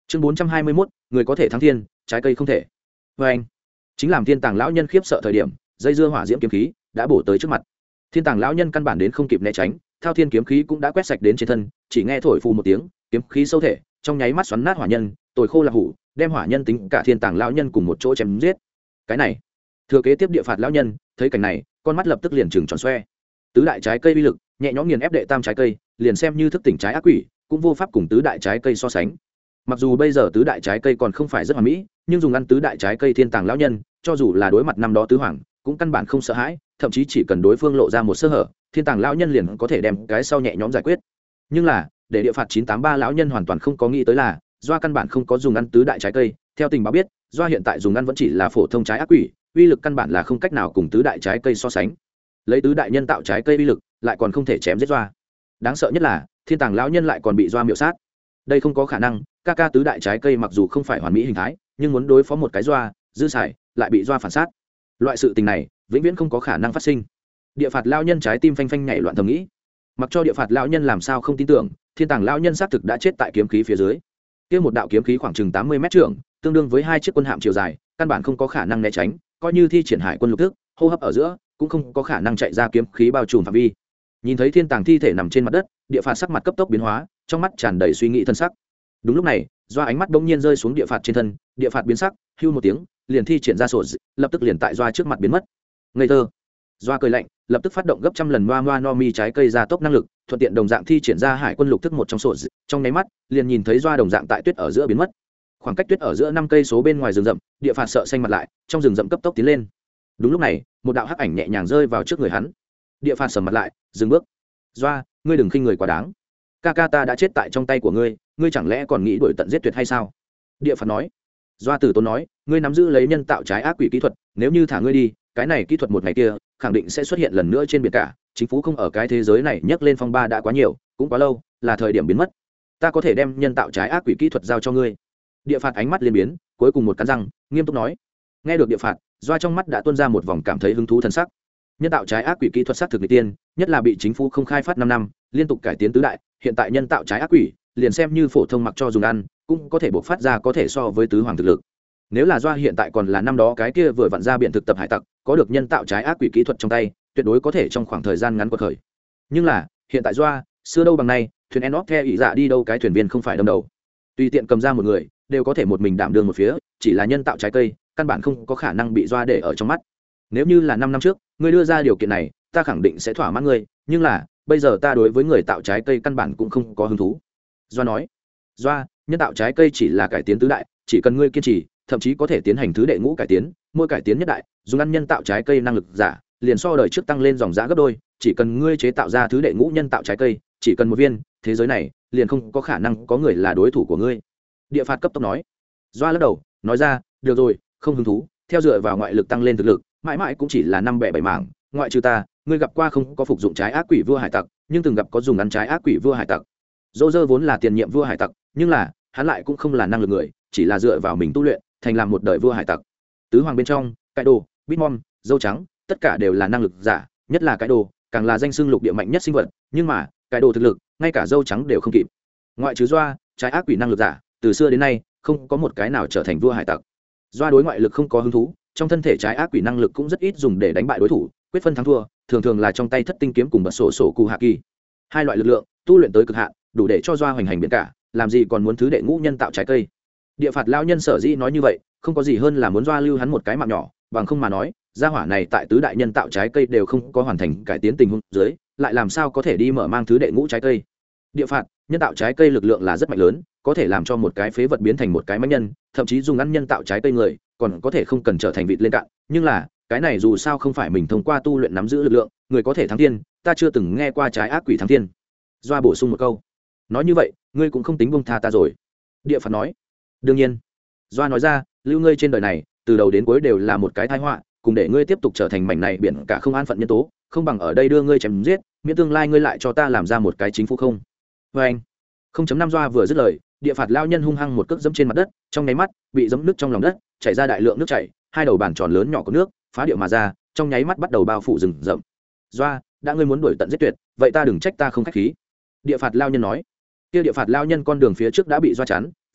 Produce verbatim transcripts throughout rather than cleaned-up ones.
chương bốn trăm hai mươi mốt, người có thể thắng thiên, trái cây không thể. Vê anh, chính làm thiên tàng lão nhân khiếp sợ thời điểm, dây dưa hỏa diễm kiếm khí đã bổ tới trước mặt. Thiên tàng lão nhân căn bản đến không kịp né tránh, thao thiên kiếm khí cũng đã quét sạch đến trên thân, chỉ nghe thổi phù một tiếng, kiếm khí sâu thể trong nháy mắt xoắn nát hỏa nhân, tồi khô là hủ, đem hỏa nhân tính cả thiên tàng lão nhân cùng một chỗ chém giết. Cái này, thừa kế tiếp địa phạt lão nhân thấy cảnh này, con mắt lập tức liền trừng tròn xoe. Tứ đại trái cây uy lực nhẹ nhõm nghiền ép đệ tam trái cây, liền xem như thức tỉnh trái ác quỷ cũng vô pháp cùng tứ đại trái cây so sánh. Mặc dù bây giờ tứ đại trái cây còn không phải rất hoàn mỹ, nhưng dùng ăn tứ đại trái cây thiên tàng lão nhân, cho dù là đối mặt năm đó tứ hoàng, cũng căn bản không sợ hãi, thậm chí chỉ cần đối phương lộ ra một sơ hở, thiên tàng lão nhân liền có thể đem cái sau nhẹ nhõm giải quyết. Nhưng là, để địa phạt chín tám ba lão nhân hoàn toàn không có nghĩ tới là, Doa căn bản không có dùng ăn tứ đại trái cây, theo tình báo biết, Doa hiện tại dùng ăn vẫn chỉ là phổ thông trái ác quỷ, uy lực căn bản là không cách nào cùng tứ đại trái cây so sánh. Lấy tứ đại nhân tạo trái cây uy lực, lại còn không thể chém giết Doa. Đáng sợ nhất là, thiên tàng lão nhân lại còn bị Doa miểu sát. Đây không có khả năng, ca ca tứ đại trái cây mặc dù không phải hoàn mỹ hình thái, nhưng muốn đối phó một cái Doa, dư xài, lại bị Doa phản sát. Loại sự tình này, vĩnh viễn không có khả năng phát sinh. Địa phạt lão nhân trái tim phanh phanh nhảy loạn thầm nghĩ. Mặc cho địa phạt lão nhân làm sao không tin tưởng, thiên tàng lão nhân xác thực đã chết tại kiếm khí phía dưới. Kia một đạo kiếm khí khoảng chừng tám mươi mét trường, tương đương với hai chiếc quân hạm chiều dài, căn bản không có khả năng né tránh, coi như thi triển hải quân lục thức, hô hấp ở giữa, cũng không có khả năng chạy ra kiếm khí bao trùm phạm vi. Nhìn thấy thiên tàng thi thể nằm trên mặt đất, địa phạt sắc mặt cấp tốc biến hóa, trong mắt tràn đầy suy nghĩ thân sắc. Đúng lúc này, Doa ánh mắt bỗng nhiên rơi xuống địa phạt trên thân, địa phạt biến sắc, hưu một tiếng, liền thi triển ra sổ dị, lập tức liền tại Doa trước mặt biến mất. Ngây thơ. Doa cười lạnh, lập tức phát động gấp trăm lần Noa Noa No Mi trái cây gia tốc năng lực, thuận tiện đồng dạng thi triển ra hải quân lục thức một trong sổ dị, trong nháy mắt, liền nhìn thấy Doa đồng dạng tại tuyết ở giữa biến mất. Khoảng cách tuyết ở giữa năm cây số bên ngoài rừng rậm, địa phạt sợ xanh mặt lại, trong rừng rậm cấp tốc tiến lên. Đúng lúc này, một đạo hắc ảnh nhẹ nhàng rơi vào trước người hắn. Địa phạt sầm mặt lại, dừng bước. Doa, ngươi đừng khinh người quá đáng. Ca ca ta đã chết tại trong tay của ngươi, ngươi chẳng lẽ còn nghĩ đuổi tận giết tuyệt hay sao? Địa phạt nói. Doa tử tốn nói, ngươi nắm giữ lấy nhân tạo trái ác quỷ kỹ thuật, nếu như thả ngươi đi, cái này kỹ thuật một ngày kia khẳng định sẽ xuất hiện lần nữa trên biển cả. Chính phủ không ở cái thế giới này nhấc lên phong ba đã quá nhiều, cũng quá lâu, là thời điểm biến mất. Ta có thể đem nhân tạo trái ác quỷ kỹ thuật giao cho ngươi. Địa phạt ánh mắt liên biến, cuối cùng một cắn răng, nghiêm túc nói. Nghe được địa phạt, Doa trong mắt đã tuôn ra một vòng cảm thấy hứng thú thần sắc. Nhân tạo trái ác quỷ kỹ thuật xác thực người tiên, nhất là bị chính phủ không khai phát năm năm, liên tục cải tiến tứ đại, hiện tại nhân tạo trái ác quỷ, liền xem như phổ thông mặc cho dùng ăn, cũng có thể bộc phát ra có thể so với tứ hoàng thực lực. Nếu là Doa hiện tại còn là năm đó cái kia vừa vặn ra biển thực tập hải tặc, có được nhân tạo trái ác quỷ kỹ thuật trong tay, tuyệt đối có thể trong khoảng thời gian ngắn quật khởi. Nhưng là, hiện tại Doa, xưa đâu bằng nay, thuyền Enoch theo ý dạ đi đâu cái thuyền viên không phải đâm đầu. Tùy tiện cầm ra một người, đều có thể một mình đảm đương một phía, chỉ là nhân tạo trái cây, căn bản không có khả năng bị Doa để ở trong mắt. Nếu như là năm năm trước, ngươi đưa ra điều kiện này, ta khẳng định sẽ thỏa mãn ngươi, nhưng là, bây giờ ta đối với người tạo trái cây căn bản cũng không có hứng thú. Doa nói. Doa, nhân tạo trái cây chỉ là cải tiến tứ đại, chỉ cần ngươi kiên trì, thậm chí có thể tiến hành thứ đệ ngũ cải tiến, mỗi cải tiến nhất đại, dùng ăn nhân tạo trái cây năng lực giả, liền so đời trước tăng lên dòng giá gấp đôi, chỉ cần ngươi chế tạo ra thứ đệ ngũ nhân tạo trái cây, chỉ cần một viên, thế giới này liền không có khả năng có người là đối thủ của ngươi. Địa phạt cấp tốc nói. Doa lắc đầu, nói ra, được rồi, không hứng thú, theo dựa vào ngoại lực tăng lên thực lực, mãi mãi cũng chỉ là năm bẻ bảy mảng, ngoại trừ ta, ngươi gặp qua không có phục dụng trái ác quỷ vua hải tặc, nhưng từng gặp có dùng ăn trái ác quỷ vua hải tặc. Dô dơ vốn là tiền nhiệm vua hải tặc, nhưng là hắn lại cũng không là năng lực người, chỉ là dựa vào mình tu luyện, thành làm một đời vua hải tặc. Tứ hoàng bên trong, cái đồ, bitmom, dâu trắng, tất cả đều là năng lực giả, nhất là cái đồ, càng là danh xưng lục địa mạnh nhất sinh vật, nhưng mà cái đồ thực lực, ngay cả dâu trắng đều không kịp. Ngoại trừ Doa, trái ác quỷ năng lực giả, từ xưa đến nay không có một cái nào trở thành vua hải tặc. Doa đối ngoại lực không có hứng thú, trong thân thể trái ác quỷ năng lực cũng rất ít dùng để đánh bại đối thủ, quyết phân thắng thua thường thường là trong tay thất tinh kiếm cùng bật sổ sổ cụ hạ kỳ. Hai loại lực lượng tu luyện tới cực hạn, đủ để cho Doa hoành hành biển cả, làm gì còn muốn thứ đệ ngũ nhân tạo trái cây. Địa phạt lão nhân sở dĩ nói như vậy, không có gì hơn là muốn Doa lưu hắn một cái mạng nhỏ, bằng không mà nói, gia hỏa này tại tứ đại nhân tạo trái cây đều không có hoàn thành cải tiến tình huống dưới, lại làm sao có thể đi mở mang thứ đệ ngũ trái cây. Địa phạt, nhân tạo trái cây lực lượng là rất mạnh lớn, có thể làm cho một cái phế vật biến thành một cái mãnh nhân, thậm chí dùng ăn nhân tạo trái cây người, còn có thể không cần trở thành vịt lên cạn, nhưng là, cái này dù sao không phải mình thông qua tu luyện nắm giữ lực lượng, người có thể thắng thiên, ta chưa từng nghe qua trái ác quỷ thắng thiên. Doa bổ sung một câu. Nói như vậy, ngươi cũng không tính buông tha ta rồi. Địa phạt nói. Đương nhiên. Doa nói ra, lưu ngươi trên đời này, từ đầu đến cuối đều là một cái tai họa, cùng để ngươi tiếp tục trở thành mảnh này biển cả không an phận nhân tố, không bằng ở đây đưa ngươi chém giết, miễn tương lai ngươi lại cho ta làm ra một cái chính phủ không. Và anh. không chấm năm Doa vừa dứt lời, địa phạt lao nhân hung hăng một cước dẫm trên mặt đất, trong nháy mắt bị dẫm nước trong lòng đất, chảy ra đại lượng nước chảy, hai đầu bàn tròn lớn nhỏ có nước phá điệu mà ra, trong nháy mắt bắt đầu bao phủ rừng rậm. Doa, đã ngươi muốn đuổi tận giết tuyệt, vậy ta đừng trách ta không khách khí. Địa phạt lao nhân nói. Kia địa phạt lao nhân con đường phía trước đã bị Doa chắn,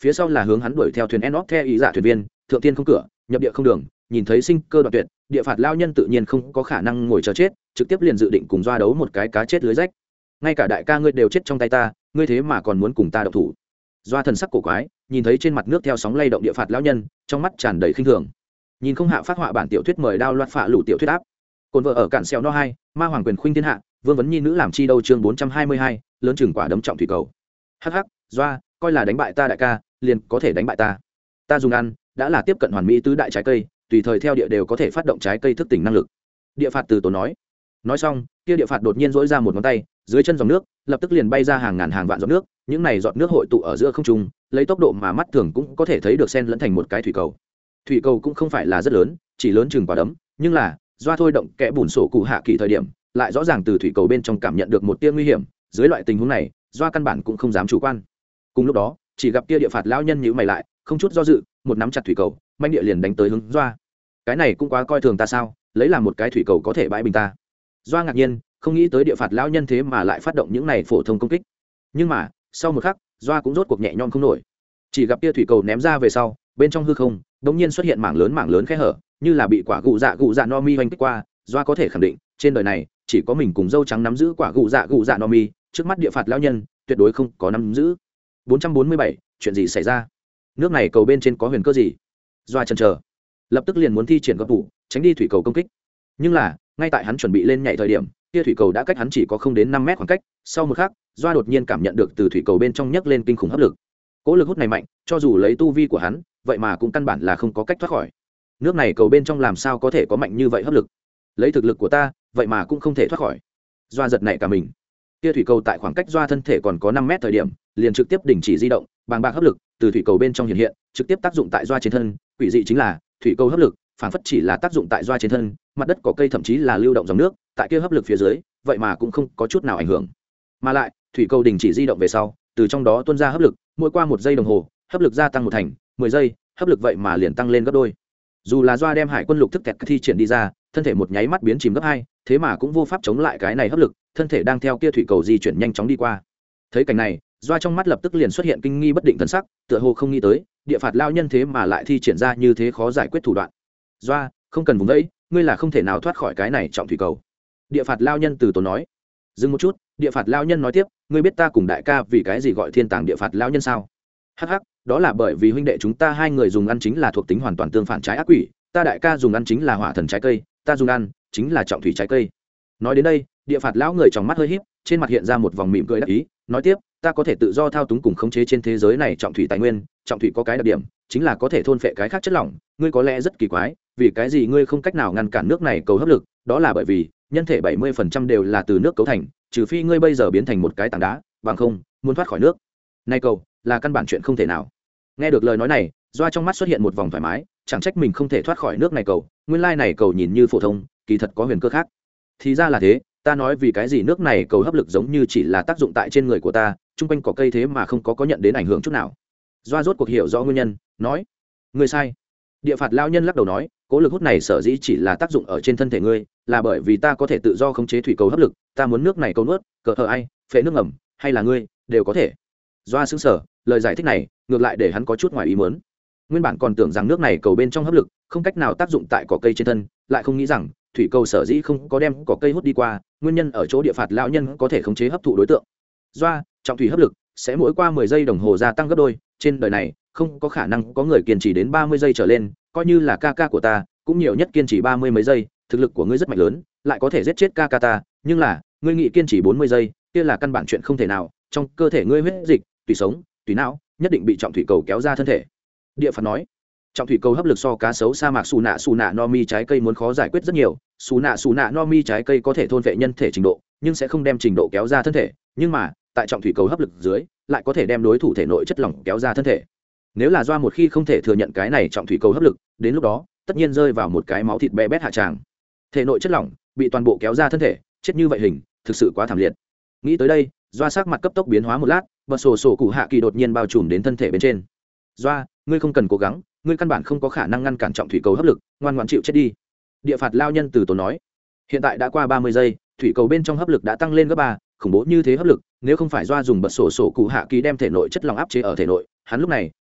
phía sau là hướng hắn đuổi theo thuyền Enoch theo ý giả thuyền viên, thượng tiên không cửa, nhập địa không đường, nhìn thấy sinh cơ đoạn tuyệt, địa phạt lao nhân tự nhiên không có khả năng ngồi chờ chết, trực tiếp liền dự định cùng Doa đấu một cái cá chết lưới rách. Ngay cả đại ca ngươi đều chết trong tay ta, ngươi thế mà còn muốn cùng ta động thủ. Doa thần sắc cổ quái, nhìn thấy trên mặt nước theo sóng lay động địa phạt lão nhân, trong mắt tràn đầy khinh thường. Nhìn không hạ phát họa bản tiểu thuyết mời đao loạt phạ lũ tiểu thuyết áp. Côn vợ ở cản xeo no hai, ma hoàng quyền khuynh thiên hạ, vương vấn nhi nữ làm chi đâu chương bốn trăm hai mươi hai, lớn chừng quả đấm trọng thủy cầu. Hắc hắc, Doa, coi là đánh bại ta đại ca, liền có thể đánh bại ta. Ta dùng ăn, đã là tiếp cận hoàn mỹ tứ đại trái cây, tùy thời theo địa đều có thể phát động trái cây thức tỉnh năng lực. Địa phạt từ tổ nói. Nói xong, kia địa phạt đột nhiên dỗi ra một ngón tay, dưới chân dòng nước, lập tức liền bay ra hàng ngàn hàng vạn giọt nước, những này giọt nước hội tụ ở giữa không trung, lấy tốc độ mà mắt thường cũng có thể thấy được xen lẫn thành một cái thủy cầu. Thủy cầu cũng không phải là rất lớn, chỉ lớn chừng quả đấm, nhưng là, Doa thôi động kẽ bùn sổ cụ hạ kỳ thời điểm, lại rõ ràng từ thủy cầu bên trong cảm nhận được một tia nguy hiểm, dưới loại tình huống này, Doa căn bản cũng không dám chủ quan. Cùng lúc đó, chỉ gặp kia địa phạt lão nhân nhíu mày lại, không chút do dự, một nắm chặt thủy cầu, manh địa liền đánh tới hướng Doa. Cái này cũng quá coi thường ta sao, lấy làm một cái thủy cầu có thể bãi bình ta. Doa ngạc nhiên, không nghĩ tới địa phạt lão nhân thế mà lại phát động những này phổ thông công kích. Nhưng mà, sau một khắc, Doa cũng rốt cuộc nhẹ nhõm không nổi. Chỉ gặp kia thủy cầu ném ra về sau, bên trong hư không, đột nhiên xuất hiện mảng lớn mảng lớn khe hở, như là bị quả gụ dạ gụ dạ no mi hoành kích qua. Doa có thể khẳng định, trên đời này chỉ có mình cùng dâu trắng nắm giữ quả gụ dạ gụ dạ no mi, trước mắt địa phạt lão nhân tuyệt đối không có nắm giữ. bốn trăm bốn mươi bảy, chuyện gì xảy ra? Nước này cầu bên trên có huyền cơ gì? Doa chần chờ, lập tức liền muốn thi triển gấp tủ, tránh đi thủy cầu công kích. Nhưng là, ngay tại hắn chuẩn bị lên nhảy thời điểm, kia thủy cầu đã cách hắn chỉ có không đến năm mét khoảng cách. Sau một khắc, Doa đột nhiên cảm nhận được từ thủy cầu bên trong nhấc lên kinh khủng hấp lực. Cỗ lực hút này mạnh, cho dù lấy tu vi của hắn, vậy mà cũng căn bản là không có cách thoát khỏi. Nước này cầu bên trong làm sao có thể có mạnh như vậy hấp lực? Lấy thực lực của ta, vậy mà cũng không thể thoát khỏi. Doa giật nảy cả mình. Kia thủy cầu tại khoảng cách Doa thân thể còn có năm mét thời điểm, liền trực tiếp đình chỉ di động, bàng bạc hấp lực từ thủy cầu bên trong hiện hiện, trực tiếp tác dụng tại Doa trên thân. Quỷ dị chính là, thủy cầu hấp lực phản phất chỉ là tác dụng tại Doa trên thân, mặt đất cỏ cây thậm chí là lưu động dòng nước, tại kia hấp lực phía dưới, vậy mà cũng không có chút nào ảnh hưởng. Mà lại, thủy cầu đình chỉ di động về sau, từ trong đó tuôn ra hấp lực, mỗi qua một giây đồng hồ, hấp lực gia tăng một thành, mười giây, hấp lực vậy mà liền tăng lên gấp đôi. Dù là Doa đem hải quân lục thức kẹt thi triển đi ra, thân thể một nháy mắt biến chìm gấp hai, thế mà cũng vô pháp chống lại cái này hấp lực, thân thể đang theo kia thủy cầu di chuyển nhanh chóng đi qua. Thấy cảnh này, Doa trong mắt lập tức liền xuất hiện kinh nghi bất định thần sắc, tựa hồ không nghĩ tới, địa phạt lao nhân thế mà lại thi triển ra như thế khó giải quyết thủ đoạn. Doa, không cần vùng vẫy, ngươi là không thể nào thoát khỏi cái này trọng thủy cầu. Địa phạt lao nhân từ tốn nói. Dừng một chút, địa phạt lao nhân nói tiếp, ngươi biết ta cùng đại ca vì cái gì gọi thiên tàng địa phạt lao nhân sao? Hắc hắc, đó là bởi vì huynh đệ chúng ta hai người dùng ăn chính là thuộc tính hoàn toàn tương phản trái ác quỷ, ta đại ca dùng ăn chính là hỏa thần trái cây, ta dùng ăn chính là trọng thủy trái cây. Nói đến đây, địa phạt lão người trong mắt hơi híp, trên mặt hiện ra một vòng mỉm cười đắc ý, nói tiếp, ta có thể tự do thao túng cùng khống chế trên thế giới này trọng thủy tài nguyên, trọng thủy có cái đặc điểm, chính là có thể thôn phệ cái khác chất lỏng, ngươi có lẽ rất kỳ quái, vì cái gì ngươi không cách nào ngăn cản nước này cầu hấp lực, đó là bởi vì nhân thể bảy mươi phần trăm đều là từ nước cấu thành, trừ phi ngươi bây giờ biến thành một cái tảng đá, bằng không, muốn thoát khỏi nước này cầu là căn bản chuyện không thể nào. Nghe được lời nói này, Doa trong mắt xuất hiện một vòng thoải mái, chẳng trách mình không thể thoát khỏi nước này cầu, nguyên lai này cầu nhìn như phổ thông, kỳ thật có huyền cơ khác. Thì ra là thế, ta nói vì cái gì nước này cầu hấp lực giống như chỉ là tác dụng tại trên người của ta, chung quanh cỏ cây thế mà không có có nhận đến ảnh hưởng chút nào. Doa rốt cuộc hiểu rõ nguyên nhân, nói: "Ngươi sai." Địa phạt lão nhân lắc đầu nói: "Cố lực hút này sở dĩ chỉ là tác dụng ở trên thân thể ngươi, là bởi vì ta có thể tự do khống chế thủy cầu hấp lực, ta muốn nước này cầu nuốt, cỡ hở ai, phệ nước ngầm, hay là ngươi, đều có thể." Doa sững sờ, lời giải thích này ngược lại để hắn có chút ngoài ý muốn. Nguyên bản còn tưởng rằng nước này cầu bên trong hấp lực không cách nào tác dụng tại cỏ cây trên thân, lại không nghĩ rằng thủy cầu sở dĩ không có đem cỏ cây hút đi qua, nguyên nhân ở chỗ địa phạt lão nhân có thể khống chế hấp thụ đối tượng. Doa, trọng thủy hấp lực sẽ mỗi qua mười giây đồng hồ gia tăng gấp đôi, trên đời này không có khả năng có người kiên trì đến ba mươi giây trở lên, coi như là ca ca của ta, cũng nhiều nhất kiên trì ba mươi mấy giây, thực lực của ngươi rất mạnh lớn, lại có thể giết chết ca ca ta, nhưng là, ngươi nghĩ kiên trì bốn mươi giây, kia là căn bản chuyện không thể nào, trong cơ thể ngươi huyết dịch, tùy sống, tùy não, nhất định bị trọng thủy cầu kéo ra thân thể. Địa phạt nói, trọng thủy cầu hấp lực so cá sấu sa mạc xù nạ xù nạ no mi trái cây muốn khó giải quyết rất nhiều, xù nạ xù nạ no mi trái cây có thể thôn vệ nhân thể trình độ, nhưng sẽ không đem trình độ kéo ra thân thể, nhưng mà tại trọng thủy cầu hấp lực dưới lại có thể đem đối thủ thể nội chất lỏng kéo ra thân thể. Nếu là Doa một khi không thể thừa nhận cái này trọng thủy cầu hấp lực, đến lúc đó tất nhiên rơi vào một cái máu thịt bé bét hạ tràng, thể nội chất lỏng bị toàn bộ kéo ra thân thể, chết như vậy hình thực sự quá thảm liệt. Nghĩ tới đây, Doa sắc mặt cấp tốc biến hóa một lát, bật sổ sổ cụ hạ kỳ đột nhiên bao trùm đến thân thể bên trên. Doa, ngươi không cần cố gắng, ngươi căn bản không có khả năng ngăn cản trọng thủy cầu hấp lực, ngoan ngoãn chịu chết đi. Địa phạt lao nhân từ tốn nói. Hiện tại đã qua ba mươi giây, thủy cầu bên trong hấp lực đã tăng lên gấp ba, khủng bố như thế hấp lực, nếu không phải Doa dùng bật sổ sổ cụ hạ kỳ đem thể nội chất lỏng áp chế ở thể nội, hắn lúc này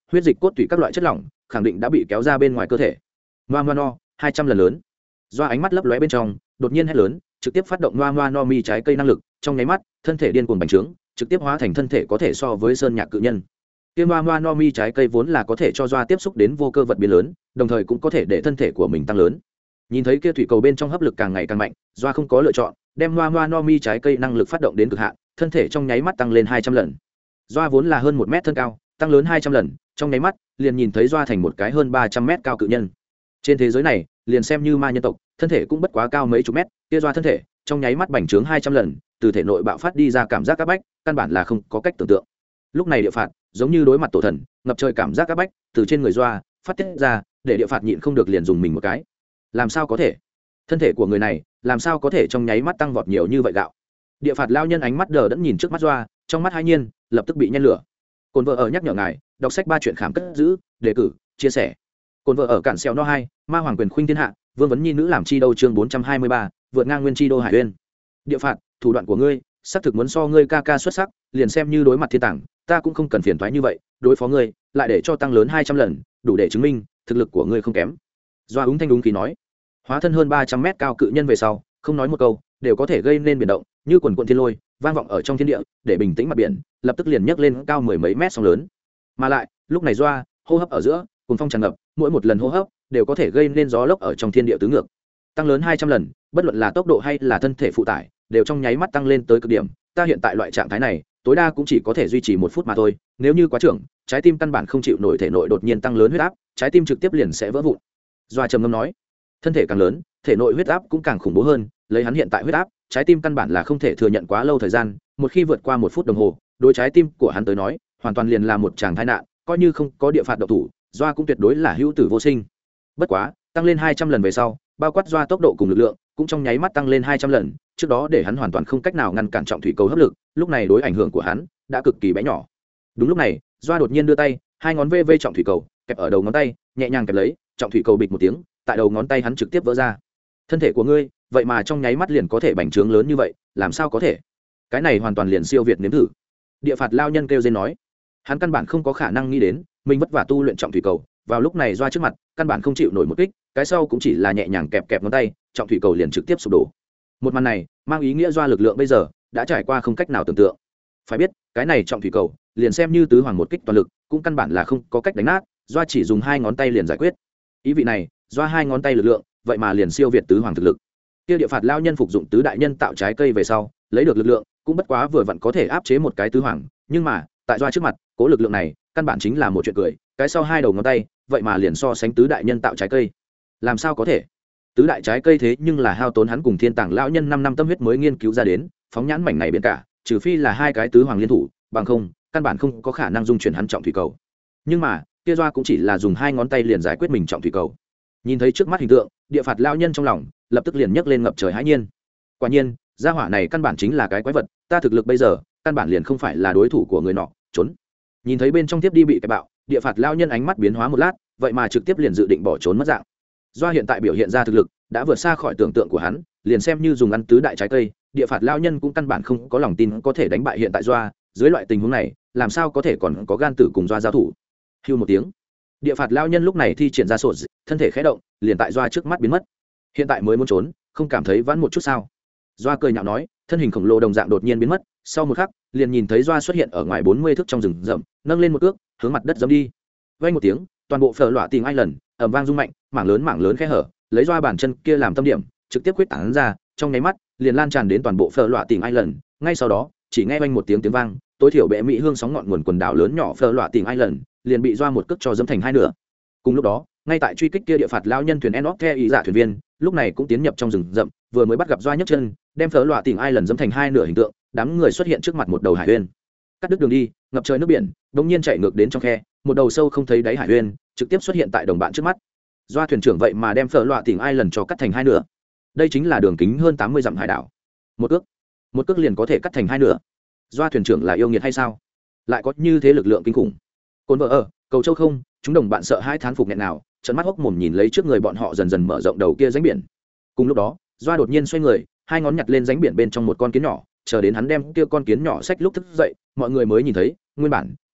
huyết dịch, cốt tủy các loại chất lỏng khẳng định đã bị kéo ra bên ngoài cơ thể. Noa noa no hai trăm lần lớn. Doa ánh mắt lấp lóe bên trong đột nhiên hét lớn, trực tiếp phát động Noa noa no mi trái cây năng lực, trong nháy mắt thân thể điên cuồng bành trướng, trực tiếp hóa thành thân thể có thể so với sơn nhạc cự nhân. Kia Noa noa no mi trái cây vốn là có thể cho Doa tiếp xúc đến vô cơ vật biến lớn, đồng thời cũng có thể để thân thể của mình tăng lớn. Nhìn thấy kia thủy cầu bên trong hấp lực càng ngày càng mạnh, Doa không có lựa chọn, đem Noa noa no mi trái cây năng lực phát động đến cực hạn, thân thể trong nháy mắt tăng lên hai trăm lần. Doa vốn là hơn một mét thân cao, tăng lớn hai trăm lần, trong nháy mắt liền nhìn thấy Doa thành một cái hơn ba trăm mét cao cự nhân. Trên thế giới này, liền xem như ma nhân tộc, thân thể cũng bất quá cao mấy chục mét, kia Doa thân thể trong nháy mắt bành trướng hai trăm lần, từ thể nội bạo phát đi ra cảm giác các bách, căn bản là không có cách tưởng tượng. Lúc này địa phạt giống như đối mặt tổ thần, ngập trời cảm giác các bách từ trên người Doa phát tiết ra, để địa phạt nhịn không được liền dùng mình một cái. Làm sao có thể? Thân thể của người này làm sao có thể trong nháy mắt tăng vọt nhiều như vậy gạo? Địa phạt lao nhân ánh mắt đờ đẫn nhìn trước mắt Doa, trong mắt hai nhiên lập tức bị nhen lửa. Cồn vợ ở nhắc nhở ngài, đọc sách ba chuyện khám cất giữ, đề cử, chia sẻ. Cồn vợ ở cản xèo no hai, ma hoàng quyền khuynh thiên hạ, vương vấn nhi nữ làm chi đâu chương bốn trăm hai mươi ba, vượt ngang nguyên chi đô hải uyên. Địa phạt, thủ đoạn của ngươi, xác thực muốn so ngươi ca ca xuất sắc, liền xem như đối mặt thiên tàng, ta cũng không cần phiền toái như vậy, đối phó ngươi, lại để cho tăng lớn hai trăm lần, đủ để chứng minh thực lực của ngươi không kém. Doa úng thanh đúng khí nói, hóa thân hơn ba trăm mét cao cự nhân về sau, không nói một câu, đều có thể gây nên biển động, như quần quần thiên lôi, vang vọng ở trong thiên địa, để bình tĩnh mặt biển, lập tức liền nhấc lên cao mười mấy mét sóng lớn. Mà lại, lúc này Doa, hô hấp ở giữa, cuồng phong tràn ngập, mỗi một lần hô hấp đều có thể gây nên gió lốc ở trong thiên địa tứ ngược. Tăng lớn hai trăm lần, bất luận là tốc độ hay là thân thể phụ tải, đều trong nháy mắt tăng lên tới cực điểm. Ta hiện tại loại trạng thái này, tối đa cũng chỉ có thể duy trì một phút mà thôi, nếu như quá trưởng, trái tim căn bản không chịu nổi thể nội đột nhiên tăng lớn huyết áp, trái tim trực tiếp liền sẽ vỡ vụn. Doa trầm ngâm nói, thân thể càng lớn, thể nội huyết áp cũng càng khủng bố hơn, lấy hắn hiện tại huyết áp, trái tim căn bản là không thể thừa nhận quá lâu thời gian, một khi vượt qua một phút đồng hồ, đối trái tim của hắn tới nói, hoàn toàn liền là một tràng tai nạn, coi như không có địa phạt độc thủ, Doa cũng tuyệt đối là hữu tử vô sinh. Bất quá, tăng lên hai trăm lần về sau, bao quát Doa tốc độ cùng lực lượng, cũng trong nháy mắt tăng lên hai trăm lần, trước đó để hắn hoàn toàn không cách nào ngăn cản trọng thủy cầu hấp lực, lúc này đối ảnh hưởng của hắn đã cực kỳ bé nhỏ. Đúng lúc này, Doa đột nhiên đưa tay, hai ngón vê vê trọng thủy cầu, kẹp ở đầu ngón tay, nhẹ nhàng kẹp lấy, trọng thủy cầu bịch một tiếng, tại đầu ngón tay hắn trực tiếp vỡ ra. Thân thể của ngươi, vậy mà trong nháy mắt liền có thể bành trướng lớn như vậy, làm sao có thể? Cái này hoàn toàn liền siêu việt nếm thử. Địa phạt lao nhân kêu rên nói, hắn căn bản không có khả năng nghĩ đến, mình vất vả tu luyện trọng thủy cầu, vào lúc này Doa trước mặt, căn bản không chịu nổi một kích, cái sau cũng chỉ là nhẹ nhàng kẹp kẹp ngón tay, trọng thủy cầu liền trực tiếp sụp đổ. Một màn này, mang ý nghĩa Doa lực lượng bây giờ đã trải qua không cách nào tưởng tượng. Phải biết, cái này trọng thủy cầu, liền xem như tứ hoàng một kích toàn lực, cũng căn bản là không có cách đánh nát, Doa chỉ dùng hai ngón tay liền giải quyết. Ý vị này, Doa hai ngón tay lực lượng, vậy mà liền siêu việt tứ hoàng thực lực. Kia địa phạt lao nhân phục dụng tứ đại nhân tạo trái cây về sau, lấy được lực lượng, cũng bất quá vừa vặn có thể áp chế một cái tứ hoàng, nhưng mà, tại Doa trước mặt, cố lực lượng này, căn bản chính là một chuyện cười, cái sau hai đầu ngón tay, vậy mà liền so sánh tứ đại nhân tạo trái cây. Làm sao có thể? Tứ đại trái cây thế nhưng là hao tốn hắn cùng thiên tàng lão nhân năm năm tâm huyết mới nghiên cứu ra đến, phóng nhãn mảnh này biển cả, trừ phi là hai cái tứ hoàng liên thủ, bằng không, căn bản không có khả năng dung chuyển hắn trọng thủy cầu. Nhưng mà, kia Doa cũng chỉ là dùng hai ngón tay liền giải quyết mình trọng thủy cầu. Nhìn thấy trước mắt hình tượng, địa phạt lão nhân trong lòng lập tức liền nhấc lên ngập trời hãi nhiên. Quả nhiên, gia hỏa này căn bản chính là cái quái vật, ta thực lực bây giờ, căn bản liền không phải là đối thủ của người nọ, trốn. Nhìn thấy bên trong tiếp đi bị cái bạo, địa phạt lão nhân ánh mắt biến hóa một lát, vậy mà trực tiếp liền dự định bỏ trốn mất dạng. Doa hiện tại biểu hiện ra thực lực đã vượt xa khỏi tưởng tượng của hắn, liền xem như dùng ăn tứ đại trái cây, địa phạt lão nhân cũng căn bản không có lòng tin có thể đánh bại hiện tại Doa, dưới loại tình huống này, làm sao có thể còn có gan tử cùng Doa giao thủ. Hưu một tiếng, địa phạt lão nhân lúc này thi triển ra sổ, thân thể khẽ động, liền tại Doa trước mắt biến mất. Hiện tại mới muốn trốn, không cảm thấy vãn một chút sao? Doa cười nhạo nói, thân hình khổng lồ đồng dạng đột nhiên biến mất, sau một khắc, liền nhìn thấy Doa xuất hiện ở ngoài bốn mươi thước trong rừng rậm, nâng lên một cước, hướng mặt đất giẫm đi. Vang một tiếng, toàn bộ phở lọa tình ai lần, ầm vang rung mạnh, mảng lớn mảng lớn khe hở, lấy Doa bàn chân kia làm tâm điểm, trực tiếp quyết tán ra, trong nháy mắt, liền lan tràn đến toàn bộ phở lọa tình ai lần. Ngay sau đó, chỉ nghe vang một tiếng tiếng vang, tối thiểu bệ mỹ hương sóng ngọn nguồn quần đảo lớn nhỏ phở lọa tình ai lần, liền bị Doa một cước cho dẫm thành hai nửa. Cùng lúc đó, ngay tại truy kích kia địa phạt lão nhân thuyền Enoch The ý giả thuyền viên, lúc này cũng tiến nhập trong rừng rậm, vừa mới bắt gặp Doa nhấc chân, đem phở lọa tình ai lần dẫm thành hai nửa hình tượng, đám người xuất hiện trước mặt một đầu hải uyên. Cắt đứt đường đi, ngập trời nước biển, đột nhiên chạy ngược đến trong khe, một đầu sâu không thấy đáy hải uyên, trực tiếp xuất hiện tại đồng bạn trước mắt. Doa thuyền trưởng vậy mà đem phở lọa tỉnh ai lần cho cắt thành hai nửa. Đây chính là đường kính hơn tám mươi dặm hải đảo. Một cước, một cước liền có thể cắt thành hai nửa. Doa thuyền trưởng là yêu nghiệt hay sao? Lại có như thế lực lượng kinh khủng. Côn vợ ở, cầu châu không, chúng đồng bạn sợ hai thán phục nghẹn nào, trợn mắt hốc mồm nhìn lấy trước người bọn họ dần dần mở rộng đầu kia rãnh biển. Cùng lúc đó, Doa đột nhiên xoay người, hai ngón nhặt lên rãnh biển bên trong một con kiến nhỏ, chờ đến hắn đem kia con kiến nhỏ xách lúc thức dậy, mọi người mới nhìn thấy, nguyên bản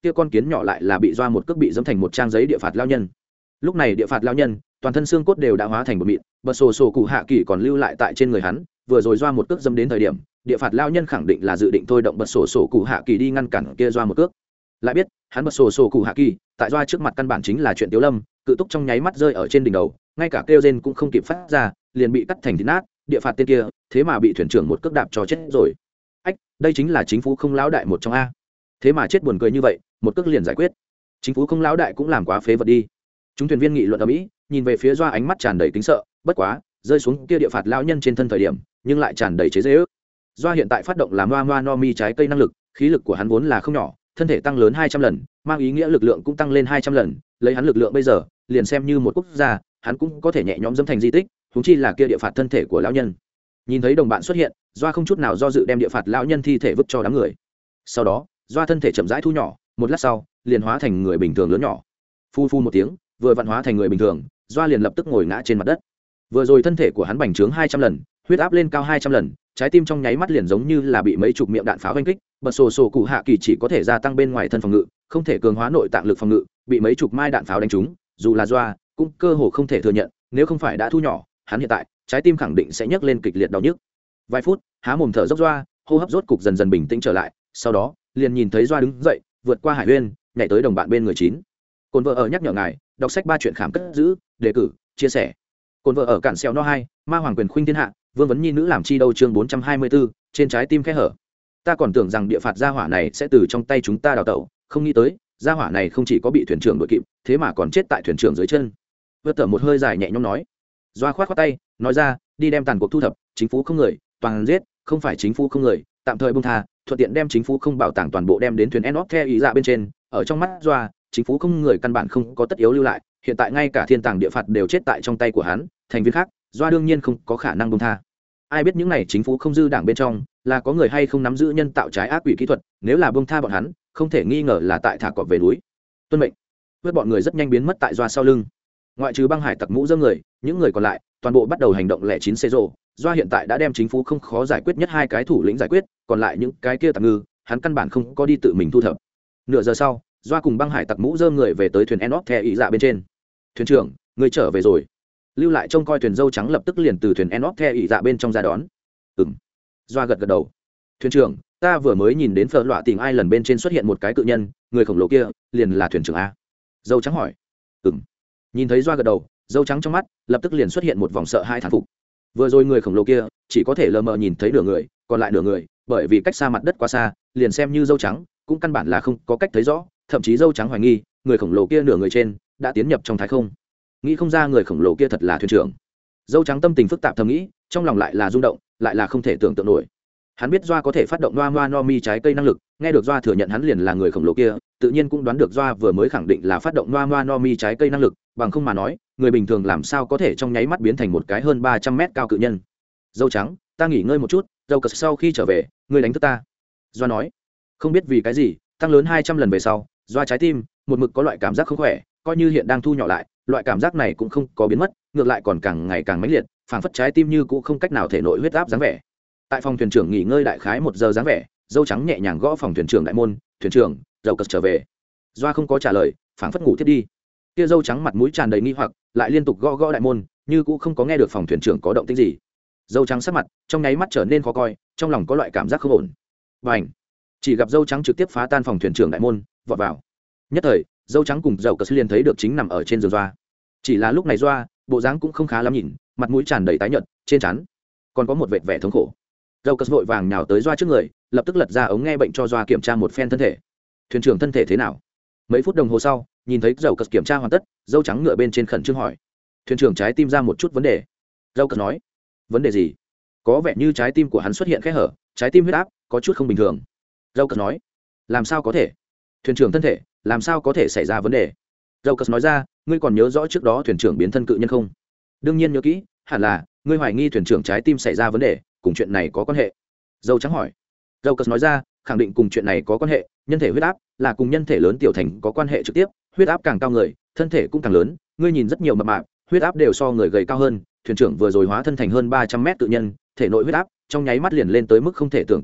kia con kiến nhỏ lại là bị doa một cước bị dẫm thành một trang giấy địa phạt lao nhân. Lúc này địa phạt lao nhân toàn thân xương cốt đều đã hóa thành bột mịn, bật sổ sổ cụ hạ kỳ còn lưu lại tại trên người hắn, vừa rồi doa một cước dâm đến thời điểm địa phạt lao nhân khẳng định là dự định thôi động bật sổ sổ cụ hạ kỳ đi ngăn cản kia doa một cước. Lại biết hắn bật sổ sổ cụ hạ kỳ tại doa trước mặt căn bản chính là chuyện tiếu lâm, cự túc trong nháy mắt rơi ở trên đỉnh đầu, ngay cả kêu rên cũng không kịp phát ra, liền bị cắt thành thịt nát. Địa phạt tên kia thế mà bị thuyền trưởng một cước đạp cho chết rồi. Ách, đây chính là chính phủ không lão đại một trong a. Thế mà chết buồn cười như vậy, một cước liền giải quyết. Chính phủ không lão đại cũng làm quá phế vật đi. Chúng thuyền viên nghị luận ở mỹ, nhìn về phía doa ánh mắt tràn đầy kính sợ, bất quá rơi xuống kia địa phạt lão nhân trên thân thời điểm nhưng lại tràn đầy chế giễu. Doa hiện tại phát động là Moa Moa no Mi trái cây năng lực, khí lực của hắn vốn là không nhỏ, thân thể tăng lớn hai trăm lần, mang ý nghĩa lực lượng cũng tăng lên hai trăm lần, lấy hắn lực lượng bây giờ, liền xem như một quốc gia, hắn cũng có thể nhẹ nhõm dẫm thành di tích, huống chi là kia địa phạt thân thể của lão nhân. Nhìn thấy đồng bạn xuất hiện, Doa không chút nào do dự đem địa phạt lão nhân thi thể vứt cho đám người. Sau đó, Doa thân thể chậm rãi thu nhỏ, một lát sau, liền hóa thành người bình thường lớn nhỏ. Phu phu một tiếng, vừa vặn hóa thành người bình thường, Doa liền lập tức ngồi ngã trên mặt đất. Vừa rồi thân thể của hắn bành trướng hai trăm lần, huyết áp lên cao hai trăm lần, trái tim trong nháy mắt liền giống như là bị mấy chục miệng đạn pháo đánh kích, bật sổ sổ cụ hạ kỳ chỉ có thể gia tăng bên ngoài thân phòng ngự, không thể cường hóa nội tạng lực phòng ngự, bị mấy chục mai đạn pháo đánh trúng, dù là Doa cũng cơ hồ không thể thừa nhận, nếu không phải đã thu nhỏ, hắn hiện tại trái tim khẳng định sẽ nhấc lên kịch liệt đau nhức. Vài phút, há mồm thở dốc Doa, hô hấp rốt cục dần dần bình tĩnh trở lại, sau đó liền nhìn thấy Doa đứng dậy, vượt qua hải uyên, nhảy tới đồng bạn bên người chín. Cồn vợ ở nhắc nhở ngài, đọc sách ba chuyện khám cất giữ, đề cử, chia sẻ. Cồn vợ ở cản xeo no hai, ma hoàng quyền khuynh thiên hạ, vương vấn nhi nữ làm chi đâu chương bốn trăm hai mươi bốn, trên trái tim khe hở. Ta còn tưởng rằng địa phạt gia hỏa này sẽ từ trong tay chúng ta đào tẩu, không nghĩ tới, gia hỏa này không chỉ có bị thuyền trưởng đuổi kịp, thế mà còn chết tại thuyền trưởng dưới chân. Vượt thở một hơi dài nhẹ nhõm nói. Doa khoát khoát tay, nói ra, đi đem tàn cuộc thu thập, chính phủ không người, toàn giết, không phải chính phủ không người, tạm thời buông tha, thuận tiện đem chính phủ không bảo tàng toàn bộ đem đến thuyền Enoch theo ý dạ bên trên, ở trong mắt Doa, chính phủ không người căn bản không có tất yếu lưu lại, hiện tại ngay cả thiên tàng địa phạt đều chết tại trong tay của hắn, thành viên khác, Doa đương nhiên không có khả năng buông tha. Ai biết những này chính phủ không dư đảng bên trong, là có người hay không nắm giữ nhân tạo trái ác quỷ kỹ thuật, nếu là buông tha bọn hắn, không thể nghi ngờ là tại thả cọp về núi. Tuân mệnh. Vớt bọn người rất nhanh biến mất tại Doa sau lưng. Ngoại trừ băng hải tặc mũ dâm người, những người còn lại toàn bộ bắt đầu hành động lẻ chín xê rồ. Doa hiện tại đã đem chính phủ không khó giải quyết nhất hai cái thủ lĩnh giải quyết, còn lại những cái kia tặc ngư, hắn căn bản không có đi tự mình thu thập. Nửa giờ sau, Doa cùng băng hải tặc mũ dơm người về tới thuyền Enoch theo ý dạ bên trên. Thuyền trưởng, người trở về rồi. Lưu lại trông coi thuyền dâu trắng lập tức liền từ thuyền Enoch theo ý dạ bên trong ra đón. Ừm. Doa gật gật đầu. Thuyền trưởng, ta vừa mới nhìn đến phở loạ tình ai lần bên trên xuất hiện một cái cự nhân, người khổng lồ kia liền là thuyền trưởng a. Dâu trắng hỏi. Ừm. Nhìn thấy Doa gật đầu, dâu trắng trong mắt lập tức liền xuất hiện một vòng sợ hai thán phục. Vừa rồi người khổng lồ kia chỉ có thể lờ mờ nhìn thấy nửa người, còn lại nửa người bởi vì cách xa mặt đất quá xa, liền xem như dâu trắng cũng căn bản là không có cách thấy rõ, thậm chí dâu trắng hoài nghi người khổng lồ kia nửa người trên đã tiến nhập trong thái không. Nghĩ không ra người khổng lồ kia thật là thuyền trưởng. Dâu trắng tâm tình phức tạp thầm nghĩ, trong lòng lại là rung động, lại là không thể tưởng tượng nổi. Hắn biết Doa có thể phát động Noa Noa no Mi trái cây năng lực, nghe được Doa thừa nhận hắn liền là người khổng lồ kia, tự nhiên cũng đoán được Doa vừa mới khẳng định là phát động Noa Noa no Mi trái cây năng lực, bằng không mà nói, người bình thường làm sao có thể trong nháy mắt biến thành một cái hơn ba trăm mét cao cự nhân. Dâu trắng, ta nghỉ ngơi một chút, dâu cờ sau khi trở về, ngươi đánh thức ta. Doa nói. Không biết vì cái gì, tăng lớn hai trăm lần về sau, Doa trái tim một mực có loại cảm giác không khỏe, coi như hiện đang thu nhỏ lại, loại cảm giác này cũng không có biến mất, ngược lại còn càng ngày càng mãnh liệt, phảng phất trái tim như cũng không cách nào thể nội huyết áp dáng vẻ. Tại phòng thuyền trưởng nghỉ ngơi đại khái một giờ dáng vẻ, dâu trắng nhẹ nhàng gõ phòng thuyền trưởng đại môn. Thuyền trưởng, dâu cờ trở về. Doa không có trả lời, phảng phất ngủ thiết đi. Kia dâu trắng mặt mũi tràn đầy nghi hoặc, lại liên tục gõ gõ đại môn, như cũng không có nghe được phòng thuyền trưởng có động tĩnh gì. Dâu trắng sắc mặt trong nháy mắt trở nên khó coi, trong lòng có loại cảm giác không ổn. Bành! Chỉ gặp dâu trắng trực tiếp phá tan phòng thuyền trưởng đại môn, vọt vào. Nhất thời, dâu trắng cùng dâu cờ liền thấy được chính nằm ở trên giường Doa. Chỉ là lúc này Doa, bộ dáng cũng không khá lắm nhìn, mặt mũi tràn đầy tái nhợt, trên trán còn có một vệt vẻ thống khổ. Dâu cờ vội vàng nhào tới Doa trước người, lập tức lật ra ống nghe bệnh cho Doa kiểm tra một phen thân thể. Thuyền trưởng thân thể thế nào? Mấy phút đồng hồ sau, nhìn thấy dâu cờ kiểm tra hoàn tất, dâu trắng ngựa bên trên khẩn trương hỏi. Thuyền trưởng trái tim ra một chút vấn đề. Dâu cờ nói. Vấn đề gì? Có vẻ như trái tim của hắn xuất hiện khe hở, trái tim huyết áp có chút không bình thường. Dâu cờ nói. Làm sao có thể? Thuyền trưởng thân thể làm sao có thể xảy ra vấn đề? Dâu cờ nói ra, ngươi còn nhớ rõ trước đó thuyền trưởng biến thân cự nhân không? Đương nhiên nhớ kỹ, hẳn là ngươi hoài nghi thuyền trưởng trái tim xảy ra vấn đề, cùng chuyện này có quan hệ. Dâu trắng hỏi. Dâu cờ nói ra, khẳng định cùng chuyện này có quan hệ, nhân thể huyết áp là cùng nhân thể lớn tiểu thành có quan hệ trực tiếp, huyết áp càng cao người thân thể cũng càng lớn, ngươi nhìn rất nhiều mập mạp huyết áp đều so người gầy cao hơn, thuyền trưởng vừa rồi hóa thân thành hơn ba trăm mét tự nhân, thể nội huyết áp trong nháy mắt liền lên tới mức không thể tưởng tượng nổi,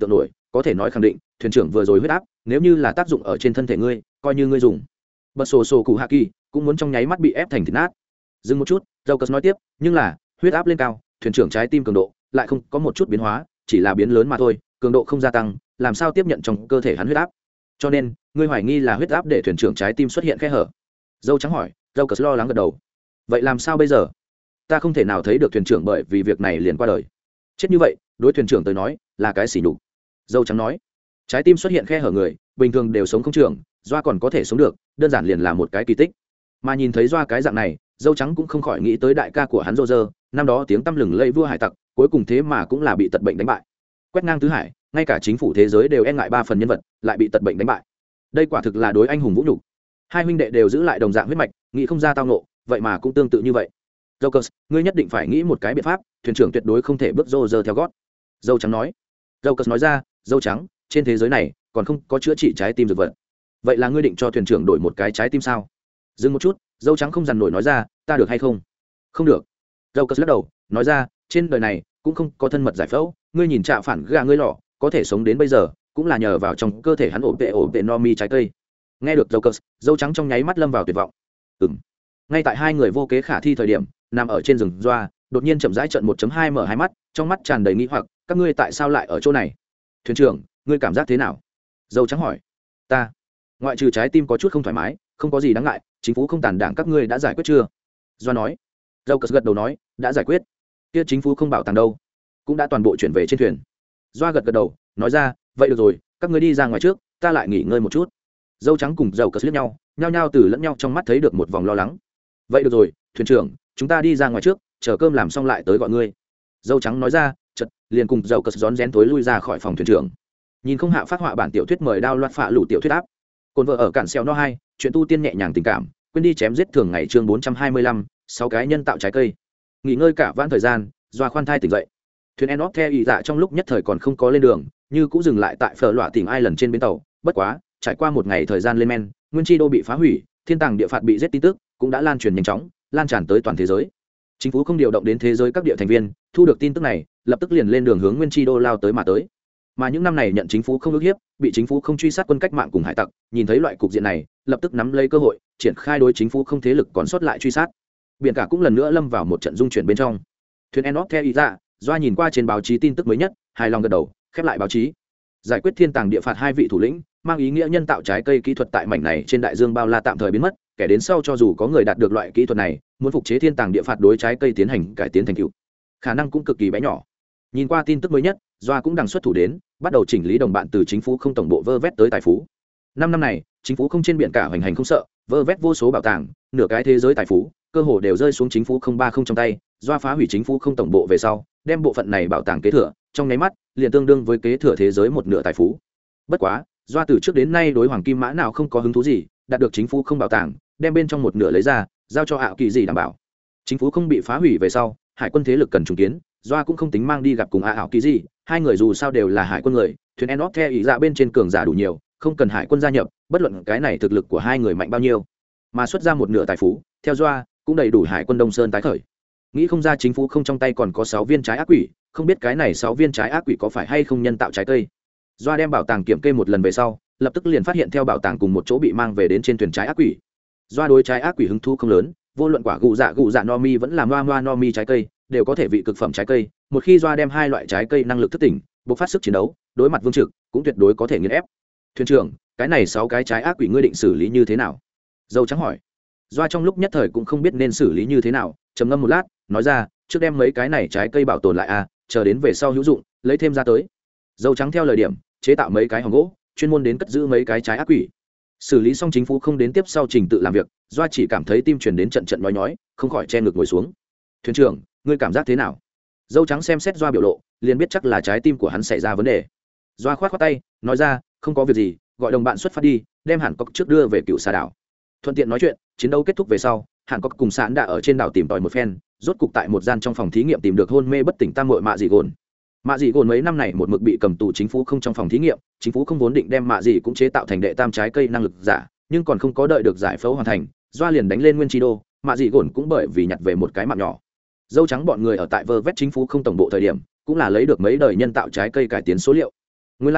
có thể nói khẳng định thuyền trưởng vừa rồi huyết áp nếu như là tác dụng ở trên thân thể ngươi coi như ngươi dùng bật sổ sổ cụ hạ kỳ cũng muốn trong nháy mắt bị ép thành thịt nát. Dừng một chút, dầu cờ nói tiếp, nhưng là huyết áp lên cao, thuyền trưởng trái tim cường độ lại không có một chút biến hóa, chỉ là biến lớn mà thôi, cường độ không gia tăng, làm sao tiếp nhận trong cơ thể hắn huyết áp? Cho nên ngươi hoài nghi là huyết áp để thuyền trưởng trái tim xuất hiện khe hở. Dâu trắng hỏi, dâu cờ lo lắng gật đầu. Vậy làm sao bây giờ? Ta không thể nào thấy được thuyền trưởng bởi vì việc này liền qua đời. Chết như vậy, đối thuyền trưởng tới nói là cái xỉ nhục. Dâu trắng nói, trái tim xuất hiện khe hở người bình thường đều sống không trưởng, doa còn có thể sống được, đơn giản liền là một cái kỳ tích. Mà nhìn thấy doa cái dạng này, dâu trắng cũng không khỏi nghĩ tới đại ca của hắn Roger, năm đó tiếng tăm lừng lẫy vua hải tặc, cuối cùng thế mà cũng là bị tật bệnh đánh bại. Quét ngang tứ hải, ngay cả chính phủ thế giới đều e ngại ba phần nhân vật, lại bị tật bệnh đánh bại. Đây quả thực là đối anh hùng vũ nhục. Hai huynh đệ đều giữ lại đồng dạng huyết mạch, nghĩ không ra tao nộ, vậy mà cũng tương tự như vậy. Jokers, ngươi nhất định phải nghĩ một cái biện pháp, thuyền trưởng tuyệt đối không thể bước Roger theo gót. Dâu trắng nói. Jokers nói ra, dâu trắng, trên thế giới này còn không có chữa trị trái tim dược vật. Vậy là ngươi định cho thuyền trưởng đổi một cái trái tim sao? Dừng một chút, dâu trắng không dằn nổi nói ra, ta được hay không? Không được. Jokers lắc đầu, nói ra, trên đời này cũng không có thân mật giải phẫu, ngươi nhìn Trạ Phản gà ngươi lọ, có thể sống đến bây giờ, cũng là nhờ vào trong cơ thể hắn ổn tệ ổn tệ no mi trái cây. Nghe được Jokers, dâu trắng trong nháy mắt lâm vào tuyệt vọng. Ừm. Ngay tại hai người vô kế khả thi thời điểm, nằm ở trên rừng doa, đột nhiên chậm rãi trợn một chấm hai mở hai mắt, trong mắt tràn đầy nghi hoặc, các ngươi tại sao lại ở chỗ này? Thuyền trưởng, ngươi cảm giác thế nào? Dâu trắng hỏi. Ta, ngoại trừ trái tim có chút không thoải mái, không có gì đáng ngại, chính phủ không tàn đảng các ngươi đã giải quyết chưa? Doa nói. Jokers gật đầu nói, đã giải quyết. Kia chính phủ không bảo tàng đâu, cũng đã toàn bộ chuyển về trên thuyền. Doa gật gật đầu, nói ra, vậy được rồi, các ngươi đi ra ngoài trước, ta lại nghỉ ngơi một chút. Dâu trắng cùng dầu cờ liếc nhau, nhao nhao từ lẫn nhau trong mắt thấy được một vòng lo lắng. Vậy được rồi, thuyền trưởng, chúng ta đi ra ngoài trước, chờ cơm làm xong lại tới gọi ngươi. Dâu trắng nói ra, chợt liền cùng dầu cờ rón rén tối lui ra khỏi phòng thuyền trưởng. Nhìn không hạ phát họa bản tiểu thuyết mời đao loạt phạ lũ tiểu thuyết áp. Cồn vợ ở cản xeo no hai, chuyện tu tiên nhẹ nhàng tình cảm, quên đi chém giết thường ngày chương bốn trăm hai mươi lăm, sáu cái nhân tạo trái cây. Nghỉ ngơi cả vãn thời gian, doa khoan thai tỉnh dậy. Thuyền Enoch theo ý dạ trong lúc nhất thời còn không có lên đường, như cũng dừng lại tại phở loạ tỉnh Island trên bến tàu, bất quá, trải qua một ngày thời gian lên men, nguyên chi đô bị phá hủy, thiên tàng địa phạt bị giết tin tức cũng đã lan truyền nhanh chóng, lan tràn tới toàn thế giới. Chính phủ không điều động đến thế giới các địa thành viên, thu được tin tức này, lập tức liền lên đường hướng nguyên chi đô lao tới mà tới. Mà những năm này nhận chính phủ không ức hiếp, bị chính phủ không truy sát quân cách mạng cùng hải tặc, nhìn thấy loại cục diện này, lập tức nắm lấy cơ hội, triển khai đối chính phủ không thế lực còn sót lại truy sát. Biển cả cũng lần nữa lâm vào một trận dung chuyển bên trong. Thuyền Enoch theo ý dạ, doa nhìn qua trên báo chí tin tức mới nhất, hài lòng gật đầu, khép lại báo chí. Giải quyết thiên tàng địa phạt hai vị thủ lĩnh, mang ý nghĩa nhân tạo trái cây kỹ thuật tại mảnh này trên đại dương bao la tạm thời biến mất, kẻ đến sau cho dù có người đạt được loại kỹ thuật này, muốn phục chế thiên tàng địa phạt đối trái cây tiến hành cải tiến thành tựu, khả năng cũng cực kỳ bé nhỏ. Nhìn qua tin tức mới nhất, doa cũng đằng xuất thủ đến, bắt đầu chỉnh lý đồng bạn từ chính phủ không tổng bộ vơ vét tới tài phú. Năm năm này, chính phủ không trên biển cả hoành hành không sợ, vơ vét vô số bảo tàng, nửa cái thế giới tài phú, cơ hồ đều rơi xuống chính phủ không ba không trong tay. Doa phá hủy chính phủ không tổng bộ về sau, đem bộ phận này bảo tàng kế thừa, trong nháy mắt liền tương đương với kế thừa thế giới một nửa tài phú. Bất quá, doa từ trước đến nay đối hoàng kim mã nào không có hứng thú gì, đạt được chính phủ không bảo tàng, đem bên trong một nửa lấy ra, giao cho ảo kỳ gì đảm bảo. Chính phủ không bị phá hủy về sau, hải quân thế lực cần trùng kiến, doa cũng không tính mang đi gặp cùng ảo kỳ gì, hai người dù sao đều là hải quân người, thuyền Enoch theo ý dạ bên trên cường giả đủ nhiều, không cần hải quân gia nhập, bất luận cái này thực lực của hai người mạnh bao nhiêu, mà xuất ra một nửa tài phú, theo doa cũng đầy đủ hải quân Đông Sơn tái khởi. Nghĩ không ra chính phủ không trong tay còn có sáu viên trái ác quỷ, không biết cái này sáu viên trái ác quỷ có phải hay không nhân tạo trái cây. Doa đem bảo tàng kiểm kê một lần về sau, lập tức liền phát hiện theo bảo tàng cùng một chỗ bị mang về đến trên thuyền trái ác quỷ. Doa đối trái ác quỷ hứng thú không lớn, vô luận quả gù dạ gù dạ no mi vẫn là noa noa no mi trái cây, đều có thể vị cực phẩm trái cây. Một khi Doa đem hai loại trái cây năng lực thức tỉnh, bộc phát sức chiến đấu, đối mặt vương trực, cũng tuyệt đối có thể nghiền ép. Thuyền trưởng, cái này sáu cái trái ác quỷ ngươi định xử lý như thế nào? Dâu trắng hỏi. Doa trong lúc nhất thời cũng không biết nên xử lý như thế nào, trầm ngâm một lát, nói ra, trước đem mấy cái này trái cây bảo tồn lại à, chờ đến về sau hữu dụng, lấy thêm ra tới. Dâu trắng theo lời điểm, chế tạo mấy cái hòm gỗ, chuyên môn đến cất giữ mấy cái trái ác quỷ. Xử lý xong chính phủ không đến tiếp sau trình tự làm việc, Doa chỉ cảm thấy tim truyền đến trận trận nhói nhói, không khỏi che ngực ngồi xuống. Thuyền trưởng, ngươi cảm giác thế nào? Dâu trắng xem xét Doa biểu lộ, liền biết chắc là trái tim của hắn xảy ra vấn đề. Doa khoát khoát tay, nói ra, không có việc gì, gọi đồng bạn xuất phát đi, đem Hàn Cốc trước đưa về cựu xà đảo. Thuận tiện nói chuyện, chiến đấu kết thúc về sau, Hàn Cốc cùng Sán đã ở trên đảo tìm tòi một phen, rốt cục tại một gian trong phòng thí nghiệm tìm được hôn mê bất tỉnh tam muội mạ dị gồn. Mạ dị gồn mấy năm này một mực bị cầm tù chính phủ không trong phòng thí nghiệm, chính phủ không vốn định đem mạ dị cũng chế tạo thành đệ tam trái cây năng lực giả, nhưng còn không có đợi được giải phẫu hoàn thành, Doa liền đánh lên nguyên chi đô, mạ dị gồn cũng bởi vì nhặt về một cái mạng nhỏ. Dâu trắng bọn người ở tại vơ vét chính phủ không tổng bộ thời điểm, cũng là lấy được mấy đời nhân tạo trái cây cải tiến số liệu. Nguyên lai, like,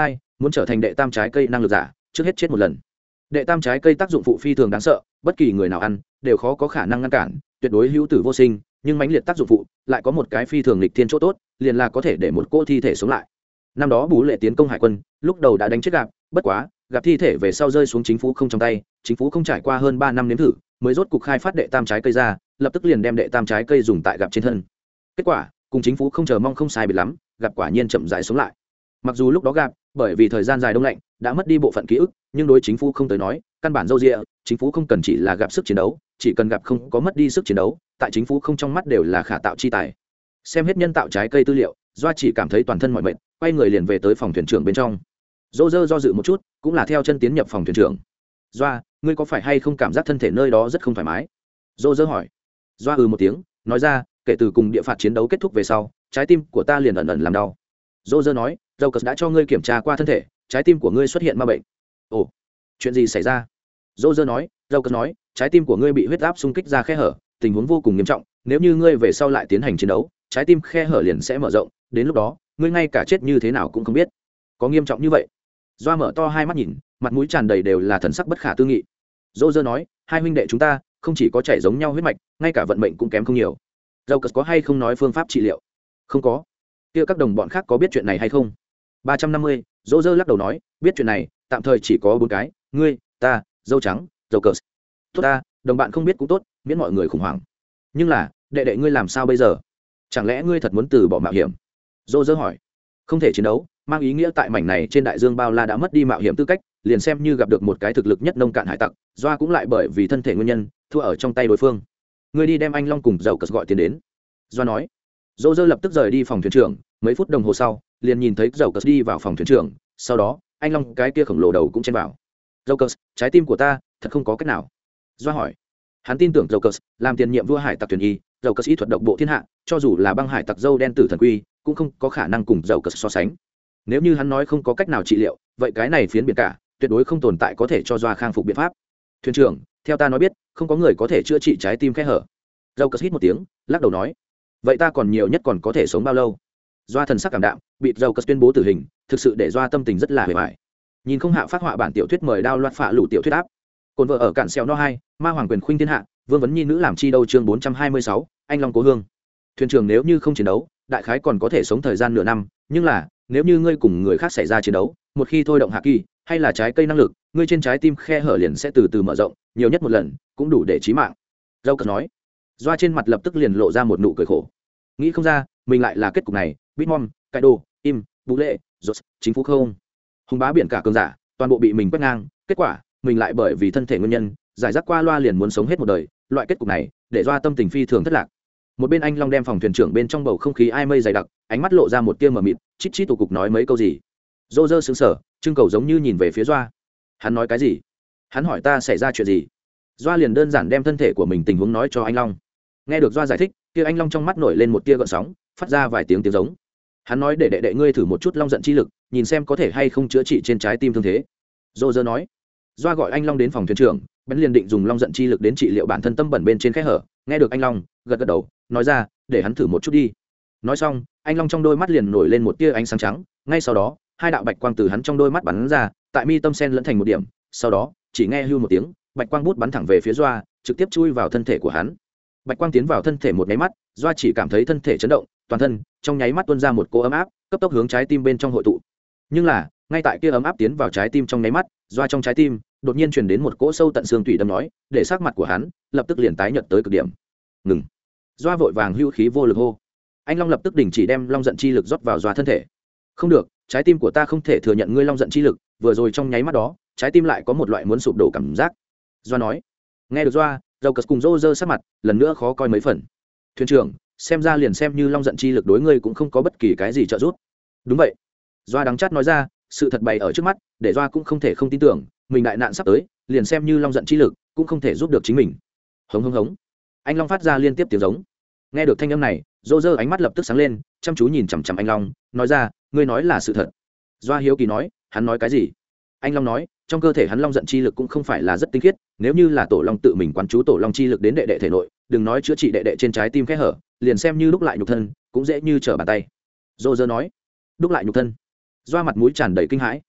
muốn trở thành đệ tam trái cây năng lực giả trước hết chết một lần. Đệ tam trái cây tác dụng phụ phi thường đáng sợ, bất kỳ người nào ăn đều khó có khả năng ngăn cản, tuyệt đối hữu tử vô sinh, nhưng mãnh liệt tác dụng phụ lại có một cái phi thường lịch thiên chỗ tốt, liền là có thể để một cô thi thể sống lại. Năm đó Bú Lệ tiến công hải quân, lúc đầu đã đánh chết Gạp, bất quá Gạp thi thể về sau rơi xuống chính phủ không trong tay, chính phủ không trải qua hơn ba năm nếm thử mới rốt cục khai phát đệ tam trái cây ra, lập tức liền đem đệ tam trái cây dùng tại Gạp trên thân. Kết quả cùng chính phủ không chờ mong không sai biệt lắm, Gạp quả nhiên chậm rãi sống lại. Mặc dù lúc đó Gạp bởi vì thời gian dài đông lạnh đã mất đi bộ phận ký ức, nhưng đối chính phủ không tới nói căn bản dâu dịa, chính phủ không cần chỉ là Gạp sức chiến đấu, chỉ cần Gạp không có mất đi sức chiến đấu, tại chính phủ không trong mắt đều là khả tạo chi tài. Xem hết nhân tạo trái cây tư liệu, Doa chỉ cảm thấy toàn thân mỏi mệt, quay người liền về tới phòng thuyền trưởng bên trong. Dô dơ do dự một chút, cũng là theo chân tiến nhập phòng thuyền trưởng. Doa, ngươi có phải hay không cảm giác thân thể nơi đó rất không thoải mái? Dô dơ hỏi. Doa ừ một tiếng, nói ra, kể từ cùng địa phạt chiến đấu kết thúc về sau, trái tim của ta liền ẩn ẩn làm đau. Dô dơ nói, Joker đã cho ngươi kiểm tra qua thân thể, trái tim của ngươi xuất hiện ma bệnh. Ồ, chuyện gì xảy ra? Dô dơ nói, Joker nói, trái tim của ngươi bị huyết áp xung kích ra khe hở, tình huống vô cùng nghiêm trọng, nếu như ngươi về sau lại tiến hành chiến đấu, trái tim khe hở liền sẽ mở rộng, đến lúc đó ngươi ngay cả chết như thế nào cũng không biết. Có nghiêm trọng như vậy? Doa mở to hai mắt nhìn, mặt mũi tràn đầy đều là thần sắc bất khả tư nghị. Dô dơ nói, hai huynh đệ chúng ta không chỉ có chảy giống nhau huyết mạch, ngay cả vận mệnh cũng kém không nhiều. Joker có hay không nói phương pháp trị liệu? Không có. Kia các đồng bọn khác có biết chuyện này hay không? ba trăm năm mươi, Dô dơ lắc đầu nói, biết chuyện này tạm thời chỉ có bốn cái, ngươi, ta, dâu trắng, Joker. Tốt ta, đồng bạn không biết cũng tốt, miễn mọi người khủng hoảng. Nhưng là đệ đệ ngươi làm sao bây giờ? Chẳng lẽ ngươi thật muốn từ bỏ mạo hiểm? Dô dơ hỏi. Không thể chiến đấu mang ý nghĩa tại mảnh này trên đại dương bao la đã mất đi mạo hiểm tư cách, liền xem như gặp được một cái thực lực nhất nông cạn hải tặc, Doa cũng lại bởi vì thân thể nguyên nhân thua ở trong tay đối phương. Ngươi đi đem anh Long cùng dầu cất gọi tiền đến. Doa nói. Dô dơ lập tức rời đi phòng thuyền trưởng, mấy phút đồng hồ sau liền nhìn thấy dầu cất đi vào phòng thuyền trưởng, sau đó anh Long cái kia khổng lồ đầu cũng chen vào. Dầu cất, trái tim của ta thật không có cách nào. Doa hỏi. Hắn tin tưởng dầu cất làm tiền nhiệm vua hải tặc thuyền y, dầu cất ý thuật độc bộ thiên hạ, cho dù là băng hải tặc dâu đen tử thần quy cũng không có khả năng cùng dầu cất so sánh. Nếu như hắn nói không có cách nào trị liệu, vậy cái này phiến biển cả tuyệt đối không tồn tại có thể cho Doa khang phục biện pháp. Thuyền trưởng, theo ta nói biết không có người có thể chữa trị trái tim khe hở. Dâu cất hít một tiếng, lắc đầu nói, vậy ta còn nhiều nhất còn có thể sống bao lâu? Doa thần sắc cảm đạm, bị dâu cất tuyên bố tử hình, thực sự để Doa tâm tình rất là hề bại. Nhìn không hạ phát họa bản tiểu thuyết mời đao loạt phạ lũ tiểu thuyết áp. Cồn vợ ở cạn xèo no hai, ma hoàng quyền khuynh thiên hạ, vương vấn nhi nữ làm chi đâu chương bốn trăm hai mươi sáu, anh Long cố hương. Thuyền trưởng, nếu như không chiến đấu, đại khái còn có thể sống thời gian nửa năm, nhưng là nếu như ngươi cùng người khác xảy ra chiến đấu, một khi thôi động hạ kỳ hay là trái cây năng lực, ngươi trên trái tim khe hở liền sẽ từ từ mở rộng, nhiều nhất một lần cũng đủ để chí mạng. Dâu cất nói. Doa trên mặt lập tức liền lộ ra một nụ cười khổ, nghĩ không ra mình lại là kết cục này. Bitmom, Kaido, Im, Bú Lệ, Rốt, chính phủ không hùng bá biển cả cường giả toàn bộ bị mình quét ngang, kết quả mình lại bởi vì thân thể nguyên nhân giải rác qua loa liền muốn sống hết một đời. Loại kết cục này để Doa tâm tình phi thường thất lạc. Một bên anh Long đem phòng thuyền trưởng bên trong bầu không khí ai mây dày đặc, ánh mắt lộ ra một tia mờ mịt, chít chít tụ cục nói mấy câu gì. Dô dơ sững sờ, trưng cầu giống như nhìn về phía Doa. Hắn nói cái gì? Hắn hỏi ta xảy ra chuyện gì? Doa liền đơn giản đem thân thể của mình tình huống nói cho anh Long. Nghe được Doa giải thích, kia anh Long trong mắt nổi lên một tia gợn sóng, phát ra vài tiếng tiếng giống. Hắn nói để đệ đệ ngươi thử một chút long giận chi lực, nhìn xem có thể hay không chữa trị trên trái tim thương thế. Dô dơ nói. Doa gọi anh Long đến phòng thuyền trưởng, bèn liền định dùng long giận chi lực đến trị liệu bản thân tâm bẩn bên trên khe hở. Nghe được anh Long gật gật đầu, nói ra, để hắn thử một chút đi. Nói xong, anh Long trong đôi mắt liền nổi lên một tia ánh sáng trắng, ngay sau đó hai đạo bạch quang từ hắn trong đôi mắt bắn ra, tại mi tâm sen lẫn thành một điểm, sau đó chỉ nghe hưu một tiếng, bạch quang bút bắn thẳng về phía Doa, trực tiếp chui vào thân thể của hắn. Bạch quang tiến vào thân thể một nháy mắt, Doa chỉ cảm thấy thân thể chấn động, toàn thân trong nháy mắt tuôn ra một cỗ ấm áp, cấp tốc hướng trái tim bên trong hội tụ. Nhưng là ngay tại kia ấm áp tiến vào trái tim trong nháy mắt, Doa trong trái tim đột nhiên truyền đến một cỗ sâu tận xương tủy đâm nói, để sắc mặt của hắn lập tức liền tái nhợt tới cực điểm. Ngừng. Doa vội vàng hưu khí vô lực hô. Anh Long lập tức đình chỉ đem long giận chi lực rót vào Doa thân thể. Không được, trái tim của ta không thể thừa nhận ngươi long giận chi lực, vừa rồi trong nháy mắt đó trái tim lại có một loại muốn sụp đổ cảm giác. Doa nói. Nghe được Doa, dầu cất cùng rô rơ sát mặt lần nữa khó coi mấy phần. Thuyền trưởng, xem ra liền xem như long giận chi lực đối ngươi cũng không có bất kỳ cái gì trợ giúp. Đúng vậy. Doa đắng chát nói ra, sự thật bày ở trước mắt, để Doa cũng không thể không tin tưởng, mình đại nạn sắp tới, liền xem như long giận chi lực cũng không thể giúp được chính mình. Hống hống hống. Anh Long phát ra liên tiếp tiếng giống. Nghe được thanh âm này, rô rơ ánh mắt lập tức sáng lên, chăm chú nhìn chằm chằm anh Long, nói ra, ngươi nói là sự thật. Doa hiếu kỳ nói, hắn nói cái gì? Anh Long nói, trong cơ thể hắn long giận chi lực cũng không phải là rất tinh khiết, nếu như là tổ long tự mình quán chú tổ long chi lực đến đệ đệ thể nội, đừng nói chữa trị đệ đệ trên trái tim khe hở, liền xem như đúc lại nhục thân cũng dễ như trở bàn tay. Rô rơ nói, đúc lại nhục thân. Doa mặt mũi tràn đầy kinh hãi.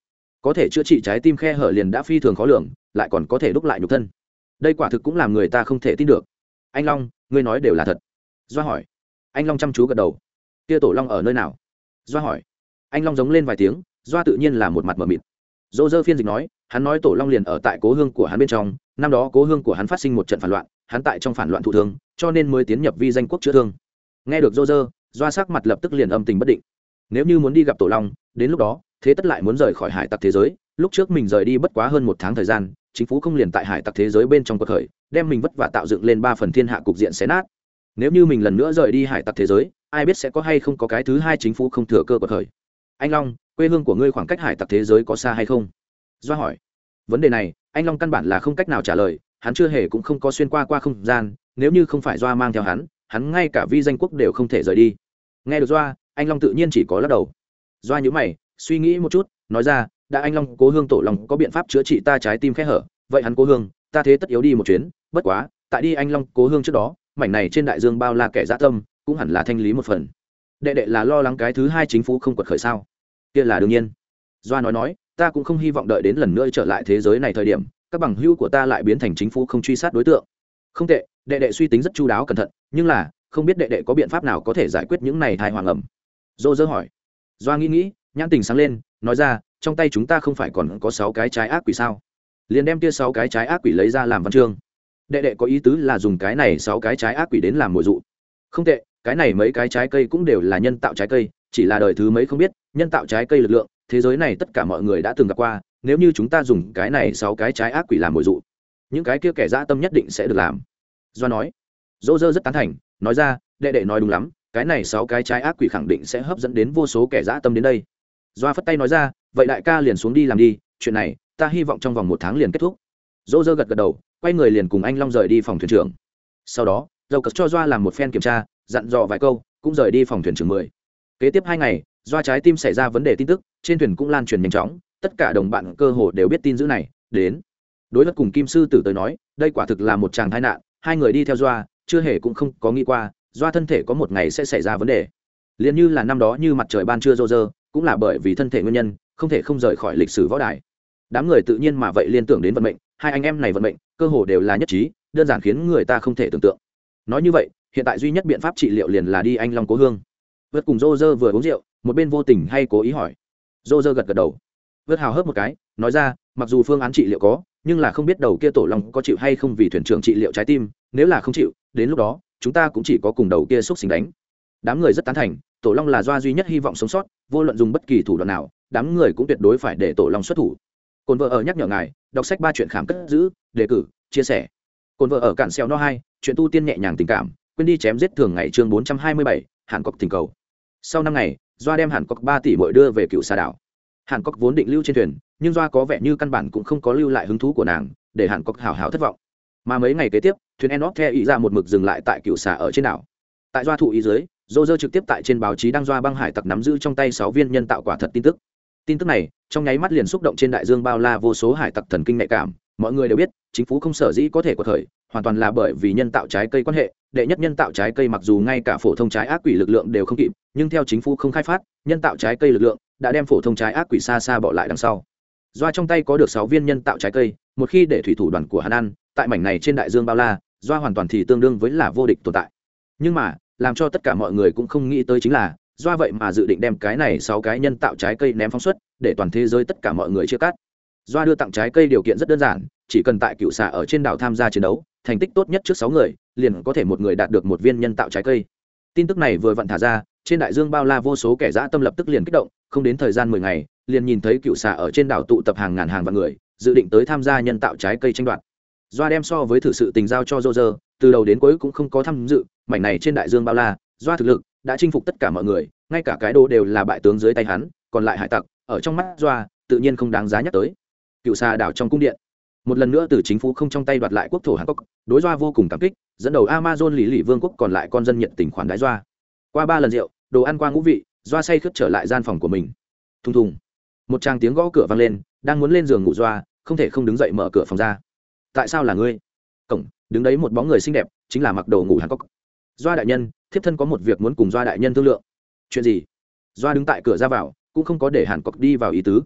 có thể chữa trị trái tim khe hở liền đã phi thường khó lường, lại còn có thể đúc lại nhục thân, đây quả thực cũng làm người ta không thể tin được. Anh Long, ngươi nói đều là thật? Doa hỏi. Anh Long chăm chú gật đầu. Kia Tổ Long ở nơi nào? Doa hỏi. Anh Long giống lên vài tiếng, Doa tự nhiên là một mặt mờ mịt. Dô dơ phiên dịch nói, hắn nói Tổ Long liền ở tại cố hương của hắn bên trong, năm đó cố hương của hắn phát sinh một trận phản loạn, hắn tại trong phản loạn thụ thương, cho nên mới tiến nhập vi danh quốc chữa thương. Nghe được Dô dơ, Doa sắc mặt lập tức liền âm tình bất định. Nếu như muốn đi gặp Tổ Long, đến lúc đó thế tất lại muốn rời khỏi hải tặc thế giới. Lúc trước mình rời đi bất quá hơn một tháng thời gian, chính phủ không liền tại hải tặc thế giới bên trong cuộc khởi, đem mình vất vả tạo dựng lên ba phần thiên hạ cục diện xé nát. Nếu như mình lần nữa rời đi hải tặc thế giới, ai biết sẽ có hay không có cái thứ hai chính phủ không thừa cơ cuộc khởi. Anh Long, quê hương của ngươi khoảng cách hải tặc thế giới có xa hay không? Doa hỏi. Vấn đề này anh Long căn bản là không cách nào trả lời, hắn chưa hề cũng không có xuyên qua qua không gian, nếu như không phải Doa mang theo hắn, hắn ngay cả vi danh quốc đều không thể rời đi. Nghe được Doa, anh Long tự nhiên chỉ có lắc đầu. Doa nhíu mày, suy nghĩ một chút, nói ra, đã anh Long cố hương Tổ Long có biện pháp chữa trị ta trái tim khe hở, vậy hắn cố hương, ta thế tất yếu đi một chuyến, bất quá, tại đi anh Long cố hương trước đó, mảnh này trên đại dương bao la kẻ dã tâm, cũng hẳn là thanh lý một phần. Đệ đệ là lo lắng cái thứ hai chính phủ không quật khởi sao? Kia là đương nhiên. Doa nói nói, ta cũng không hy vọng đợi đến lần nữa trở lại thế giới này thời điểm, các bằng hữu của ta lại biến thành chính phủ không truy sát đối tượng. Không tệ, đệ đệ suy tính rất chu đáo cẩn thận, nhưng là, không biết đệ đệ có biện pháp nào có thể giải quyết những này thai hoàng ẩm. Dô dơ hỏi. Doa nghĩ nghĩ, nhãn tình sáng lên, nói ra, trong tay chúng ta không phải còn có sáu cái trái ác quỷ sao? Liền đem kia sáu cái trái ác quỷ lấy ra làm văn chương. Đệ đệ có ý tứ là dùng cái này sáu cái trái ác quỷ đến làm mồi dụ. Không tệ, cái này mấy cái trái cây cũng đều là nhân tạo trái cây, chỉ là đời thứ mấy không biết, nhân tạo trái cây lực lượng, thế giới này tất cả mọi người đã từng gặp qua, nếu như chúng ta dùng cái này sáu cái trái ác quỷ làm mồi dụ, những cái kia kẻ dã tâm nhất định sẽ được làm. Doa nói. Dô dơ rất tán thành, nói ra, đệ đệ nói đúng lắm, cái này sáu cái trái ác quỷ khẳng định sẽ hấp dẫn đến vô số kẻ dã tâm đến đây. Doa phất tay nói ra, vậy đại ca liền xuống đi làm đi, chuyện này ta hy vọng trong vòng một tháng liền kết thúc. Dô dơ gật gật đầu, quay người liền cùng anh Long rời đi phòng thuyền trưởng. Sau đó dầu cất cho Doa làm một phen kiểm tra, dặn dò vài câu, cũng rời đi phòng thuyền trưởng mười. Kế tiếp hai ngày, Doa trái tim xảy ra vấn đề tin tức, trên thuyền cũng lan truyền nhanh chóng, tất cả đồng bạn cơ hồ đều biết tin dữ này. Đến đối với cùng Kim sư tử tới nói, đây quả thực là một tràng tai nạn. Hai người đi theo Doa, chưa hề cũng không có nghĩ qua Doa thân thể có một ngày sẽ xảy ra vấn đề. Liên như là năm đó như mặt trời ban trưa rô rơ, cũng là bởi vì thân thể nguyên nhân, không thể không rời khỏi lịch sử võ đài. Đám người tự nhiên mà vậy liên tưởng đến vận mệnh, hai anh em này vận mệnh cơ hồ đều là nhất trí, đơn giản khiến người ta không thể tưởng tượng. Nói như vậy, hiện tại duy nhất biện pháp trị liệu liền là đi anh Long cố hương. Vớt cùng rô rơ vừa uống rượu, một bên vô tình hay cố ý hỏi. Rô rơ gật gật đầu. Vớt hào hớp một cái, nói ra, mặc dù phương án trị liệu có, nhưng là không biết đầu kia Tổ Long có chịu hay không vì thuyền trưởng trị liệu trái tim, nếu là không chịu, đến lúc đó chúng ta cũng chỉ có cùng đầu kia xúc xình đánh. Đám người rất tán thành, Tổ Long là Doa duy nhất hy vọng sống sót, vô luận dùng bất kỳ thủ đoạn nào, đám người cũng tuyệt đối phải để Tổ Long xuất thủ. Cồn vợ ở nhắc nhở ngài, đọc sách ba chuyện khám cất giữ, đề cử, chia sẻ. Cồn vợ ở cản xeo no hai, chuyện tu tiên nhẹ nhàng tình cảm, quên đi chém giết thường ngày chương bốn trăm hai mươi bảy, Hàn Cốc thỉnh cầu. Sau năm ngày, Doa đem Hàn Cốc ba tỷ muội đưa về cựu xà đảo. Hàn Cốc vốn định lưu trên thuyền, nhưng Doa có vẻ như căn bản cũng không có lưu lại hứng thú của nàng, để Hàn Cốc hào hào thất vọng. Mà mấy ngày kế tiếp, thuyền Enoch theo ý ra một mực dừng lại tại cựu xà ở trên đảo. Tại Doa thụ ý dưới, Roger trực tiếp tại trên báo chí đăng Doa băng hải tặc nắm giữ trong tay sáu viên nhân tạo quả thật tin tức. Tin tức này, trong nháy mắt liền xúc động trên đại dương bao la vô số hải tặc thần kinh nhạy cảm, mọi người đều biết, chính phủ không sở dĩ có thể quật khởi, hoàn toàn là bởi vì nhân tạo trái cây quan hệ, đệ nhất nhân tạo trái cây mặc dù ngay cả phổ thông trái ác quỷ lực lượng đều không kịp, nhưng theo chính phủ không khai phát, nhân tạo trái cây lực lượng đã đem phổ thông trái ác quỷ xa xa bỏ lại đằng sau. Doa trong tay có được sáu viên nhân tạo trái cây, một khi để thủy thủ đoàn của hắn ăn, tại mảnh này trên đại dương bao la, Doa hoàn toàn thì tương đương với là vô địch tồn tại. Nhưng mà, làm cho tất cả mọi người cũng không nghĩ tới chính là, Doa vậy mà dự định đem cái này sáu cái nhân tạo trái cây ném phóng xuất, để toàn thế giới tất cả mọi người chia cắt. Doa đưa tặng trái cây điều kiện rất đơn giản, chỉ cần tại cựu xà ở trên đảo tham gia chiến đấu, thành tích tốt nhất trước sáu người, liền có thể một người đạt được một viên nhân tạo trái cây. Tin tức này vừa vặn thả ra, trên đại dương bao la vô số kẻ dã tâm lập tức liền kích động, không đến thời gian mười ngày, liền nhìn thấy cựu xà ở trên đảo tụ tập hàng ngàn hàng vạn người, dự định tới tham gia nhân tạo trái cây tranh đoạt. Doa đem so với thử sự tình giao cho Roger, từ đầu đến cuối cũng không có tham dự, mảnh này trên đại dương bao la, Doa thực lực đã chinh phục tất cả mọi người, ngay cả cái đồ đều là bại tướng dưới tay hắn, còn lại hải tặc, ở trong mắt Doa, tự nhiên không đáng giá nhắc tới. Cựu xà đảo trong cung điện, một lần nữa từ chính phủ không trong tay đoạt lại quốc thổ Hàn Quốc, đối Doa vô cùng cảm kích, dẫn đầu Amazon Lý Lỷ Vương quốc còn lại con dân nhiệt tình khoản đãi Doa. Qua ba lần rượu, đồ ăn qua ngũ vị, Doa say khướt trở lại gian phòng của mình. Thùng thùng, một tràng tiếng gõ cửa vang lên, đang muốn lên giường ngủ Doa, không thể không đứng dậy mở cửa phòng ra. Tại sao là ngươi? Cổng đứng đấy một bóng người xinh đẹp, chính là mặc đồ ngủ Hàn Quốc. Doa đại nhân, thiếp thân có một việc muốn cùng Doa đại nhân thương lượng. Chuyện gì? Doa đứng tại cửa ra vào, cũng không có để Hàn Quốc đi vào ý tứ.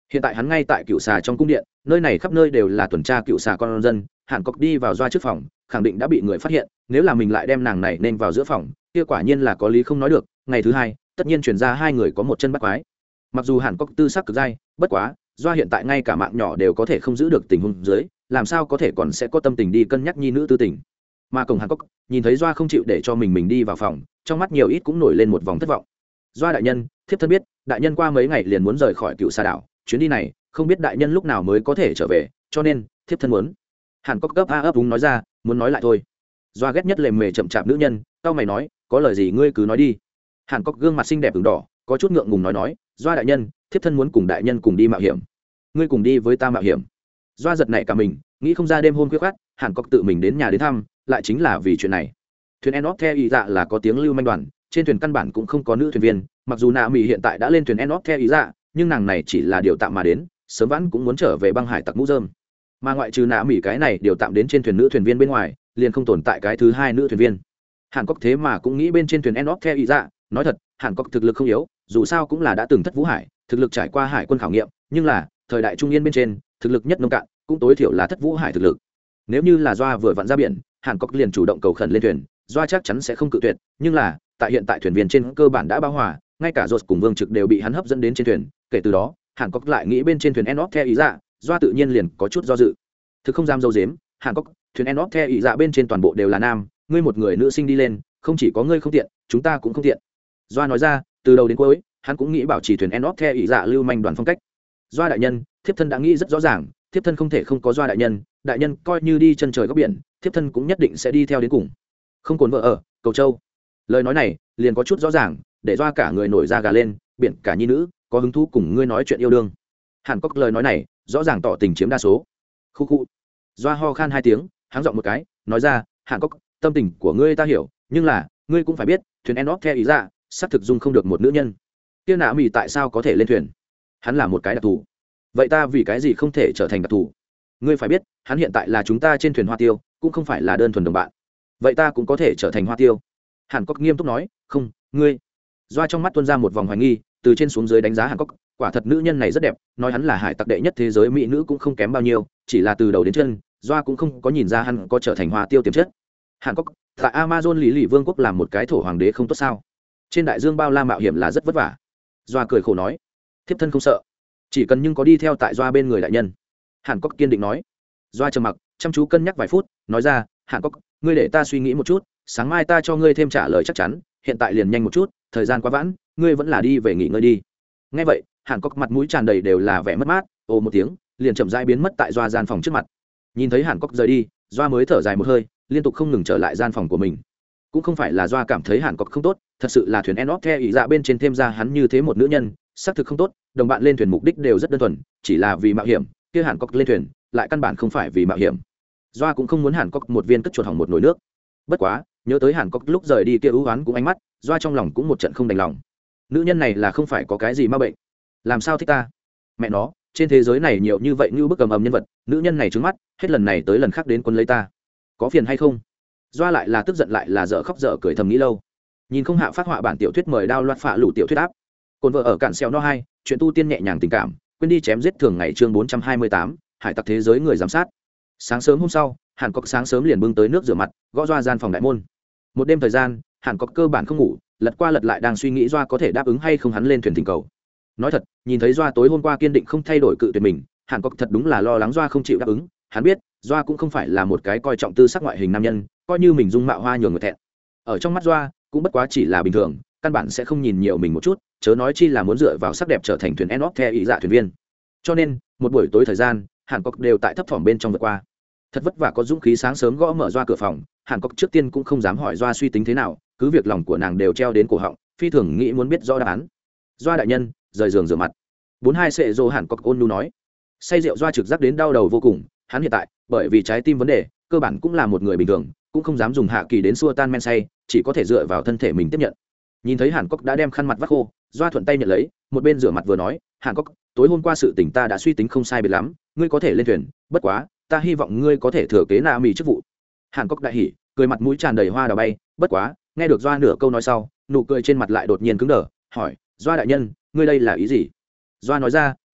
hiện tại hắn ngay tại cựu xà trong cung điện, nơi này khắp nơi đều là tuần tra cựu xà con dân. Hàn Cốc đi vào doa trước phòng, khẳng định đã bị người phát hiện, nếu là mình lại đem nàng này nên vào giữa phòng, kia quả nhiên là có lý không nói được. Ngày thứ hai tất nhiên truyền ra hai người có một chân bắt quái. Mặc dù Hàn Cốc tư sắc cực dai, bất quá doa hiện tại ngay cả mạng nhỏ đều có thể không giữ được tình huống dưới, làm sao có thể còn sẽ có tâm tình đi cân nhắc nhi nữ tư tình. Mà cổng Hàn Cốc nhìn thấy doa không chịu để cho mình mình đi vào phòng, trong mắt nhiều ít cũng nổi lên một vòng thất vọng. Doa đại nhân, thiếp thân biết đại nhân qua mấy ngày liền muốn rời khỏi cựu xà đảo, chuyến đi này không biết đại nhân lúc nào mới có thể trở về, cho nên thiếp thân muốn. Hàn Cốc gấp a ấp úng nói ra, muốn nói lại thôi. Doa ghét nhất lề mề chậm chạp nữ nhân, tao mày nói, có lời gì ngươi cứ nói đi. Hàn Cốc gương mặt xinh đẹp ửng đỏ, có chút ngượng ngùng nói nói, doa đại nhân, thiếp thân muốn cùng đại nhân cùng đi mạo hiểm. Ngươi cùng đi với ta mạo hiểm? Doa giật nảy cả mình, nghĩ không ra đêm hôm khuya khoắt Hàn Cốc tự mình đến nhà đến thăm, lại chính là vì chuyện này. Thuyền Enoch The ý dạ là có tiếng lưu manh đoàn, trên thuyền căn bản cũng không có nữ thuyền viên, mặc dù nạ mỹ hiện tại đã lên thuyền Enoch The ý dạ, nhưng nàng này chỉ là điều tạm mà đến, sớm vãn cũng muốn trở về băng hải tặc mũ rơm. Mà ngoại trừ nạ mỹ cái này điều tạm đến trên thuyền nữ thuyền viên bên ngoài, liền không tồn tại cái thứ hai nữ thuyền viên. Hàn Cốc thế mà cũng nghĩ bên trên thuyền Enoch The ý dạ, nói thật, Hàn Cốc thực lực không yếu, dù sao cũng là đã từng thất vũ hải, thực lực trải qua hải quân khảo nghiệm, nhưng là thời đại trung niên bên trên, thực lực nhất nông cạn, cũng tối thiểu là thất vũ hải thực lực. Nếu như là Doa vừa vặn ra biển, Hàn Cốc liền chủ động cầu khẩn lên thuyền, Doa chắc chắn sẽ không cự tuyệt, nhưng là tại hiện tại thuyền viên trên cơ bản đã bao hòa, ngay cả Rốt cùng Vương Trực đều bị hắn hấp dẫn đến trên thuyền, kể từ đó Hàn Cốc lại nghĩ bên trên thuyền Enoch The ý dạ, Doa tự nhiên liền có chút do dự. Thực không dám dâu dếm, Hàn Cốc, thuyền Enoch The ý dạ bên trên toàn bộ đều là nam, ngươi một người nữ sinh đi lên, không chỉ có ngươi không tiện, chúng ta cũng không tiện. Doa nói ra, từ đầu đến cuối, hắn cũng nghĩ bảo trì thuyền Enoch The ý dạ lưu manh đoàn phong cách. Doa đại nhân, thiếp thân đã nghĩ rất rõ ràng, thiếp thân không thể không có Doa đại nhân, đại nhân coi như đi chân trời góc biển, thiếp thân cũng nhất định sẽ đi theo đến cùng. Không cồn vợ ở Cầu Châu. Lời nói này liền có chút rõ ràng, để Doa cả người nổi da gà lên, biển cả nhi nữ có hứng thú cùng ngươi nói chuyện yêu đương. Hàn Cốc lời nói này rõ ràng tỏ tình chiếm đa số. Khu khu. Doa ho khan hai tiếng, háng giọng một cái, nói ra, Hàn Cốc, tâm tình của ngươi ta hiểu, nhưng là ngươi cũng phải biết, thuyền Enoch The ý dạ, sắp thực dung không được một nữ nhân. Kia nạ mỉ tại sao có thể lên thuyền? Hắn là một cái đặc thù. Vậy ta vì cái gì không thể trở thành đặc thù? Ngươi phải biết, hắn hiện tại là chúng ta trên thuyền Hoa Tiêu, cũng không phải là đơn thuần đồng bạn. Vậy ta cũng có thể trở thành Hoa Tiêu. Hàn Cốc nghiêm túc nói, không, ngươi. Doa trong mắt tuôn ra một vòng hoài nghi, từ trên xuống dưới đánh giá Hàn Cốc, quả thật nữ nhân này rất đẹp, nói hắn là hải tặc đệ nhất thế giới mỹ nữ cũng không kém bao nhiêu, chỉ là từ đầu đến chân, Doa cũng không có nhìn ra hắn có trở thành Hoa Tiêu tiềm chất. Hàn Cốc, tại Amazon Lý Lị Vương quốc làm một cái thổ hoàng đế không tốt sao? Trên đại dương bao la mạo hiểm là rất vất vả. Doa cười khổ nói, thiếp thân không sợ, chỉ cần nhưng có đi theo tại Doa bên người đại nhân. Hàn Cốc kiên định nói. Doa trầm mặc, chăm chú cân nhắc vài phút, nói ra, Hàn Cốc, ngươi để ta suy nghĩ một chút, sáng mai ta cho ngươi thêm trả lời chắc chắn, hiện tại liền nhanh một chút, thời gian quá vãn, ngươi vẫn là đi về nghỉ ngơi đi. Nghe vậy, Hàn Cốc mặt mũi tràn đầy đều là vẻ mất mát, ồ một tiếng, liền chậm rãi biến mất tại Doa gian phòng trước mặt. Nhìn thấy Hàn Cốc rời đi, Doa mới thở dài một hơi, liên tục không ngừng trở lại gian phòng của mình. Cũng không phải là Doa cảm thấy Hàn Cốc không tốt, thật sự là thuyền Enoch The ý dạ bên trên thêm ra hắn như thế một nữ nhân, xác thực không tốt, đồng bạn lên thuyền mục đích đều rất đơn thuần, chỉ là vì mạo hiểm, kia Hàn Cốc lên thuyền, lại căn bản không phải vì mạo hiểm. Doa cũng không muốn Hàn Cốc một viên cất chuột hỏng một nồi nước. Bất quá, nhớ tới Hàn Cốc lúc rời đi kia ưu oán cũng ánh mắt, Doa trong lòng cũng một trận không đành lòng. Nữ nhân này là không phải có cái gì ma bệnh, làm sao thích ta? Mẹ nó, trên thế giới này nhiều như vậy như bức cầm ầm nhân vật, nữ nhân này trướng mắt, hết lần này tới lần khác đến quân lấy ta, có phiền hay không? Doa lại là tức giận lại là dở khóc dở cười thầm nghĩ lâu. Nhìn không hạ phát họa bản tiểu thuyết mời đao loạt phạ lũ tiểu thuyết áp. Cồn vợ ở cạn xeo no hai, chuyện tu tiên nhẹ nhàng tình cảm, quên đi chém giết thường ngày chương bốn trăm hai mươi tám, hải tặc thế giới người giám sát. Sáng sớm hôm sau, Hàn Cốc sáng sớm liền bưng tới nước rửa mặt, gõ Doa gian phòng đại môn. Một đêm thời gian, Hàn Cốc cơ bản không ngủ, lật qua lật lại đang suy nghĩ Doa có thể đáp ứng hay không hắn lên thuyền thỉnh cầu. Nói thật, nhìn thấy Doa tối hôm qua kiên định không thay đổi cự tuyệt mình, Hàn Cốc thật đúng là lo lắng Doa không chịu đáp ứng. Hắn biết, Doa cũng không phải là một cái coi trọng tư sắc ngoại hình nam nhân, coi như mình dung mạo hoa nhường người thẹn. Ở trong mắt Doa, cũng bất quá chỉ là bình thường, căn bản sẽ không nhìn nhiều mình một chút, chớ nói chi là muốn dựa vào sắc đẹp trở thành thuyền Enoch The ý dạ thuyền viên. Cho nên, một buổi tối thời gian, Hàn Cốc đều tại thấp thỏm bên trong vượt qua. Thật vất vả có dũng khí sáng sớm gõ mở Doa cửa phòng, Hàn Cốc trước tiên cũng không dám hỏi Doa suy tính thế nào, cứ việc lòng của nàng đều treo đến cổ họng, phi thường nghĩ muốn biết rõ đáp án. Doa đại nhân, rời giường rửa mặt. bốn hai sệ dô Hàn Cốc ôn nhu nói. Say rượu Doa trực giác đến đau đầu vô cùng, hắn hiện tại, bởi vì trái tim vấn đề, cơ bản cũng là một người bình thường, cũng không dám dùng hạ kỳ đến xua tan men say, chỉ có thể dựa vào thân thể mình tiếp nhận. Nhìn thấy Hàn Cốc đã đem khăn mặt vắt khô, Doa thuận tay nhận lấy, một bên rửa mặt vừa nói, Hàn Cốc, tối hôm qua sự tình ta đã suy tính không sai biệt lắm, ngươi có thể lên thuyền, bất quá ta hy vọng ngươi có thể thừa kế nạ mì chức vụ. Hàn Cốc đại hỉ, cười mặt mũi tràn đầy hoa đào bay, bất quá nghe được Doa nửa câu nói sau, nụ cười trên mặt lại đột nhiên cứng đờ, hỏi, Doa đại nhân, ngươi đây là ý gì? Doa nói ra,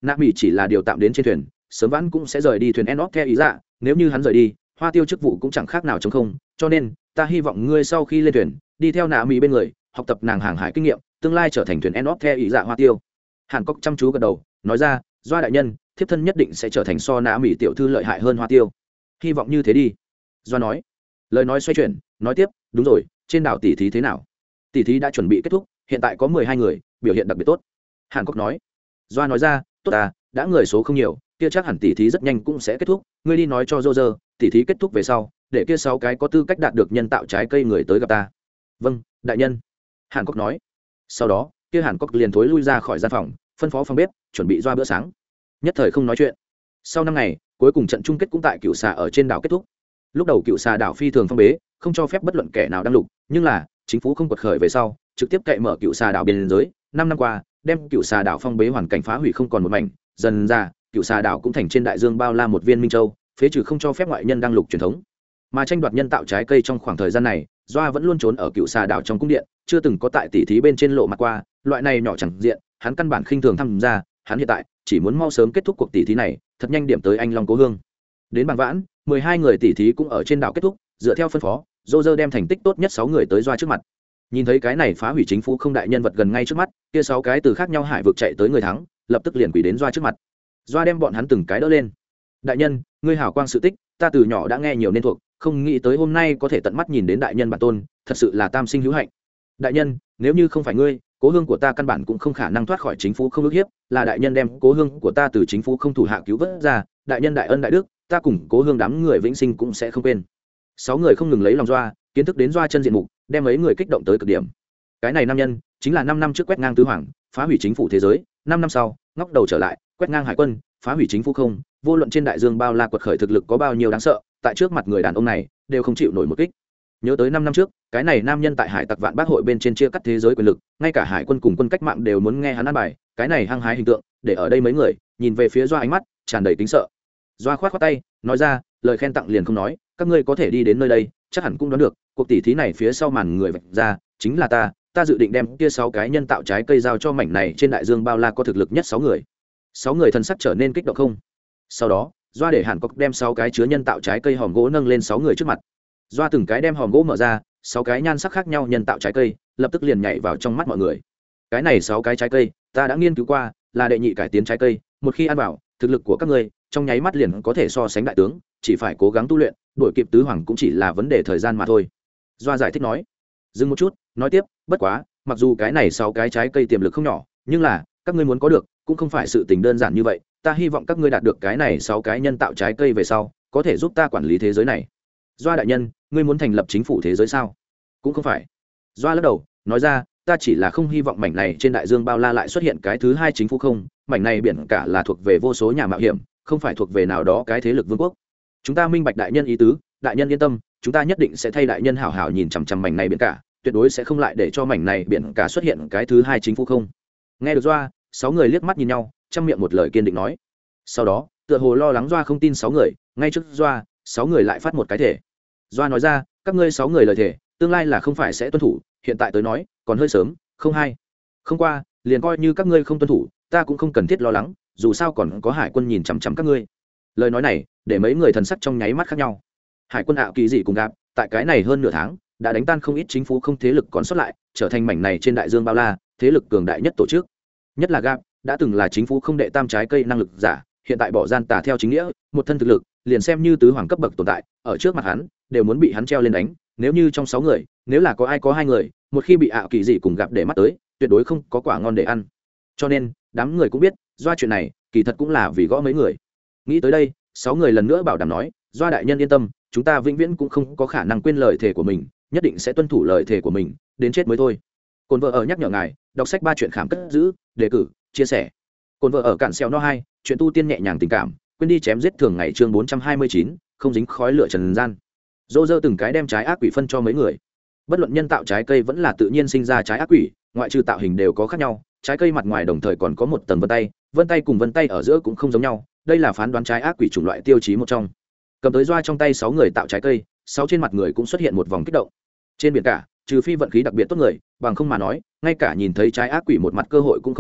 nạ mỹ chỉ là điều tạm đến trên thuyền, sớm vãn cũng sẽ rời đi thuyền Enoch theo ý dạ, nếu như hắn rời đi, Hoa Tiêu chức vụ cũng chẳng khác nào trống không, cho nên ta hy vọng ngươi sau khi lên thuyền, đi theo nạ mỹ bên người, học tập nàng hàng hải kinh nghiệm, tương lai trở thành thuyền Enoch theo ý dạ Hoa Tiêu. Hàn Cốc chăm chú gật đầu, nói ra, Doa đại nhân, thiếp thân nhất định sẽ trở thành so nạ mỹ tiểu thư lợi hại hơn Hoa Tiêu. Hy vọng như thế đi. Doa nói. Lời nói xoay chuyển, nói tiếp, đúng rồi, trên đảo tỷ thí thế nào? Tỷ thí đã chuẩn bị kết thúc, hiện tại có mười hai người, biểu hiện đặc biệt tốt. Hàn Cốc nói. Doa nói ra, tốt à, đã người số không nhiều, kia chắc hẳn tỷ thí rất nhanh cũng sẽ kết thúc, ngươi đi nói cho Roger, tỷ thí kết thúc về sau, để kia sáu cái có tư cách đạt được nhân tạo trái cây người tới gặp ta. Vâng, đại nhân. Hàn Cốc nói. Sau đó, kia Hàn Cốc liền thối lui ra khỏi gian phòng, phân phó phòng bếp, chuẩn bị Doa bữa sáng. Nhất thời không nói chuyện. Sau năm ngày, cuối cùng trận chung kết cũng tại Cựu Xà ở trên đảo kết thúc. Lúc đầu Cựu Xà đảo phi thường phong bế, không cho phép bất luận kẻ nào đăng lục, nhưng là chính phủ không quật khởi về sau, trực tiếp cậy mở Cựu Xà đảo biên giới. Năm năm qua, đem Cựu Xà đảo phong bế hoàn cảnh phá hủy không còn một mảnh, dần ra, Cựu Xà đảo cũng thành trên đại dương bao la một viên minh châu, phế trừ không cho phép ngoại nhân đăng lục truyền thống. Mà tranh đoạt nhân tạo trái cây trong khoảng thời gian này, Doa vẫn luôn trốn ở Cựu Xà đảo trong cung điện, chưa từng có tại tỷ thí bên trên lộ mặt qua, loại này nhỏ chẳng diện, hắn căn bản khinh thường tham gia, hắn hiện tại chỉ muốn mau sớm kết thúc cuộc tỷ thí này, thật nhanh điểm tới anh Long Cố Hương. Đến bằng vãn, mười hai người tỷ thí cũng ở trên đảo kết thúc, dựa theo phân phó, Roger đem thành tích tốt nhất sáu người tới Doa trước mặt. Nhìn thấy cái này phá hủy chính phủ không đại nhân vật gần ngay trước mắt, kia sáu cái từ khác nhau hải vực chạy tới người thắng, lập tức liền quỳ đến Doa trước mặt. Doa đem bọn hắn từng cái đỡ lên. Đại nhân, ngươi hảo quang sự tích, ta từ nhỏ đã nghe nhiều nên thuộc, không nghĩ tới hôm nay có thể tận mắt nhìn đến đại nhân bản tôn, thật sự là tam sinh hữu hạnh. Đại nhân, nếu như không phải ngươi, cố hương của ta căn bản cũng không khả năng thoát khỏi chính phủ không ức hiếp, là đại nhân đem cố hương của ta từ chính phủ không thủ hạ cứu vớt ra, đại nhân đại ân đại đức, ta cùng cố hương đám người vĩnh sinh cũng sẽ không quên. Sáu người không ngừng lấy lòng Doa, kiến thức đến Doa chân diện mục, đem mấy người kích động tới cực điểm. Cái này nam nhân chính là năm năm trước quét ngang tứ hoàng, phá hủy chính phủ thế giới, năm năm sau ngóc đầu trở lại, quét ngang hải quân, phá hủy chính phủ không, vô luận trên đại dương bao la quật khởi thực lực có bao nhiêu đáng sợ, tại trước mặt người đàn ông này đều không chịu nổi một kích. Nhớ tới năm năm trước, cái này nam nhân tại hải tặc vạn bác hội bên trên chia cắt thế giới quyền lực, ngay cả hải quân cùng quân cách mạng đều muốn nghe hắn ăn bài, cái này hăng hái hình tượng, để ở đây mấy người nhìn về phía Doa ánh mắt tràn đầy kính sợ. Doa khoát khoát tay, nói ra, lời khen tặng liền không nói, các ngươi có thể đi đến nơi đây, chắc hẳn cũng đoán được, cuộc tỷ thí này phía sau màn người vạch ra, chính là ta, ta dự định đem kia sáu cái nhân tạo trái cây giao cho mảnh này trên đại dương bao la có thực lực nhất sáu người. Sáu người thân sắc trở nên kích động không. Sau đó, Doa để Hàn Cốc đem sáu cái chứa nhân tạo trái cây hòm gỗ nâng lên sáu người trước mặt. Doa từng cái đem hòm gỗ mở ra, sáu cái nhan sắc khác nhau nhân tạo trái cây, lập tức liền nhảy vào trong mắt mọi người. Cái này sáu cái trái cây, ta đã nghiên cứu qua, là đệ nhị cải tiến trái cây, một khi ăn vào, thực lực của các ngươi trong nháy mắt liền có thể so sánh đại tướng, chỉ phải cố gắng tu luyện, đuổi kịp tứ hoàng cũng chỉ là vấn đề thời gian mà thôi. Doa giải thích nói. Dừng một chút, nói tiếp, bất quá, mặc dù cái này sáu cái trái cây tiềm lực không nhỏ, nhưng là các ngươi muốn có được, cũng không phải sự tình đơn giản như vậy, ta hy vọng các ngươi đạt được cái này sáu cái nhân tạo trái cây về sau, có thể giúp ta quản lý thế giới này. Doa đại nhân, ngươi muốn thành lập chính phủ thế giới sao? Cũng không phải. Doa lắc đầu, nói ra, ta chỉ là không hy vọng mảnh này trên đại dương bao la lại xuất hiện cái thứ hai chính phủ không, mảnh này biển cả là thuộc về vô số nhà mạo hiểm, không phải thuộc về nào đó cái thế lực vương quốc. Chúng ta minh bạch đại nhân ý tứ, đại nhân yên tâm, chúng ta nhất định sẽ thay đại nhân hảo hảo nhìn chằm chằm mảnh này biển cả, tuyệt đối sẽ không lại để cho mảnh này biển cả xuất hiện cái thứ hai chính phủ không. Nghe được Doa, sáu người liếc mắt nhìn nhau, trong miệng một lời kiên định nói. Sau đó, tựa hồ lo lắng Doa không tin sáu người, ngay trước Doa, sáu người lại phát một cái thể. Doa nói ra, các ngươi sáu người lời thể, tương lai là không phải sẽ tuân thủ, hiện tại tới nói, còn hơi sớm, không hay. Không qua, liền coi như các ngươi không tuân thủ, ta cũng không cần thiết lo lắng, dù sao còn có hải quân nhìn chằm chằm các ngươi. Lời nói này, để mấy người thần sắc trong nháy mắt khác nhau. Hải quân ảo kỳ dị cùng gặp, tại cái này hơn nửa tháng, đã đánh tan không ít chính phủ không thế lực còn sót lại, trở thành mảnh này trên đại dương bao la, thế lực cường đại nhất tổ chức. Nhất là gặp, đã từng là chính phủ không đệ tam trái cây năng lực giả, hiện tại bỏ gian tà theo chính nghĩa, một thân thực lực, liền xem như tứ hoàng cấp bậc tồn tại, ở trước mặt hắn, đều muốn bị hắn treo lên đánh. Nếu như trong sáu người, nếu là có ai có hai người, một khi bị ảo kỳ dị cùng gặp để mắt tới, tuyệt đối không có quả ngon để ăn. Cho nên, đám người cũng biết, Doa chuyện này, kỳ thật cũng là vì gõ mấy người. Nghĩ tới đây, sáu người lần nữa bảo đảm nói, Doa đại nhân yên tâm, chúng ta vĩnh viễn cũng không có khả năng quên lời thề của mình, nhất định sẽ tuân thủ lời thề của mình, đến chết mới thôi. Cồn vợ ở nhắc nhở ngài, đọc sách ba chuyện khám cất giữ, đề cử, chia sẻ. Cồn vợ ở cản xeo no hai, chuyện tu tiên nhẹ nhàng tình cảm, quên đi chém giết thường ngày chương bốn trăm hai mươi chín, không dính khói lửa trần gian. Dô dơ từng cái đem trái ác quỷ phân cho mấy người. Bất luận nhân tạo trái cây vẫn là tự nhiên sinh ra trái ác quỷ, ngoại trừ tạo hình đều có khác nhau, trái cây mặt ngoài đồng thời còn có một tầng vân tay, vân tay cùng vân tay ở giữa cũng không giống nhau, đây là phán đoán trái ác quỷ chủng loại tiêu chí một trong. Cầm tới Doa trong tay sáu người tạo trái cây, sáu trên mặt người cũng xuất hiện một vòng kích động. Trên biển cả, trừ phi vận khí đặc biệt tốt người, bằng không mà nói, ngay cả nhìn thấy trái ác quỷ một mặt cơ hội cũng không có,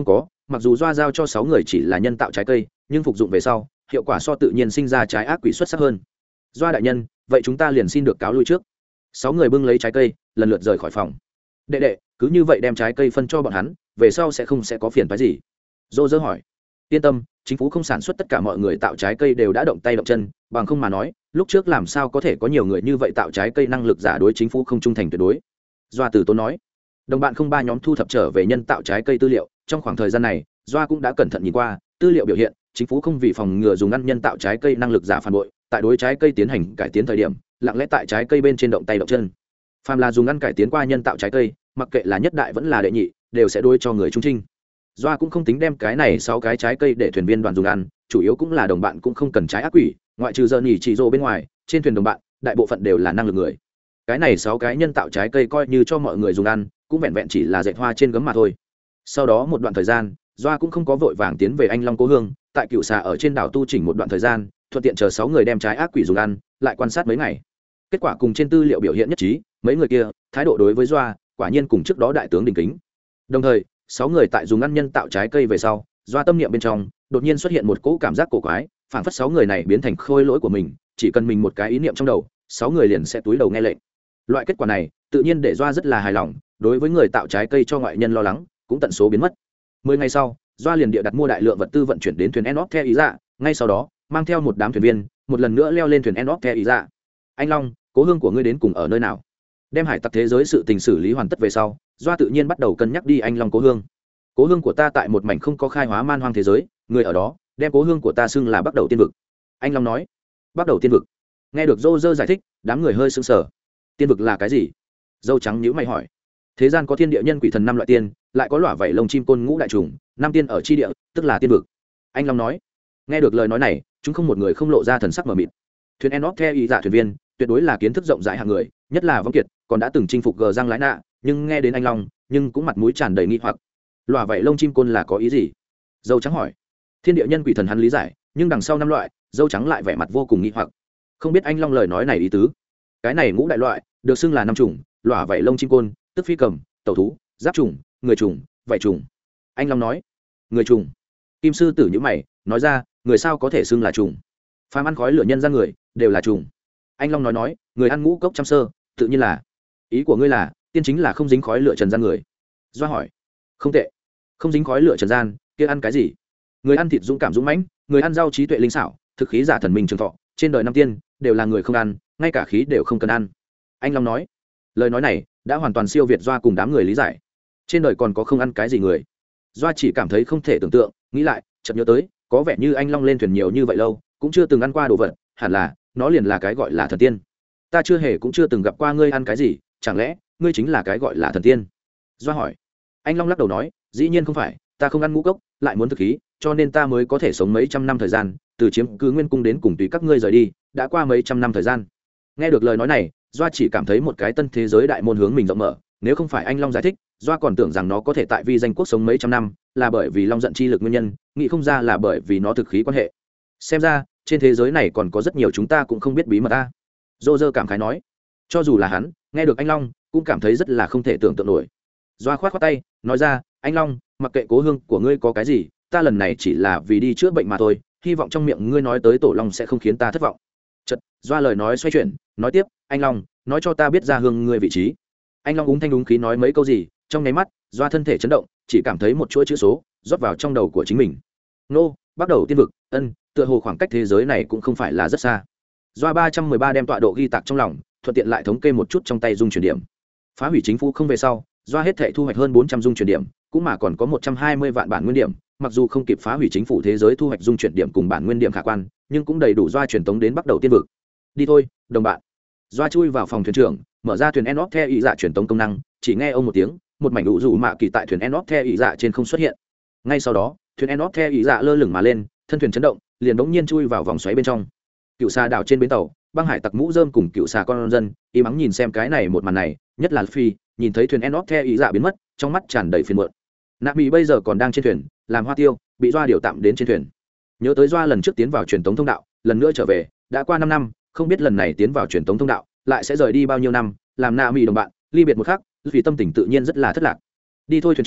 mặc dù doa giao cho sáu người chỉ là nhân tạo trái cây nhưng phục dụng về sau hiệu quả so tự nhiên sinh ra trái ác quỷ xuất sắc hơn. Doa đại nhân, vậy chúng ta liền xin được cáo lui trước. Sáu người bưng lấy trái cây lần lượt rời khỏi phòng. Đệ đệ, cứ như vậy đem trái cây phân cho bọn hắn, về sau sẽ không sẽ có phiền phái gì? Dô dơ hỏi. Yên tâm, chính phủ không sản xuất tất cả mọi người tạo trái cây đều đã động tay động chân, bằng không mà nói lúc trước làm sao có thể có nhiều người như vậy tạo trái cây năng lực giả đối chính phủ không trung thành tuyệt đối. Doa từ tốn nói. Đồng bạn không ba nhóm thu thập trở về nhân tạo trái cây tư liệu, trong khoảng thời gian này Doa cũng đã cẩn thận nhìn qua tư liệu biểu hiện chính phủ không vì phòng ngừa dùng ăn nhân tạo trái cây năng lực giả phản bội tại đối trái cây tiến hành cải tiến thời điểm lặng lẽ tại trái cây bên trên động tay động chân. Phàm là dùng ăn cải tiến qua nhân tạo trái cây, mặc kệ là nhất đại vẫn là đệ nhị đều sẽ đối cho người trung trinh. Doa cũng không tính đem cái này sáu cái trái cây để thuyền viên đoàn dùng ăn, chủ yếu cũng là đồng bạn cũng không cần trái ác quỷ, ngoại trừ giờ nhỉ chỉ rồ bên ngoài trên thuyền đồng bạn đại bộ phận đều là năng lực người. Cái này sáu cái nhân tạo trái cây coi như cho mọi người dùng ăn cũng vẹn vẹn chỉ là dệt hoa trên gấm mà thôi. Sau đó một đoạn thời gian Doa cũng không có vội vàng tiến về Anh Long Cố Hương, tại cựu xà ở trên đảo tu chỉnh một đoạn thời gian, thuận tiện chờ sáu người đem trái ác quỷ dùng ăn, lại quan sát mấy ngày. Kết quả cùng trên tư liệu biểu hiện nhất trí, mấy người kia thái độ đối với Doa quả nhiên cùng trước đó đại tướng đình kính. Đồng thời sáu người tại dùng ăn nhân tạo trái cây về sau, Doa tâm niệm bên trong đột nhiên xuất hiện một cỗ cảm giác cổ quái, phảng phất sáu người này biến thành khôi lỗi của mình, chỉ cần mình một cái ý niệm trong đầu, sáu người liền sẽ túi đầu nghe lệnh. Loại kết quả này tự nhiên để Doa rất là hài lòng, đối với người tạo trái cây cho ngoại nhân lo lắng cũng tận số biến mất. Mười ngày sau Doa liền địa đặt mua đại lượng vật tư vận chuyển đến thuyền Enoch theo ý dạ, ngay sau đó mang theo một đám thuyền viên một lần nữa leo lên thuyền Enoch theo ý dạ. Anh Long, cố hương của ngươi đến cùng ở nơi nào? Đem hải tặc thế giới sự tình xử lý hoàn tất về sau, Doa tự nhiên bắt đầu cân nhắc đi Anh Long cố hương. Cố hương của ta tại một mảnh không có khai hóa man hoang thế giới, người ở đó đem cố hương của ta xưng là Bắc Đầu Tiên vực. Anh Long nói. Bắc Đầu Tiên vực? Nghe được Dô Dơ giải thích, đám người hơi sững sờ. Tiên vực là cái gì? Dâu trắng nhíu mày hỏi. Thế gian có thiên địa nhân quỷ thần năm loại tiên, lại có lỏa vảy lông chim côn ngũ đại trùng, năm tiên ở chi địa, tức là tiên vực. Anh Long nói. Nghe được lời nói này, chúng không một người không lộ ra thần sắc mờ mịt. Thuyền Enoch theo ý dạ thuyền viên tuyệt đối là kiến thức rộng rãi hạng người, nhất là Vong Kiệt còn đã từng chinh phục gờ răng lái nạ, nhưng nghe đến Anh Long nhưng cũng mặt mũi tràn đầy nghi hoặc. Lỏa vảy lông chim côn là có ý gì? Dâu trắng hỏi. Thiên địa nhân quỷ thần hắn lý giải, nhưng đằng sau năm loại, dâu trắng lại vẻ mặt vô cùng nghi hoặc. Không biết Anh Long lời nói này ý tứ. Cái này ngũ đại loại được xưng là năm chủng, lỏa vảy lông chim côn tức phi cầm, tẩu thú, giáp trùng, người trùng, vảy trùng. Anh Long nói. Người trùng. Kim sư tử nhíu mày nói ra, người sao có thể xưng là trùng? Phàm ăn khói lửa nhân ra người đều là trùng. Anh Long nói nói, người ăn ngũ cốc trăm sơ tự nhiên là. Ý của ngươi là tiên chính là không dính khói lửa trần gian người? Doa hỏi. Không tệ. Không dính khói lửa trần gian kia ăn cái gì? Người ăn thịt dũng cảm dũng mãnh, người ăn rau trí tuệ linh xảo, thực khí giả thần minh trường thọ, trên đời năm tiên đều là người không ăn, ngay cả khí đều không cần ăn. Anh Long nói. Lời nói này đã hoàn toàn siêu việt Doa cùng đám người lý giải. Trên đời còn có không ăn cái gì người? Doa chỉ cảm thấy không thể tưởng tượng, nghĩ lại chợt nhớ tới có vẻ như Anh Long lên thuyền nhiều như vậy lâu cũng chưa từng ăn qua đồ vật, hẳn là nó liền là cái gọi là thần tiên. Ta chưa hề cũng chưa từng gặp qua ngươi ăn cái gì, chẳng lẽ ngươi chính là cái gọi là thần tiên? Doa hỏi. Anh Long lắc đầu nói, dĩ nhiên không phải, ta không ăn ngũ cốc lại muốn thực khí, cho nên ta mới có thể sống mấy trăm năm thời gian, từ chiếm cứ nguyên cung đến cùng tùy các ngươi rời đi đã qua mấy trăm năm thời gian. Nghe được lời nói này, Doa chỉ cảm thấy một cái tân thế giới đại môn hướng mình rộng mở, nếu không phải Anh Long giải thích, Doa còn tưởng rằng nó có thể tại vi danh quốc sống mấy trăm năm là bởi vì long giận chi lực nguyên nhân, nghĩ không ra là bởi vì nó thực khí quan hệ. Xem ra trên thế giới này còn có rất nhiều chúng ta cũng không biết bí mật ta. Dô Dơ cảm khái nói. Cho dù là hắn nghe được Anh Long cũng cảm thấy rất là không thể tưởng tượng nổi. Doa khoát khoát tay nói ra, Anh Long, mặc kệ cố hương của ngươi có cái gì, ta lần này chỉ là vì đi chữa bệnh mà thôi, hy vọng trong miệng ngươi nói tới tổ long sẽ không khiến ta thất vọng. Chật, Doa lời nói xoay chuyển nói tiếp, Anh Long, nói cho ta biết ra hương ngươi vị trí. Anh Long úng thanh úng khí nói mấy câu gì, trong nháy mắt Doa thân thể chấn động, chỉ cảm thấy một chuỗi chữ số rót vào trong đầu của chính mình. Nô, bắt đầu tiên vực, ân, tựa hồ khoảng cách thế giới này cũng không phải là rất xa. Doa ba trăm mười ba đem tọa độ ghi tạc trong lòng, thuận tiện lại thống kê một chút trong tay dung chuyển điểm. Phá hủy chính phủ không về sau, Doa hết thảy thu hoạch hơn bốn trăm dung chuyển điểm, cũng mà còn có một trăm hai mươi vạn bản nguyên điểm, mặc dù không kịp phá hủy chính phủ thế giới thu hoạch dung chuyển điểm cùng bản nguyên điểm khả quan, nhưng cũng đầy đủ Doa truyền tống đến bắt đầu tiên vực. Đi thôi, đồng bạn. Doa chui vào phòng thuyền trưởng, mở ra thuyền Enoch theo ý dạ truyền tống công năng, chỉ nghe ông một tiếng, một mảnh đủ rủ mạ kỳ tại thuyền Enoch theo ý dạ trên không xuất hiện. Ngay sau đó, thuyền Enoch theo ý dạ lơ lửng mà lên, thân thuyền chấn động, liền bỗng nhiên chui vào vòng xoáy bên trong. Cựu xà đảo trên bến tàu, băng hải tặc mũ rơm cùng cựu xà con dân y mắng nhìn xem cái này một màn này, nhất là Phi nhìn thấy thuyền Enoch theo ý dạ biến mất, trong mắt tràn đầy phiền muộn. Nạp Mỹ bây giờ còn đang trên thuyền, làm hoa tiêu, bị Doa điều tạm đến trên thuyền. Nhớ tới Doa lần trước tiến vào truyền tống thông đạo, lần nữa trở về, đã qua năm năm, không biết lần này tiến vào truyền tống thông đạo, lại sẽ rời đi bao nhiêu năm, làm Nạp Mỹ đồng bạn, ly biệt một khắc, vì tâm tình tự nhiên rất là thất lạc. Đi thôi thuyền trưởng,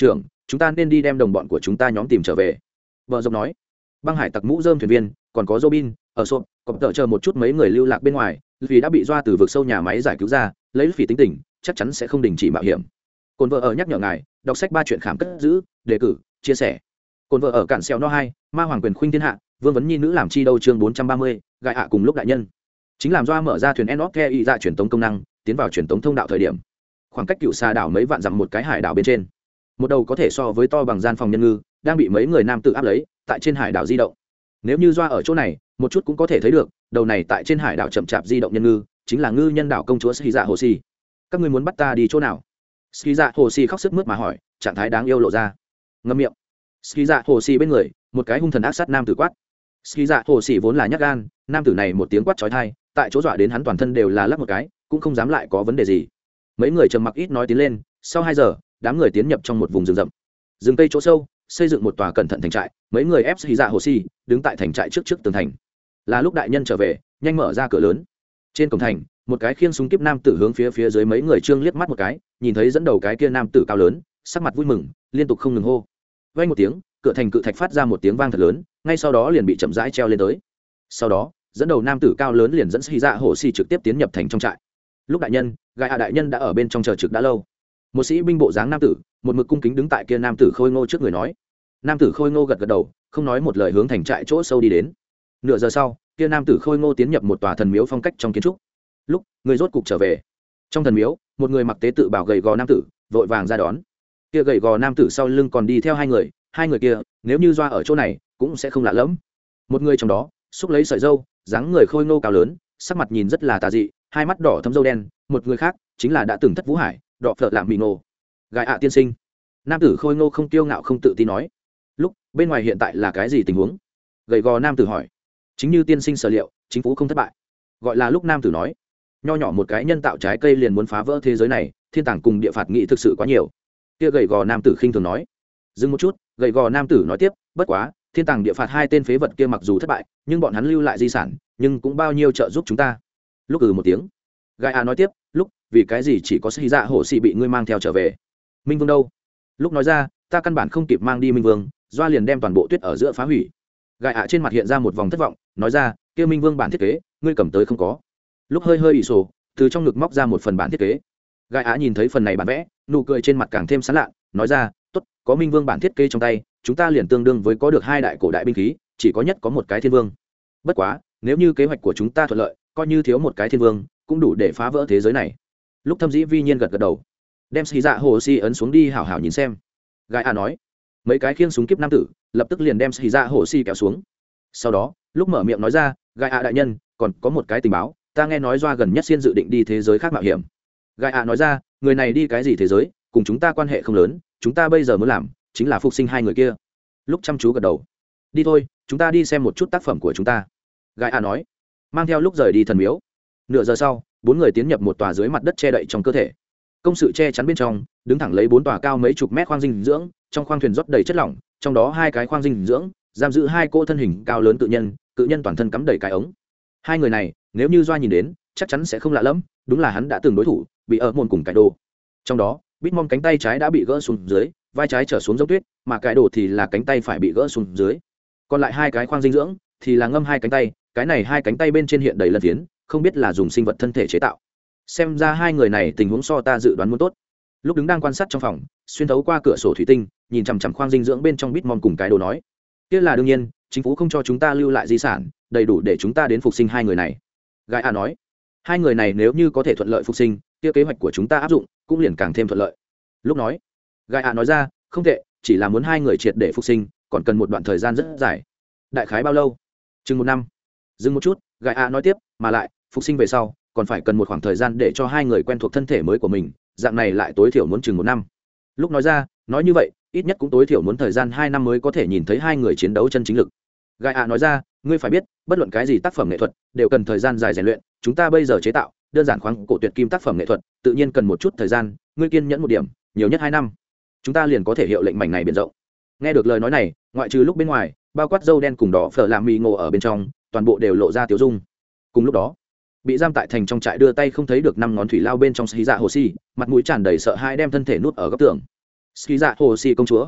chúng ta nên đi đem đồng bọn của chúng ta nhóm tìm trở về. Vợ dọc nói. Băng hải tặc mũ rơm thuyền viên còn có Robin ở sộp còn tợ chờ một chút mấy người lưu lạc bên ngoài, vì đã bị doa từ vực sâu nhà máy giải cứu ra, lấy phỉ tính tình chắc chắn sẽ không đình chỉ mạo hiểm. Cồn vợ ở nhắc nhở ngài đọc sách ba chuyện khám cất giữ đề cử chia sẻ. Cồn vợ ở cản xèo no hai ma hoàng quyền khuynh thiên hạ vương vấn nhi nữ làm chi đâu chương bốn trăm ba mươi gại hạ cùng lúc đại nhân chính làm doa mở ra thuyền enoke y ra truyền tống công năng tiến vào truyền tống thông đạo thời điểm khoảng cách cựu xa đảo mấy vạn dặm một cái hải đảo bên trên một đầu có thể so với to bằng gian phòng nhân ngư đang bị mấy người nam tự áp lấy tại trên hải đảo di động. Nếu như doa ở chỗ này một chút cũng có thể thấy được đầu này tại trên hải đảo chậm chạp di động nhân ngư chính là ngư nhân đảo công chúa Ski Dạ Hồ Si. Các ngươi muốn bắt ta đi chỗ nào? Ski Dạ Hồ Si khóc sức mướt mà hỏi, trạng thái đáng yêu lộ ra. Ngậm miệng. Ski Dạ Hồ Si bên người một cái hung thần ác sát nam tử quát. Ski Dạ Hồ Si vốn là nhát gan, nam tử này một tiếng quát chói tai, tại chỗ dọa đến hắn toàn thân đều là lắc một cái, cũng không dám lại có vấn đề gì. Mấy người trầm mặc ít nói tiến lên, sau hai giờ, đám người tiến nhập trong một vùng rừng rậm. Rừng cây chỗ sâu, xây dựng một tòa cẩn thận thành trại, mấy người ép Ski Dạ Hồ Si đứng tại thành trại trước trước tường thành. Là lúc đại nhân trở về, nhanh mở ra cửa lớn. Trên cổng thành, một cái khiêng súng kíp nam tử hướng phía phía dưới mấy người trương liếc mắt một cái, nhìn thấy dẫn đầu cái kia nam tử cao lớn, sắc mặt vui mừng, liên tục không ngừng hô. Vang một tiếng, cửa thành cự thạch phát ra một tiếng vang thật lớn, ngay sau đó liền bị chậm rãi treo lên tới. Sau đó, dẫn đầu nam tử cao lớn liền dẫn Ski Dạ Hồ Si trực tiếp tiến nhập thành trong trại. Lúc đại nhân, Gai hạ đại nhân đã ở bên trong chờ trực đã lâu. Một sĩ binh bộ dáng nam tử, một mực cung kính đứng tại kia nam tử khôi ngô trước người nói. Nam tử khôi ngô gật gật đầu, không nói một lời hướng thành trại chỗ sâu đi đến. Nửa giờ sau, kia nam tử khôi ngô tiến nhập một tòa thần miếu phong cách trong kiến trúc. Lúc người rốt cục trở về, trong thần miếu, một người mặc tế tự bảo gầy gò nam tử vội vàng ra đón. Kia gầy gò nam tử sau lưng còn đi theo hai người, hai người kia nếu như doa ở chỗ này cũng sẽ không lạ lẫm. Một người trong đó xúc lấy sợi râu, dáng người khôi ngô cao lớn, sắc mặt nhìn rất là tà dị, hai mắt đỏ thâm râu đen. Một người khác chính là đã từng thất vũ hải đọ phợt làm mì ngộ gài ạ tiên sinh. Nam tử khôi ngô không tiêu ngạo không tự tin nói. Lúc bên ngoài hiện tại là cái gì tình huống? Gầy gò nam tử hỏi. Chính như tiên sinh sở liệu, chính phủ không thất bại. Gọi là lúc nam tử nói. Nho nhỏ một cái nhân tạo trái cây liền muốn phá vỡ thế giới này, thiên tàng cùng địa phạt nghị thực sự quá nhiều. Kia gầy gò nam tử khinh thường nói. Dừng một chút, gầy gò nam tử nói tiếp, bất quá thiên tàng địa phạt hai tên phế vật kia mặc dù thất bại, nhưng bọn hắn lưu lại di sản, nhưng cũng bao nhiêu trợ giúp chúng ta. Lúc ừ một tiếng. Gai a nói tiếp, lúc vì cái gì chỉ có Ski Dạ Hồ Si bị ngươi mang theo trở về? Minh Vương đâu? Lúc nói ra, ta căn bản không kịp mang đi Minh Vương, doa liền đem toàn bộ tuyết ở giữa phá hủy. Gai a trên mặt hiện ra một vòng thất vọng, nói ra, kia Minh Vương bản thiết kế, ngươi cầm tới không có? Lúc hơi hơi ỉ sổ, từ trong ngực móc ra một phần bản thiết kế. Gai á nhìn thấy phần này bản vẽ, nụ cười trên mặt càng thêm sán lạ, nói ra, tốt, có Minh Vương bản thiết kế trong tay, chúng ta liền tương đương với có được hai đại cổ đại binh khí, chỉ có nhất có một cái thiên vương. Bất quá, nếu như kế hoạch của chúng ta thuận lợi, coi như thiếu một cái thiên vương, cũng đủ để phá vỡ thế giới này. Lúc Thâm Dĩ vi nhiên gật gật đầu, đem Ski Dạ Hồ Si ấn xuống đi hảo hảo nhìn xem. Gai á nói, mấy cái khiêng súng kiếp nam tử lập tức liền đem Ski Dạ Hồ Si kéo xuống. Sau đó, lúc mở miệng nói ra, Gai á đại nhân, còn có một cái tình báo, ta nghe nói doa gần nhất xiên dự định đi thế giới khác mạo hiểm. Gai ạ nói ra, người này đi cái gì thế giới cùng chúng ta quan hệ không lớn, chúng ta bây giờ muốn làm chính là phục sinh hai người kia. Lúc chăm chú gật đầu, đi thôi, chúng ta đi xem một chút tác phẩm của chúng ta. Gai ạ nói, mang theo lúc rời đi thần miếu. Nửa giờ sau, bốn người tiến nhập một tòa dưới mặt đất che đậy trong cơ thể. Công sự che chắn bên trong đứng thẳng lấy bốn tòa cao mấy chục mét khoang dinh dưỡng, trong khoang thuyền rót đầy chất lỏng, trong đó hai cái khoang dinh dưỡng giam giữ hai cô thân hình cao lớn tự nhân, cự nhân toàn thân cắm đầy cái ống. Hai người này nếu như doa nhìn đến chắc chắn sẽ không lạ lẫm, đúng là hắn đã từng đối thủ, bị ở môn cùng cái đồ. Trong đó Bitmom cánh tay trái đã bị gỡ xuống dưới, vai trái trở xuống giống tuyết, mà cái đồ thì là cánh tay phải bị gỡ xuống dưới. Còn lại hai cái khoang dinh dưỡng thì là ngâm hai cánh tay, cái này hai cánh tay bên trên hiện đầy lân phiến, không biết là dùng sinh vật thân thể chế tạo. Xem ra hai người này tình huống so ta dự đoán muốn tốt. Lúc đứng đang quan sát trong phòng, xuyên thấu qua cửa sổ thủy tinh, nhìn chằm chằm khoang dinh dưỡng bên trong Bitmom cùng cái đồ nói, kia là đương nhiên, chính phủ không cho chúng ta lưu lại di sản, đầy đủ để chúng ta đến phục sinh hai người này. Gai a nói, hai người này nếu như có thể thuận lợi phục sinh, kia kế hoạch của chúng ta áp dụng cũng liền càng thêm thuận lợi. Lúc nói, Gai a nói ra, không tệ, chỉ là muốn hai người triệt để phục sinh, còn cần một đoạn thời gian rất dài. Đại khái bao lâu? Chừng một năm. Dừng một chút, Gai a nói tiếp, mà lại phục sinh về sau còn phải cần một khoảng thời gian để cho hai người quen thuộc thân thể mới của mình, dạng này lại tối thiểu muốn chừng một năm. Lúc nói ra, nói như vậy ít nhất cũng tối thiểu muốn thời gian hai năm mới có thể nhìn thấy hai người chiến đấu chân chính lực. Gai a nói ra, ngươi phải biết, bất luận cái gì tác phẩm nghệ thuật đều cần thời gian dài rèn luyện, chúng ta bây giờ chế tạo đơn giản khoáng cổ tuyệt kim tác phẩm nghệ thuật tự nhiên cần một chút thời gian, ngươi kiên nhẫn một điểm, nhiều nhất hai năm chúng ta liền có thể hiệu lệnh mảnh này biển rộng. Nghe được lời nói này, ngoại trừ lúc bên ngoài bao quát dâu đen cùng đỏ phở làm mì ngộ ở bên trong, toàn bộ đều lộ ra tiếu dung. Cùng lúc đó, bị giam tại thành trong trại đưa tay không thấy được năm ngón thủy lao bên trong Ski Dạ Hồ Si, mặt mũi tràn đầy sợ hãi đem thân thể nuốt ở góc tường. Ski Dạ Hồ Si công chúa,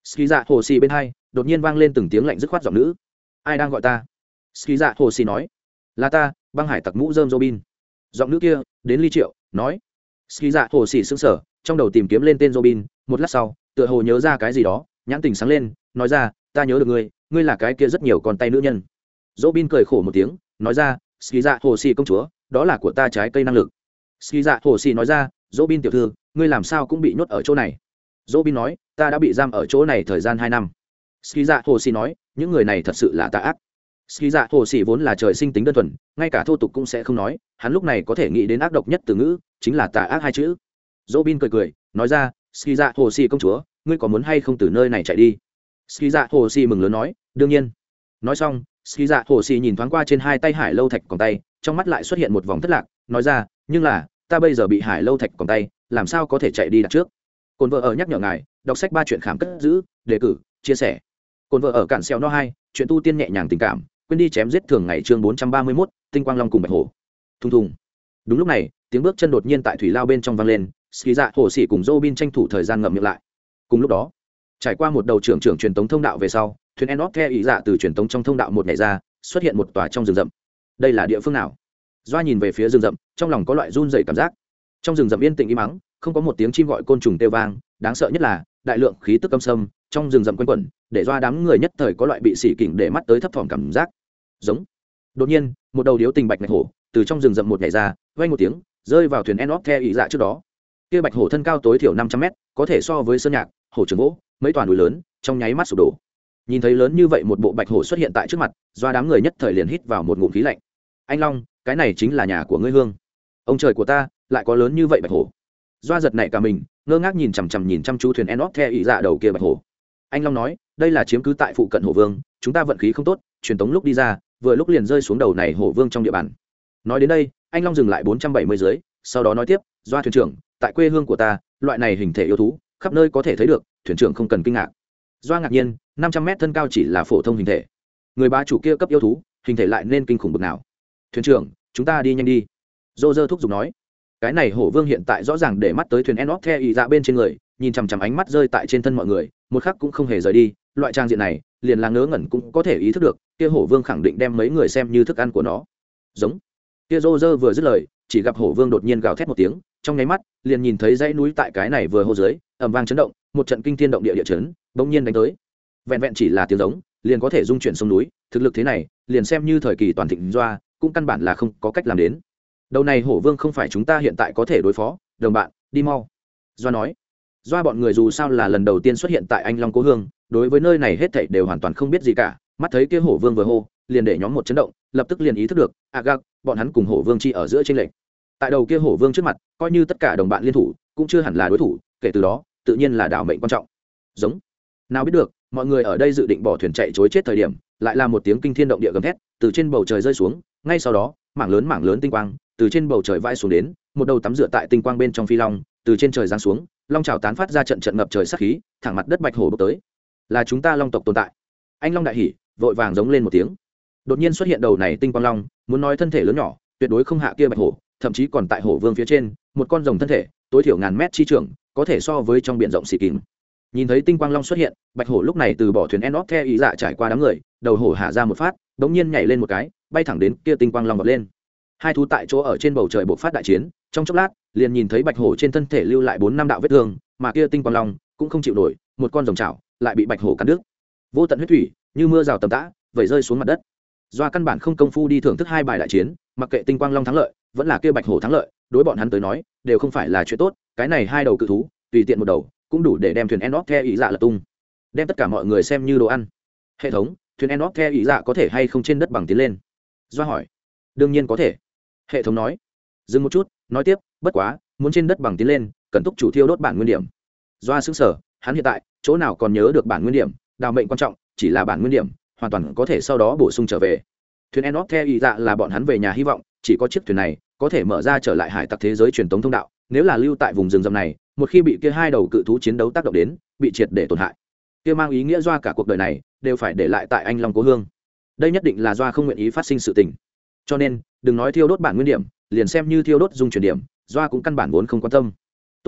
ski dạ hồ xì bên hai đột nhiên vang lên từng tiếng lạnh dứt khoát giọng nữ. Ai đang gọi ta? Ski dạ hồ xì nói. Là ta, băng hải tặc mũ rơm Robin. Giọng nữ kia đến ly triệu nói. Ski dạ hồ xì sững sờ, trong đầu tìm kiếm lên tên Robin, một lát sau tựa hồ nhớ ra cái gì đó, nhãn tình sáng lên, nói ra, ta nhớ được ngươi, ngươi là cái kia rất nhiều con tay nữ nhân. Robin cười khổ một tiếng, nói ra, Ski dạ hồ xì công chúa, đó là của ta trái cây năng lực. Ski dạ hồ xì nói ra, Robin tiểu thư, ngươi làm sao cũng bị nhốt ở chỗ này? Robin nói, ta đã bị giam ở chỗ này thời gian hai năm. Ski dạ hồ xì nói, những người này thật sự là tà ác. Ski dạ hồ xì vốn là trời sinh tính đơn thuần, ngay cả thô tục cũng sẽ không nói, hắn lúc này có thể nghĩ đến ác độc nhất từ ngữ, chính là tà ác hai chữ. Robin cười cười, nói ra, Ski dạ hồ xì công chúa, ngươi có muốn hay không từ nơi này chạy đi? Ski dạ hồ xì mừng lớn nói, đương nhiên. Nói xong, Ski dạ hồ xì nhìn thoáng qua trên hai tay hải lâu thạch còn tay, trong mắt lại xuất hiện một vòng thất lạc, nói ra, nhưng là ta bây giờ bị hải lâu thạch còn tay, làm sao có thể chạy đi đặt trước? Cồn vợ ở nhắc nhở ngài, đọc sách ba chuyện khám cất giữ, đề cử, chia sẻ. Cồn vợ ở cản xeo no hai, chuyện tu tiên nhẹ nhàng tình cảm, quên đi chém giết thường ngày chương bốn trăm ba mươi mốt, tinh quang long cùng bạch hổ. Thùng thùng. Đúng lúc này, tiếng bước chân đột nhiên tại thủy lao bên trong vang lên, Ski dạ hồ xỉ cùng Robin tranh thủ thời gian ngậm miệng lại. Cùng lúc đó, trải qua một đầu trưởng trưởng truyền tống thông đạo về sau, thuyền Enoch The ý dạ từ truyền tống trong thông đạo một nhảy ra, xuất hiện một tòa trong rừng rậm. Đây là địa phương nào? Doa nhìn về phía rừng rậm, trong lòng có loại run rẩy cảm giác. Trong rừng rậm yên tĩnh im mắng, không có một tiếng chim gọi côn trùng kêu vang, đáng sợ nhất là đại lượng khí tức âm sâm trong rừng rậm quanh quẩn, để Doa đám người nhất thời có loại bị sỉ kỉnh để mắt tới thấp thỏm cảm giác. Giống. Đột nhiên, một đầu điếu tình bạch ngạch hổ từ trong rừng rậm một nhảy ra, vang một tiếng, rơi vào thuyền Enoch The ý dạ trước đó. Kia bạch hổ thân cao tối thiểu năm trăm mét, có thể so với sơn nhạc, hổ trường gỗ, mấy toàn núi lớn, trong nháy mắt sụp đổ. Nhìn thấy lớn như vậy một bộ bạch hổ xuất hiện tại trước mặt, Doa đám người nhất thời liền hít vào một ngụm khí lạnh. Anh Long, cái này chính là nhà của ngươi hương. Ông trời của ta, lại có lớn như vậy bạch hổ. Doa giật nảy cả mình, ngơ ngác nhìn chằm chằm nhìn chăm chú thuyền Enoch The ý dạ đầu kia bạch hổ. Anh Long nói, đây là chiếm cứ tại phụ cận hổ vương, chúng ta vận khí không tốt, truyền tống lúc đi ra, vừa lúc liền rơi xuống đầu này hổ vương trong địa bàn. Nói đến đây, anh Long dừng lại bốn trăm bảy mươi dưới, sau đó nói tiếp, Doa thuyền trưởng, tại quê hương của ta, loại này hình thể yêu thú, khắp nơi có thể thấy được, thuyền trưởng không cần kinh ngạc. Doa ngạc nhiên, năm trăm mét thân cao chỉ là phổ thông hình thể. Người bá chủ kia cấp yêu thú, hình thể lại nên kinh khủng bực nào? Thuyền trưởng, chúng ta đi nhanh đi. Dô dơ thúc giục nói. Cái này hổ vương hiện tại rõ ràng để mắt tới thuyền Enoch The ý dạ bên trên người, nhìn chằm chằm ánh mắt rơi tại trên thân mọi người, một khắc cũng không hề rời đi. Loại trang diện này, liền là ngớ ngẩn cũng có thể ý thức được, kia hổ vương khẳng định đem mấy người xem như thức ăn của nó. Giống. Kia Dô dơ vừa dứt lời, chỉ gặp hổ vương đột nhiên gào thét một tiếng, trong nháy mắt, liền nhìn thấy dãy núi tại cái này vừa hô dưới, ầm vang chấn động, một trận kinh thiên động địa địa chấn, bỗng nhiên đánh tới. Vẹn vẹn chỉ là tiếng giống, liền có thể dung chuyển sông núi, thực lực thế này, liền xem như thời kỳ toàn thịnh Doa, cũng căn bản là không có cách làm đến. Đầu này hổ vương không phải chúng ta hiện tại có thể đối phó, đồng bạn, đi mau. Doa nói. Doa bọn người dù sao là lần đầu tiên xuất hiện tại Anh Long Cố Hương, đối với nơi này hết thảy đều hoàn toàn không biết gì cả, mắt thấy kia hổ vương vừa hô, liền để nhóm một chấn động, lập tức liền ý thức được, Agag, bọn hắn cùng hổ vương chi ở giữa trên lệnh. Tại đầu kia hổ vương trước mặt, coi như tất cả đồng bạn liên thủ, cũng chưa hẳn là đối thủ, kể từ đó, tự nhiên là đảo mệnh quan trọng. Giống. Nào biết được, mọi người ở đây dự định bỏ thuyền chạy trối chết thời điểm, lại là một tiếng kinh thiên động địa gầm thét, từ trên bầu trời rơi xuống, ngay sau đó, mảng lớn mảng lớn tinh quang từ trên bầu trời vãi xuống đến, một đầu tắm rửa tại tinh quang bên trong phi long, từ trên trời giáng xuống, long trào tán phát ra trận trận ngập trời sát khí, thẳng mặt đất bạch hổ bốc tới. Là chúng ta long tộc tồn tại. Anh Long đại hỉ, vội vàng giống lên một tiếng. Đột nhiên xuất hiện đầu này tinh quang long, muốn nói thân thể lớn nhỏ, tuyệt đối không hạ kia bạch hổ, thậm chí còn tại hổ vương phía trên, một con rồng thân thể, tối thiểu ngàn mét chi trưởng, có thể so với trong biển rộng xì kìm. Nhìn thấy tinh quang long xuất hiện, bạch hổ lúc này từ bỏ thuyền Enoch The ý dạ trải qua đám người, đầu hổ hạ ra một phát, đống nhiên nhảy lên một cái, bay thẳng đến kia tinh quang long vọt lên. Hai thú tại chỗ ở trên bầu trời bộc phát đại chiến, trong chốc lát, liền nhìn thấy bạch hổ trên thân thể lưu lại bốn năm đạo vết thương, mà kia tinh quang long cũng không chịu nổi, một con rồng chảo lại bị bạch hổ cắn đứt. Vô tận huyết thủy, như mưa rào tầm tã, vẩy rơi xuống mặt đất. Doa căn bản không công phu đi thưởng thức hai bài đại chiến, mặc kệ tinh quang long thắng lợi, vẫn là kia bạch hổ thắng lợi, đối bọn hắn tới nói, đều không phải là chuyện tốt, cái này hai đầu cự thú, tùy tiện một đầu, cũng đủ để đem thuyền Enoch The ý dạ lật tung, đem tất cả mọi người xem như đồ ăn. Hệ thống, thuyền Enoch The ý dạ có thể hay không trên đất bằng tiến lên? Doa hỏi. Đương nhiên có thể. Hệ thống nói. Dừng một chút, nói tiếp, bất quá, muốn trên đất bằng tiến lên, cần túc chủ thiêu đốt bản nguyên điểm. Doa sững sờ, hắn hiện tại, chỗ nào còn nhớ được bản nguyên điểm, đào mệnh quan trọng, chỉ là bản nguyên điểm, hoàn toàn có thể sau đó bổ sung trở về. Thuyền Enoch The ý dạ là bọn hắn về nhà hy vọng, chỉ có chiếc thuyền này có thể mở ra trở lại hải tặc thế giới truyền tống thông đạo, nếu là lưu tại vùng rừng rậm này, một khi bị kia hai đầu cự thú chiến đấu tác động đến, bị triệt để tổn hại, kia mang ý nghĩa Doa cả cuộc đời này đều phải để lại tại Anh Long Cố Hương. Đây nhất định là Doa không nguyện ý phát sinh sự tình. Cho nên, đừng nói thiêu đốt bản nguyên điểm, liền xem như thiêu đốt dung chuyển điểm, Doa cũng căn bản vốn không quan tâm. Túc chủ,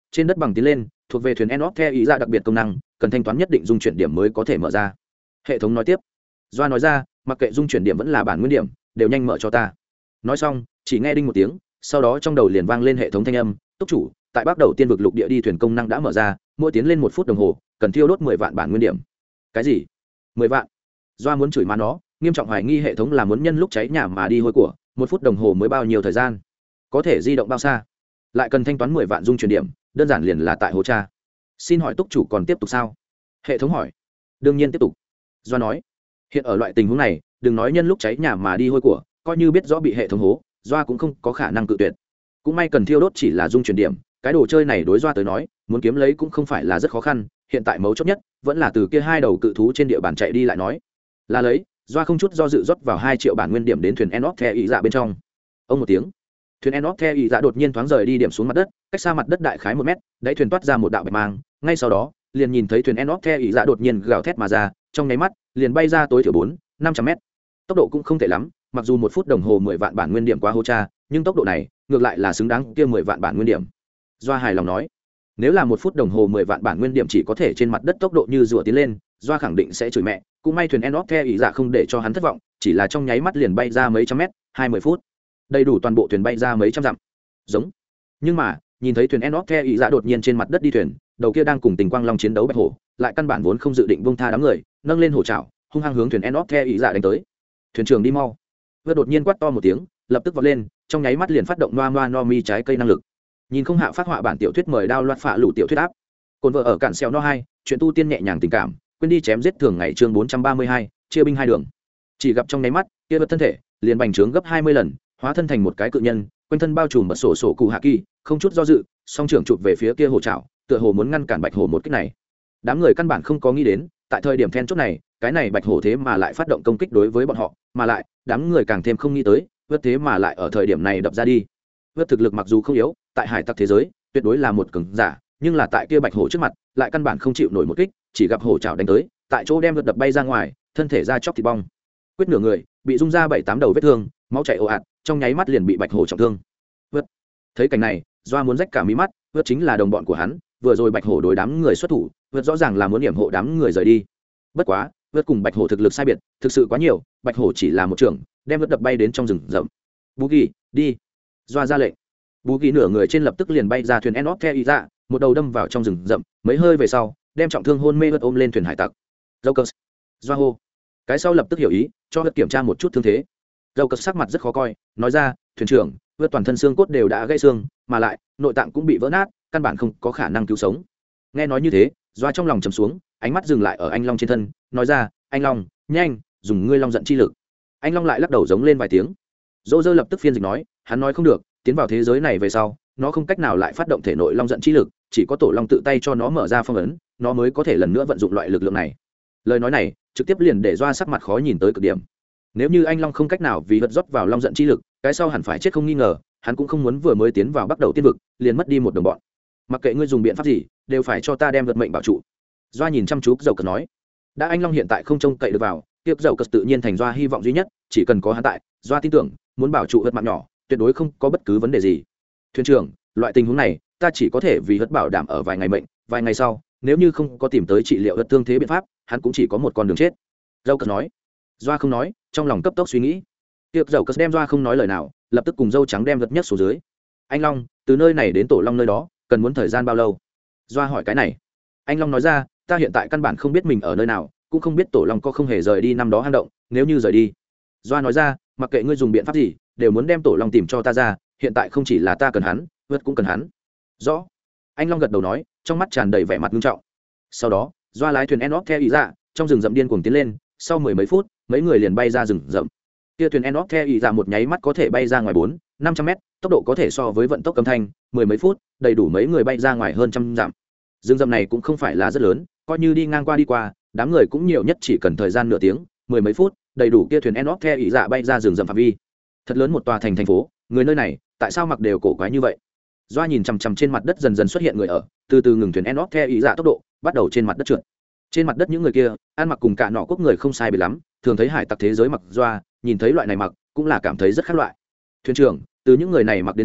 trên đất bằng tiến lên thuộc về thuyền enoch theo ý ra đặc biệt công năng cần thanh toán nhất định dung chuyển điểm mới có thể mở ra. Hệ thống nói tiếp. Doa nói ra, mặc kệ dung chuyển điểm vẫn là bản nguyên điểm đều nhanh mở cho ta. Nói xong chỉ nghe đinh một tiếng, sau đó trong đầu liền vang lên hệ thống thanh âm, túc chủ tại bắc đầu tiên vực lục địa đi thuyền công năng đã mở ra, mỗi tiến lên một phút đồng hồ cần tiêu đốt mười vạn bản nguyên điểm. Cái gì? Mười vạn? Doa muốn chửi má nó, nghiêm trọng hoài nghi hệ thống là muốn nhân lúc cháy nhà mà đi hôi của, một phút đồng hồ mới bao nhiêu thời gian, có thể di động bao xa, lại cần thanh toán mười vạn dung chuyển điểm, đơn giản liền là tại hố cha. Xin hỏi túc chủ còn tiếp tục sao? Hệ thống hỏi. Đương nhiên tiếp tục. Doa nói. Hiện ở loại tình huống này, đừng nói nhân lúc cháy nhà mà đi hôi của, coi như biết rõ bị hệ thống hố, Doa cũng không có khả năng cự tuyệt. Cũng may cần thiêu đốt chỉ là dung chuyển điểm, cái đồ chơi này đối Doa tới nói, muốn kiếm lấy cũng không phải là rất khó khăn, hiện tại mấu chốt nhất vẫn là từ kia hai đầu cự thú trên địa bàn chạy đi lại nói. Là lấy, Doa không chút do dự rót vào hai triệu bản nguyên điểm đến thuyền Enoch The ý dạ bên trong. Ông một tiếng, thuyền Enoch The ý dạ đột nhiên thoáng rời đi điểm xuống mặt đất, cách xa mặt đất đại khái một mét, đáy thuyền toát ra một đạo bạch mang, ngay sau đó, liền nhìn thấy thuyền Enoch The ý dạ đột nhiên gào thét mà ra, trong nháy mắt, liền bay ra tối thiểu bốn năm trăm mét. Tốc độ cũng không tệ lắm, mặc dù một phút đồng hồ mười vạn bản nguyên điểm quá hô cha, nhưng tốc độ này ngược lại là xứng đáng kia mười vạn bản nguyên điểm. Doa hài lòng nói, nếu là một phút đồng hồ mười vạn bản nguyên điểm chỉ có thể trên mặt đất tốc độ như rùa tiến lên, Doa khẳng định sẽ chửi mẹ. Cũng may thuyền Enoch The ý dạ không để cho hắn thất vọng, chỉ là trong nháy mắt liền bay ra mấy trăm mét, hai mươi phút, đầy đủ toàn bộ thuyền bay ra mấy trăm dặm. Giống. Nhưng mà nhìn thấy thuyền Enoch The ý dạ đột nhiên trên mặt đất đi thuyền, đầu kia đang cùng Tình Quang Long chiến đấu bạch hổ, lại căn bản vốn không dự định buông tha đám người, nâng lên hổ trảo, hung hăng hướng thuyền Enoch The ý dạ đánh tới. Thuyền trưởng đi mau. Vừa đột nhiên quát to một tiếng, lập tức vọt lên, trong nháy mắt liền phát động noa noa no mi trái cây năng lực. Nhìn không hạ phát họa bản tiểu thuyết mời đao loạt phạ lũ tiểu thuyết áp. Cồn vợ ở cản xeo no hai, chuyện tu tiên nhẹ nhàng tình cảm, quên đi chém giết thường ngày chương bốn trăm ba mươi hai, chia binh hai đường. Chỉ gặp trong nháy mắt, kia vật thân thể liền bành trướng gấp hai mươi lần, hóa thân thành một cái cự nhân, quanh thân bao trùm mật sổ sổ cụ hạ kỳ, không chút do dự, song trưởng chụp về phía kia hổ trảo, tựa hồ muốn ngăn cản bạch hổ một kích này. Đám người căn bản không có nghĩ đến, tại thời điểm then chốt này, cái này bạch hổ thế mà lại phát động công kích đối với bọn họ, mà lại, đám người càng thêm không nghĩ tới, vượt thế mà lại ở thời điểm này đập ra đi. Vượt thực lực mặc dù không yếu, tại hải tặc thế giới, tuyệt đối là một cường giả, nhưng là tại kia bạch hổ trước mặt, lại căn bản không chịu nổi một kích, chỉ gặp hổ chảo đánh tới, tại chỗ đem vượt đập bay ra ngoài, thân thể ra chóc thịt bong. Quyết nửa người, bị rung ra bảy tám đầu vết thương, máu chảy ồ ạt, trong nháy mắt liền bị bạch hổ trọng thương. Vượt. Thấy cảnh này, Doa muốn rách cả mí mắt, vượt chính là đồng bọn của hắn, vừa rồi bạch hổ đối đám người xuất thủ, vượt rõ ràng là muốn điểm hộ đám người rời đi. Bất quá, vượt cùng bạch hổ thực lực sai biệt, thực sự quá nhiều, bạch hổ chỉ là một trưởng, đem vượt đập bay đến trong rừng rậm. Bú Kỳ, đi. Doa ra lệnh. Bú Kỳ nửa người trên lập tức liền bay ra thuyền Enoch The ý dạ, một đầu đâm vào trong rừng rậm, mấy hơi về sau, đem trọng thương hôn mê vượt ôm lên thuyền hải tặc. Jokers. Doa hô. Cái sau lập tức hiểu ý, cho vượt kiểm tra một chút thương thế. Jokers sắc mặt rất khó coi, nói ra, thuyền trưởng, vượt toàn thân xương cốt đều đã gãy xương, mà lại nội tạng cũng bị vỡ nát, căn bản không có khả năng cứu sống. Nghe nói như thế, Doa trong lòng trầm xuống, ánh mắt dừng lại ở anh long trên thân, nói ra, anh long, nhanh, dùng ngươi long giận chi lực. Anh long lại lắc đầu giống lên vài tiếng. Dỗ dơ lập tức phiên dịch nói, hắn nói không được, tiến vào thế giới này về sau, nó không cách nào lại phát động thể nội long giận chi lực, chỉ có tổ long tự tay cho nó mở ra phong ấn, nó mới có thể lần nữa vận dụng loại lực lượng này. Lời nói này trực tiếp liền để Doa sắc mặt khó nhìn tới cực điểm. Nếu như anh long không cách nào vì vật rót vào long giận chi lực, cái sau hẳn phải chết không nghi ngờ, hắn cũng không muốn vừa mới tiến vào bắt đầu tiên vực liền mất đi một đồng bọn. Mặc kệ ngươi dùng biện pháp gì, đều phải cho ta đem vật mệnh bảo trụ. Doa nhìn chăm chú dầu cờ nói, đã anh long hiện tại không trông cậy được vào, tiếp dầu cờ tự nhiên thành Doa hy vọng duy nhất, chỉ cần có hắn tại, Doa tin tưởng muốn bảo trụ vật mạng nhỏ tuyệt đối không có bất cứ vấn đề gì. Thuyền trưởng, loại tình huống này ta chỉ có thể vì vật bảo đảm ở vài ngày mệnh, vài ngày sau nếu như không có tìm tới trị liệu vật thương thế biện pháp, hắn cũng chỉ có một con đường chết. Dầu cờ nói. Doa không nói, trong lòng cấp tốc suy nghĩ. Tiếp dầu cờ đem Doa không nói lời nào, lập tức cùng dâu trắng đem vật nhất xuống dưới. Anh long, từ nơi này đến tổ long nơi đó cần muốn thời gian bao lâu? Doa hỏi cái này. Anh long nói ra, ta hiện tại căn bản không biết mình ở nơi nào, cũng không biết tổ long có không hề rời đi năm đó hang động, nếu như rời đi. Doa nói ra, mặc kệ ngươi dùng biện pháp gì, đều muốn đem tổ long tìm cho ta ra, hiện tại không chỉ là ta cần hắn, vượt cũng cần hắn. Rõ. Anh long gật đầu nói, trong mắt tràn đầy vẻ mặt nghiêm trọng. Sau đó, Doa lái thuyền Enoch The ý dạ, trong rừng rậm điên cuồng tiến lên, sau mười mấy phút, mấy người liền bay ra rừng rậm. Kia thuyền Enoch The ý dạ một nháy mắt có thể bay ra ngoài bốn năm trăm mét, tốc độ có thể so với vận tốc âm thanh, mười mấy phút, đầy đủ mấy người bay ra ngoài hơn trăm dặm. Rừng rậm này cũng không phải là rất lớn, coi như đi ngang qua đi qua, đám người cũng nhiều nhất chỉ cần thời gian nửa tiếng, mười mấy phút, đầy đủ kia thuyền Enoch The ý dạ bay ra rừng rậm phạm vi. Thật lớn một tòa thành thành phố, người nơi này, tại sao mặc đều cổ quái như vậy? Doa nhìn chằm chằm trên mặt đất dần dần xuất hiện người ở, từ từ ngừng thuyền Enoch The ý dạ tốc độ, bắt đầu trên mặt đất trượt. Trên mặt đất những người kia, ăn mặc cùng cả nọ quốc người không sai biệt lắm, thường thấy hải tặc thế giới mặc Doa, nhìn thấy loại này mặc, cũng là cảm thấy rất khác loại. Thuyền trưởng, từ những người này mặc đến xem,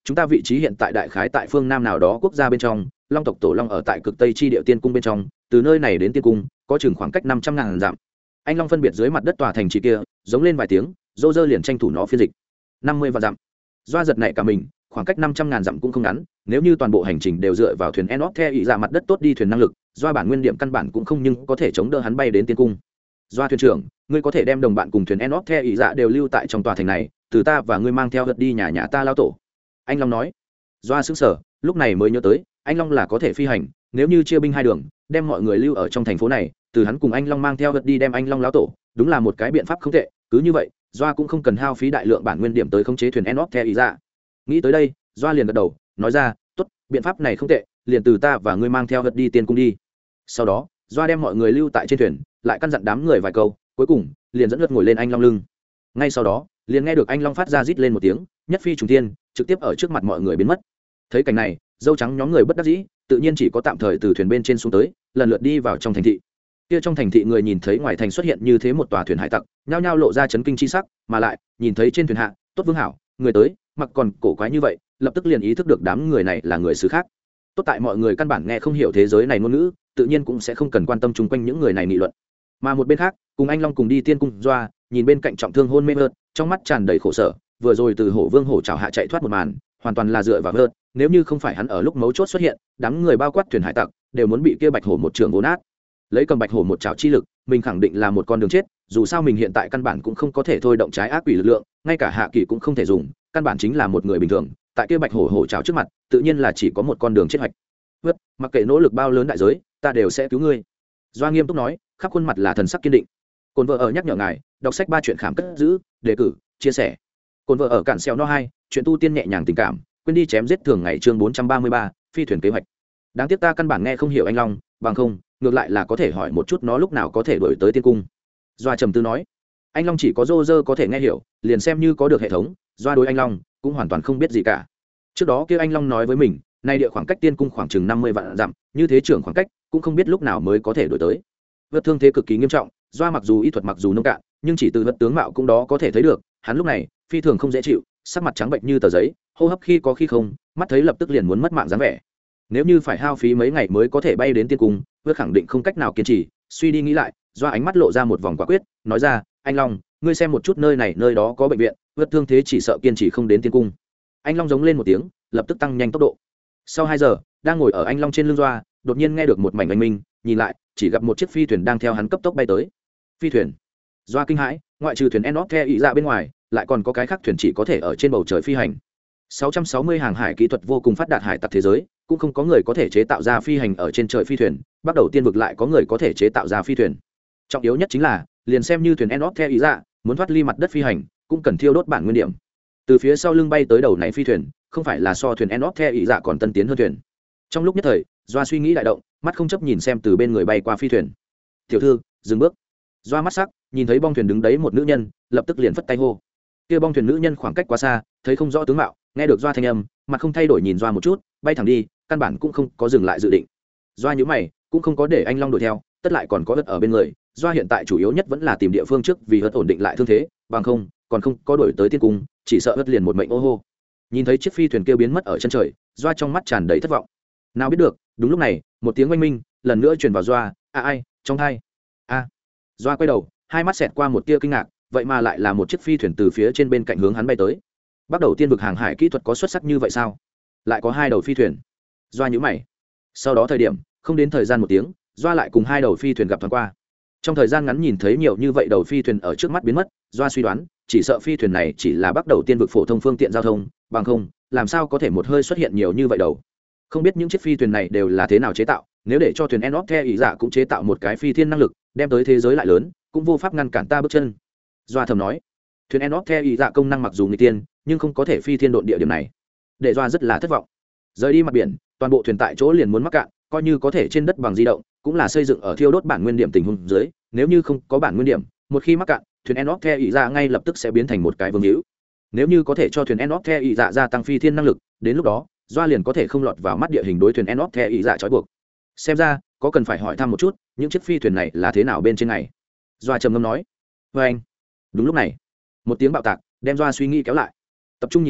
chúng ta vị trí hiện tại đại khái tại phương nam nào đó quốc gia bên trong, long tộc tổ long ở tại cực tây chi địa tiên cung bên trong, từ nơi này đến tiên cung có chừng khoảng cách năm trăm ngàn dặm. Anh long phân biệt dưới mặt đất tòa thành trì kia giống lên vài tiếng, dô dơ liền tranh thủ nó phiên dịch. Năm mươi vạn dặm. Doa giật này cả mình, khoảng cách năm trăm ngàn dặm cũng không ngắn, nếu như toàn bộ hành trình đều dựa vào thuyền Enoch theo ý ra mặt đất tốt đi thuyền năng lực, Doa bản nguyên điểm căn bản cũng không nhưng có thể chống đỡ hắn bay đến tiên cung. Doa thuyền trưởng, ngươi có thể đem đồng bạn cùng thuyền Enoch theo ý dạ đều lưu tại trong tòa thành này, từ ta và ngươi mang theo vật đi nhà nhà ta lao tổ. Anh long nói. Doa sững sờ, lúc này mới nhớ tới, anh long là có thể phi hành, nếu như chia binh hai đường, đem mọi người lưu ở trong thành phố này, từ hắn cùng anh long mang theo vật đi đem anh long lão tổ, đúng là một cái biện pháp không tệ. Cứ như vậy, Doa cũng không cần hao phí đại lượng bản nguyên điểm tới khống chế thuyền Enoch theo ý dạ. Nghĩ tới đây, Doa liền gật đầu, nói ra, tốt, biện pháp này không tệ, liền từ ta và ngươi mang theo vật đi tiên cung đi. Sau đó, Doa đem mọi người lưu tại trên thuyền, lại căn dặn đám người vài câu, cuối cùng liền dẫn lượt ngồi lên anh long lưng. Ngay sau đó, liền nghe được anh long phát ra rít lên một tiếng, nhất phi trùng thiên, trực tiếp ở trước mặt mọi người biến mất. Thấy cảnh này, dâu trắng nhóm người bất đắc dĩ, tự nhiên chỉ có tạm thời từ thuyền bên trên xuống tới, lần lượt đi vào trong thành thị. Kia trong thành thị người nhìn thấy ngoài thành xuất hiện như thế một tòa thuyền hải tặc, nhao nhao lộ ra chấn kinh chi sắc, mà lại nhìn thấy trên thuyền hạ, tốt vương hảo, người tới, mặc còn cổ quái như vậy, lập tức liền ý thức được đám người này là người xứ khác. Tốt tại mọi người căn bản nghe không hiểu thế giới này ngôn ngữ, tự nhiên cũng sẽ không cần quan tâm chung quanh những người này nghị luận. Mà một bên khác, cùng anh long cùng đi tiên cung Doa, nhìn bên cạnh trọng thương hôn mê vợt, trong mắt tràn đầy khổ sở, vừa rồi từ hổ vương hổ trảo hạ chạy thoát một màn, hoàn toàn là dựa vào vợt, nếu như không phải hắn ở lúc mấu chốt xuất hiện, đám người bao quát thuyền hải tặc đều muốn bị kia bạch hổ một trường vồ nát. Lấy cầm bạch hổ một trảo chi lực, mình khẳng định là một con đường chết, dù sao mình hiện tại căn bản cũng không có thể thôi động trái ác quỷ lực lượng, ngay cả hạ kỳ cũng không thể dùng, căn bản chính là một người bình thường, tại kia bạch hổ hổ trảo trước mặt, tự nhiên là chỉ có một con đường chết hoạch. Vớt, mặc kệ nỗ lực bao lớn đại giới, ta đều sẽ cứu ngươi. Doa nghiêm túc nói, khắp khuôn mặt là thần sắc kiên định. Cồn vợ ở nhắc nhở ngài, đọc sách ba chuyện khám cất giữ, đề cử, chia sẻ. Cồn vợ ở cản xeo no hai, chuyện tu tiên nhẹ nhàng tình cảm, quên đi chém giết thường ngày chương bốn trăm ba mươi ba, phi thuyền kế hoạch. Đáng tiếc ta căn bản nghe không hiểu anh long, bằng không, ngược lại là có thể hỏi một chút nó lúc nào có thể đuổi tới tiên cung. Doa trầm tư nói, anh long chỉ có rô rơ có thể nghe hiểu, liền xem như có được hệ thống, Doa đối anh long cũng hoàn toàn không biết gì cả. Trước đó kia anh long nói với mình, nay địa khoảng cách tiên cung khoảng chừng năm mươi vạn dặm, như thế trưởng khoảng cách cũng không biết lúc nào mới có thể đuổi tới. Vết thương thế cực kỳ nghiêm trọng, Doa mặc dù y thuật mặc dù nông cạn, nhưng chỉ từ vật tướng mạo cũng đó có thể thấy được, hắn lúc này phi thường không dễ chịu, sắc mặt trắng bệnh như tờ giấy, hô hấp khi có khi không, mắt thấy lập tức liền muốn mất mạng dáng vẻ. Nếu như phải hao phí mấy ngày mới có thể bay đến tiên cung, Vết khẳng định không cách nào kiên trì. Suy đi nghĩ lại, Doa ánh mắt lộ ra một vòng quả quyết, nói ra, anh long, ngươi xem một chút nơi này nơi đó có bệnh viện, Vết thương thế chỉ sợ kiên trì không đến tiên cung. Anh long giống lên một tiếng, lập tức tăng nhanh tốc độ. Sau hai giờ, đang ngồi ở anh long trên lưng Doa, đột nhiên nghe được một mảnh oanh minh, nhìn lại, chỉ gặp một chiếc phi thuyền đang theo hắn cấp tốc bay tới. Phi thuyền? Doa kinh hãi, ngoại trừ thuyền Enoch theo ý ra bên ngoài, lại còn có cái khác thuyền chỉ có thể ở trên bầu trời phi hành. sáu trăm sáu mươi hàng hải kỹ thuật vô cùng phát đạt hải tặc thế giới, cũng không có người có thể chế tạo ra phi hành ở trên trời phi thuyền, bắt đầu tiên vực lại có người có thể chế tạo ra phi thuyền. Trọng yếu nhất chính là, liền xem như thuyền Enoch theo ý ra, muốn thoát ly mặt đất phi hành, cũng cần thiêu đốt bản nguyên điểm. Từ phía sau lưng bay tới đầu này phi thuyền, không phải là so thuyền Enoch theo ý dạ còn tân tiến hơn thuyền. Trong lúc nhất thời, Doa suy nghĩ đại động, mắt không chấp nhìn xem từ bên người bay qua phi thuyền. Tiểu thư, dừng bước. Doa mắt sắc, nhìn thấy bong thuyền đứng đấy một nữ nhân, lập tức liền phất tay hô. Kia bong thuyền nữ nhân khoảng cách quá xa, thấy không rõ tướng mạo, nghe được Doa thanh âm, mặt không thay đổi nhìn Doa một chút, bay thẳng đi, căn bản cũng không có dừng lại dự định. Doa nhíu mày, cũng không có để anh long đuổi theo, tất lại còn có ớt ở bên người. Doa hiện tại chủ yếu nhất vẫn là tìm địa phương trước vì ớt ổn định lại thương thế, bằng không, còn không có đuổi tới tiên cung, chỉ sợ ớt liền một mệnh ô hô. Nhìn thấy chiếc phi thuyền kia biến mất ở chân trời, Doa trong mắt tràn đầy thất vọng. Nào biết được, đúng lúc này, một tiếng oanh minh lần nữa truyền vào Doa, a ai, trong hai. A. Doa quay đầu, hai mắt xẹt qua một tia kinh ngạc, vậy mà lại là một chiếc phi thuyền từ phía trên bên cạnh hướng hắn bay tới. Bắt đầu tiên vực hàng hải kỹ thuật có xuất sắc như vậy sao? Lại có hai đầu phi thuyền. Doa nhíu mày. Sau đó thời điểm, không đến thời gian một tiếng, Doa lại cùng hai đầu phi thuyền gặp thoáng qua. Trong thời gian ngắn nhìn thấy nhiều như vậy đầu phi thuyền ở trước mắt biến mất, Doa suy đoán, chỉ sợ phi thuyền này chỉ là bắt đầu tiên vực phổ thông phương tiện giao thông, bằng không, làm sao có thể một hơi xuất hiện nhiều như vậy đầu. Không biết những chiếc phi thuyền này đều là thế nào chế tạo, nếu để cho thuyền Enoch theo ý dạ cũng chế tạo một cái phi thiên năng lực, đem tới thế giới lại lớn, cũng vô pháp ngăn cản ta bước chân. Doa thầm nói, thuyền Enoch theo ý dạ công năng mặc dù nghịch tiên, nhưng không có thể phi thiên độn địa điểm này, để Doa rất là thất vọng. Rời đi mặt biển, toàn bộ thuyền tại chỗ liền muốn mắc cạn, coi như có thể trên đất bằng di động, cũng là xây dựng ở thiêu đốt bản nguyên điểm tình huống dưới, nếu như không có bản nguyên điểm, một khi mắc cạn, thuyền Enoch theo ý dạ ngay lập tức sẽ biến thành một cái vương hữu. Nếu như có thể cho thuyền Enoch theo ý dạ gia tăng phi thiên năng lực, đến lúc đó, Doa liền có thể không lọt vào mắt địa hình đối thuyền Enoch theo ý dạ trói buộc. Xem ra, có cần phải hỏi thăm một chút, những chiếc phi thuyền này là thế nào bên trên này. Doa trầm ngâm nói. Vâng anh. Đúng lúc này, một tiếng bạo tạc đem Doa suy nghĩ kéo lại. Tập trung nhìn vào,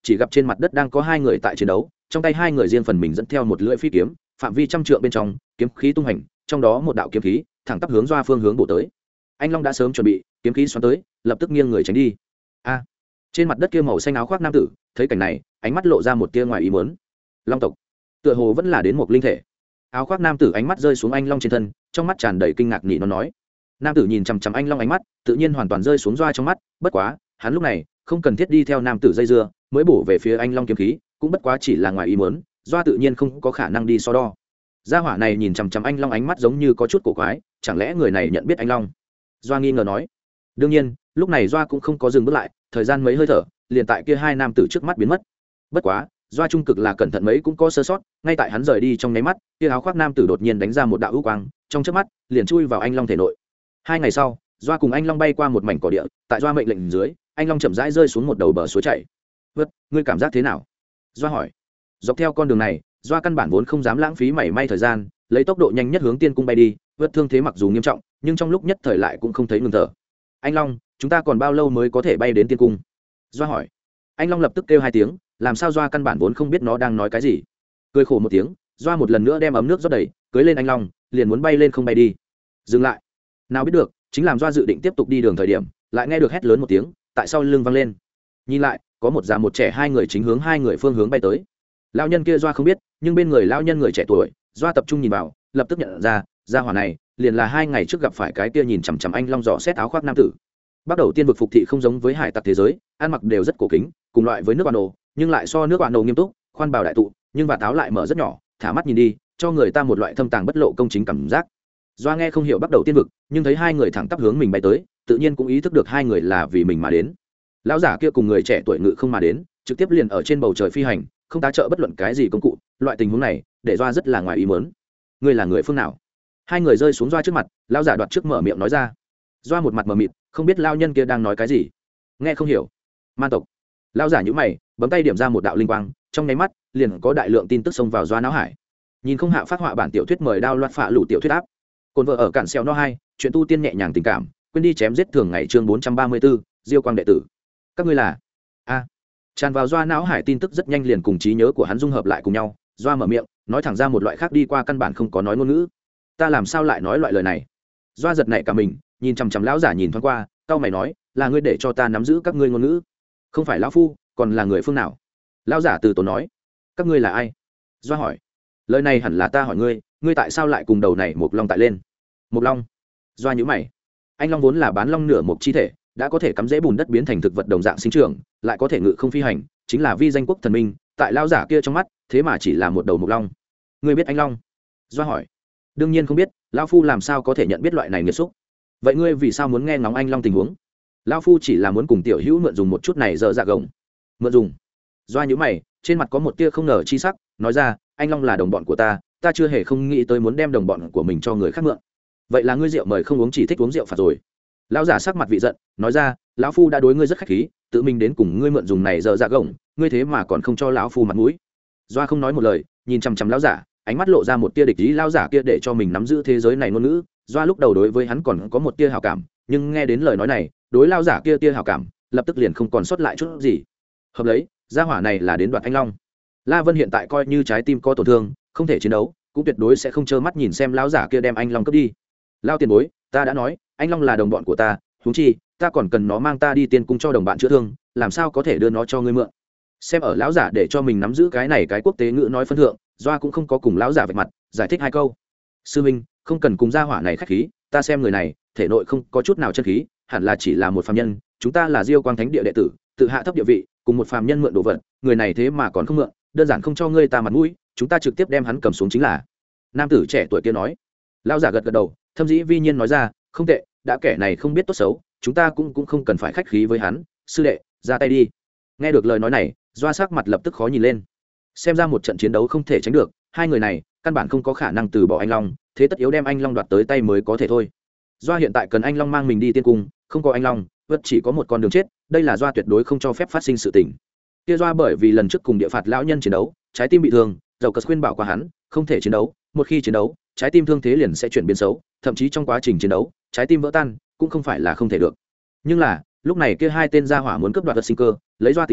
chỉ gặp trên mặt đất đang có hai người tại chiến đấu, trong tay hai người riêng phần mình dẫn theo một lưỡi phi kiếm, phạm vi trăm trượng bên trong kiếm khí tung hành, trong đó một đạo kiếm khí thẳng tắp hướng Doa phương hướng bổ tới. Anh Long đã sớm chuẩn bị, kiếm khí xoắn tới, lập tức nghiêng người tránh đi. A! Trên mặt đất kia màu xanh áo khoác nam tử, thấy cảnh này, ánh mắt lộ ra một tia ngoài ý muốn. Long tộc, tựa hồ vẫn là đến một linh thể. Áo khoác nam tử ánh mắt rơi xuống anh Long trên thân, trong mắt tràn đầy kinh ngạc nhị nó nói. Nam tử nhìn chằm chằm anh Long ánh mắt, tự nhiên hoàn toàn rơi xuống Doa trong mắt, bất quá, hắn lúc này không cần thiết đi theo nam tử dây dưa, mới bổ về phía anh Long kiếm khí, cũng bất quá chỉ là ngoài ý muốn, Doa tự nhiên không có khả năng đi so đo. Gia hỏa này nhìn chằm chằm anh Long ánh mắt giống như có chút cổ quái, chẳng lẽ người này nhận biết anh Long? Doa nghi ngờ nói. Đương nhiên, lúc này Doa cũng không có dừng bước lại, thời gian mấy hơi thở, liền tại kia hai nam tử trước mắt biến mất. Bất quá, Doa trung cực là cẩn thận mấy cũng có sơ sót, ngay tại hắn rời đi trong nháy mắt, kia áo khoác nam tử đột nhiên đánh ra một đạo ưu quang, trong chớp mắt, liền chui vào anh Long thể nội. Hai ngày sau, Doa cùng anh Long bay qua một mảnh cỏ địa, tại Doa mệnh lệnh dưới, anh Long chậm rãi rơi xuống một đầu bờ suối chảy. "Vất, ngươi cảm giác thế nào?" Doa hỏi. Dọc theo con đường này, Doa căn bản vốn không dám lãng phí mảy may thời gian, lấy tốc độ nhanh nhất hướng tiên cung bay đi. Vất thương thế mặc dù nghiêm trọng, nhưng trong lúc nhất thời lại cũng không thấy ngừng thở. "Anh Long, chúng ta còn bao lâu mới có thể bay đến tiên cung?" Doa hỏi. Anh Long lập tức kêu hai tiếng, làm sao Doa căn bản vốn không biết nó đang nói cái gì. Cười khổ một tiếng, Doa một lần nữa đem ấm nước rót đầy, cưỡi lên anh Long, liền muốn bay lên không bay đi. Dừng lại. Nào biết được, chính làm Doa dự định tiếp tục đi đường thời điểm, lại nghe được hét lớn một tiếng, tại sau lưng vang lên. Nhìn lại, có một già một trẻ hai người chính hướng hai người phương hướng bay tới. Lão nhân kia Doa không biết, nhưng bên người lão nhân người trẻ tuổi, Doa tập trung nhìn vào, lập tức nhận ra, gia hỏa này liền là hai ngày trước gặp phải cái kia nhìn chằm chằm anh Long dò xét áo khoác nam tử. Bắt đầu tiên vực phục thị không giống với hải tặc thế giới, ăn mặc đều rất cổ kính, cùng loại với nước bạn nổ, nhưng lại so nước bạn nổ nghiêm túc, khoan bào đại tụ, nhưng và táo lại mở rất nhỏ, thả mắt nhìn đi, cho người ta một loại thâm tàng bất lộ công chính cảm giác. Doa nghe không hiểu bắt đầu tiên vực, nhưng thấy hai người thẳng tắp hướng mình bay tới, tự nhiên cũng ý thức được hai người là vì mình mà đến. Lão giả kia cùng người trẻ tuổi ngự không mà đến, trực tiếp liền ở trên bầu trời phi hành, không tá trợ bất luận cái gì công cụ. Loại tình huống này, để Doa rất là ngoài ý muốn. Ngươi là người phương nào? Hai người rơi xuống Doa trước mặt, lão giả đoạt trước mở miệng nói ra. Doa một mặt mờ mịt, không biết lão nhân kia đang nói cái gì, nghe không hiểu. Man tộc. Lão giả nhíu mày, bấm tay điểm ra một đạo linh quang, trong nháy mắt, liền có đại lượng tin tức xông vào Doa não hải. Nhìn không hạ phát họa bản tiểu thuyết mời đao loạt phạ lũ tiểu thuyết áp. Cồn vợ ở cản xeo no hai, chuyện tu tiên nhẹ nhàng tình cảm, quên đi chém giết thường ngày chương bốn trăm ba mươi 434, Diêu quang đệ tử. Các ngươi là? A. Tràn vào Doa não hải tin tức rất nhanh liền cùng trí nhớ của hắn dung hợp lại cùng nhau. Doa mở miệng, nói thẳng ra một loại khác đi qua căn bản không có nói ngôn ngữ. Ta làm sao lại nói loại lời này? Doa giật nảy cả mình, nhìn chằm chằm lão giả nhìn thoáng qua, cau mày nói, là ngươi để cho ta nắm giữ các ngươi ngôn ngữ? Không phải lão phu, còn là người phương nào? Lão giả từ tốn nói. Các ngươi là ai? Doa hỏi. Lời này hẳn là ta hỏi ngươi, ngươi tại sao lại cùng đầu này một long tại lên? Một long? Doa nhíu mày. Anh long vốn là bán long nửa một chi thể, đã có thể cắm rễ bùn đất biến thành thực vật đồng dạng sinh trưởng, lại có thể ngự không phi hành, chính là vi danh quốc thần minh, tại lão giả kia trong mắt, thế mà chỉ là một đầu một long. Ngươi biết anh long? Doa hỏi. Đương nhiên không biết, lão phu làm sao có thể nhận biết loại này nghiệt xúc? Vậy ngươi vì sao muốn nghe ngóng anh long tình huống? Lão phu chỉ là muốn cùng tiểu hữu mượn dùng một chút này giờ dạ gồng. Mượn dùng? Doa nhíu mày, trên mặt có một tia không ngờ chi sắc, nói ra, anh long là đồng bọn của ta, ta chưa hề không nghĩ tới muốn đem đồng bọn của mình cho người khác mượn. Vậy là ngươi rượu mời không uống chỉ thích uống rượu phạt rồi. Lão giả sắc mặt vị giận, nói ra, lão phu đã đối ngươi rất khách khí, tự mình đến cùng ngươi mượn dùng này giờ dạ gồng, ngươi thế mà còn không cho lão phu mặt mũi. Doa không nói một lời, nhìn chằm chằm lão giả, ánh mắt lộ ra một tia địch ý. Lão giả kia để cho mình nắm giữ thế giới này ngôn ngữ, Doa lúc đầu đối với hắn còn có một tia hảo cảm, nhưng nghe đến lời nói này, đối lão giả kia tia hảo cảm lập tức liền không còn sót lại chút gì. Hợp lấy, gia hỏa này là đến đoạt anh long. La Vân hiện tại coi như trái tim có tổn thương, không thể chiến đấu, cũng tuyệt đối sẽ không trơ mắt nhìn xem lão giả kia đem anh long cướp đi. Lao tiền bối, ta đã nói, anh long là đồng bọn của ta, huống chi, ta còn cần nó mang ta đi tiên cung cho đồng bạn chữa thương, làm sao có thể đưa nó cho ngươi mượn? Xem ở lão giả để cho mình nắm giữ cái này cái quốc tế ngữ nói phân thượng, Doa cũng không có cùng lão giả vạch mặt, giải thích hai câu. Sư minh, không cần cùng gia hỏa này khách khí, ta xem người này, thể nội không có chút nào chân khí, hẳn là chỉ là một phàm nhân, chúng ta là Diêu Quang Thánh địa đệ tử, tự hạ thấp địa vị, cùng một phàm nhân mượn đồ vật, người này thế mà còn không mượn, đơn giản không cho ngươi ta mặt mũi, chúng ta trực tiếp đem hắn cầm xuống chính là. Nam tử trẻ tuổi kia nói. Lão giả gật gật đầu, thâm dĩ vi nhiên nói ra, không tệ, đã kẻ này không biết tốt xấu, chúng ta cũng cũng không cần phải khách khí với hắn, sư đệ, ra tay đi. Nghe được lời nói này, Doa sắc mặt lập tức khó nhìn lên. Xem ra một trận chiến đấu không thể tránh được, hai người này căn bản không có khả năng từ bỏ anh long, thế tất yếu đem anh long đoạt tới tay mới có thể thôi. Doa hiện tại cần anh long mang mình đi tiên cung, không có anh long, vật chỉ có một con đường chết, đây là Doa tuyệt đối không cho phép phát sinh sự tình. Kia Doa bởi vì lần trước cùng địa phạt lão nhân chiến đấu, trái tim bị thương, dầu cất khuyên bảo qua hắn, không thể chiến đấu, một khi chiến đấu, trái tim thương thế liền sẽ chuyển biến xấu, thậm chí trong quá trình chiến đấu, trái tim vỡ tan, cũng không phải là không thể được. Nhưng là, lúc này kia hai tên gia hỏa muốn cướp đoạt vật sinh cơ, lấy Doa tính tình,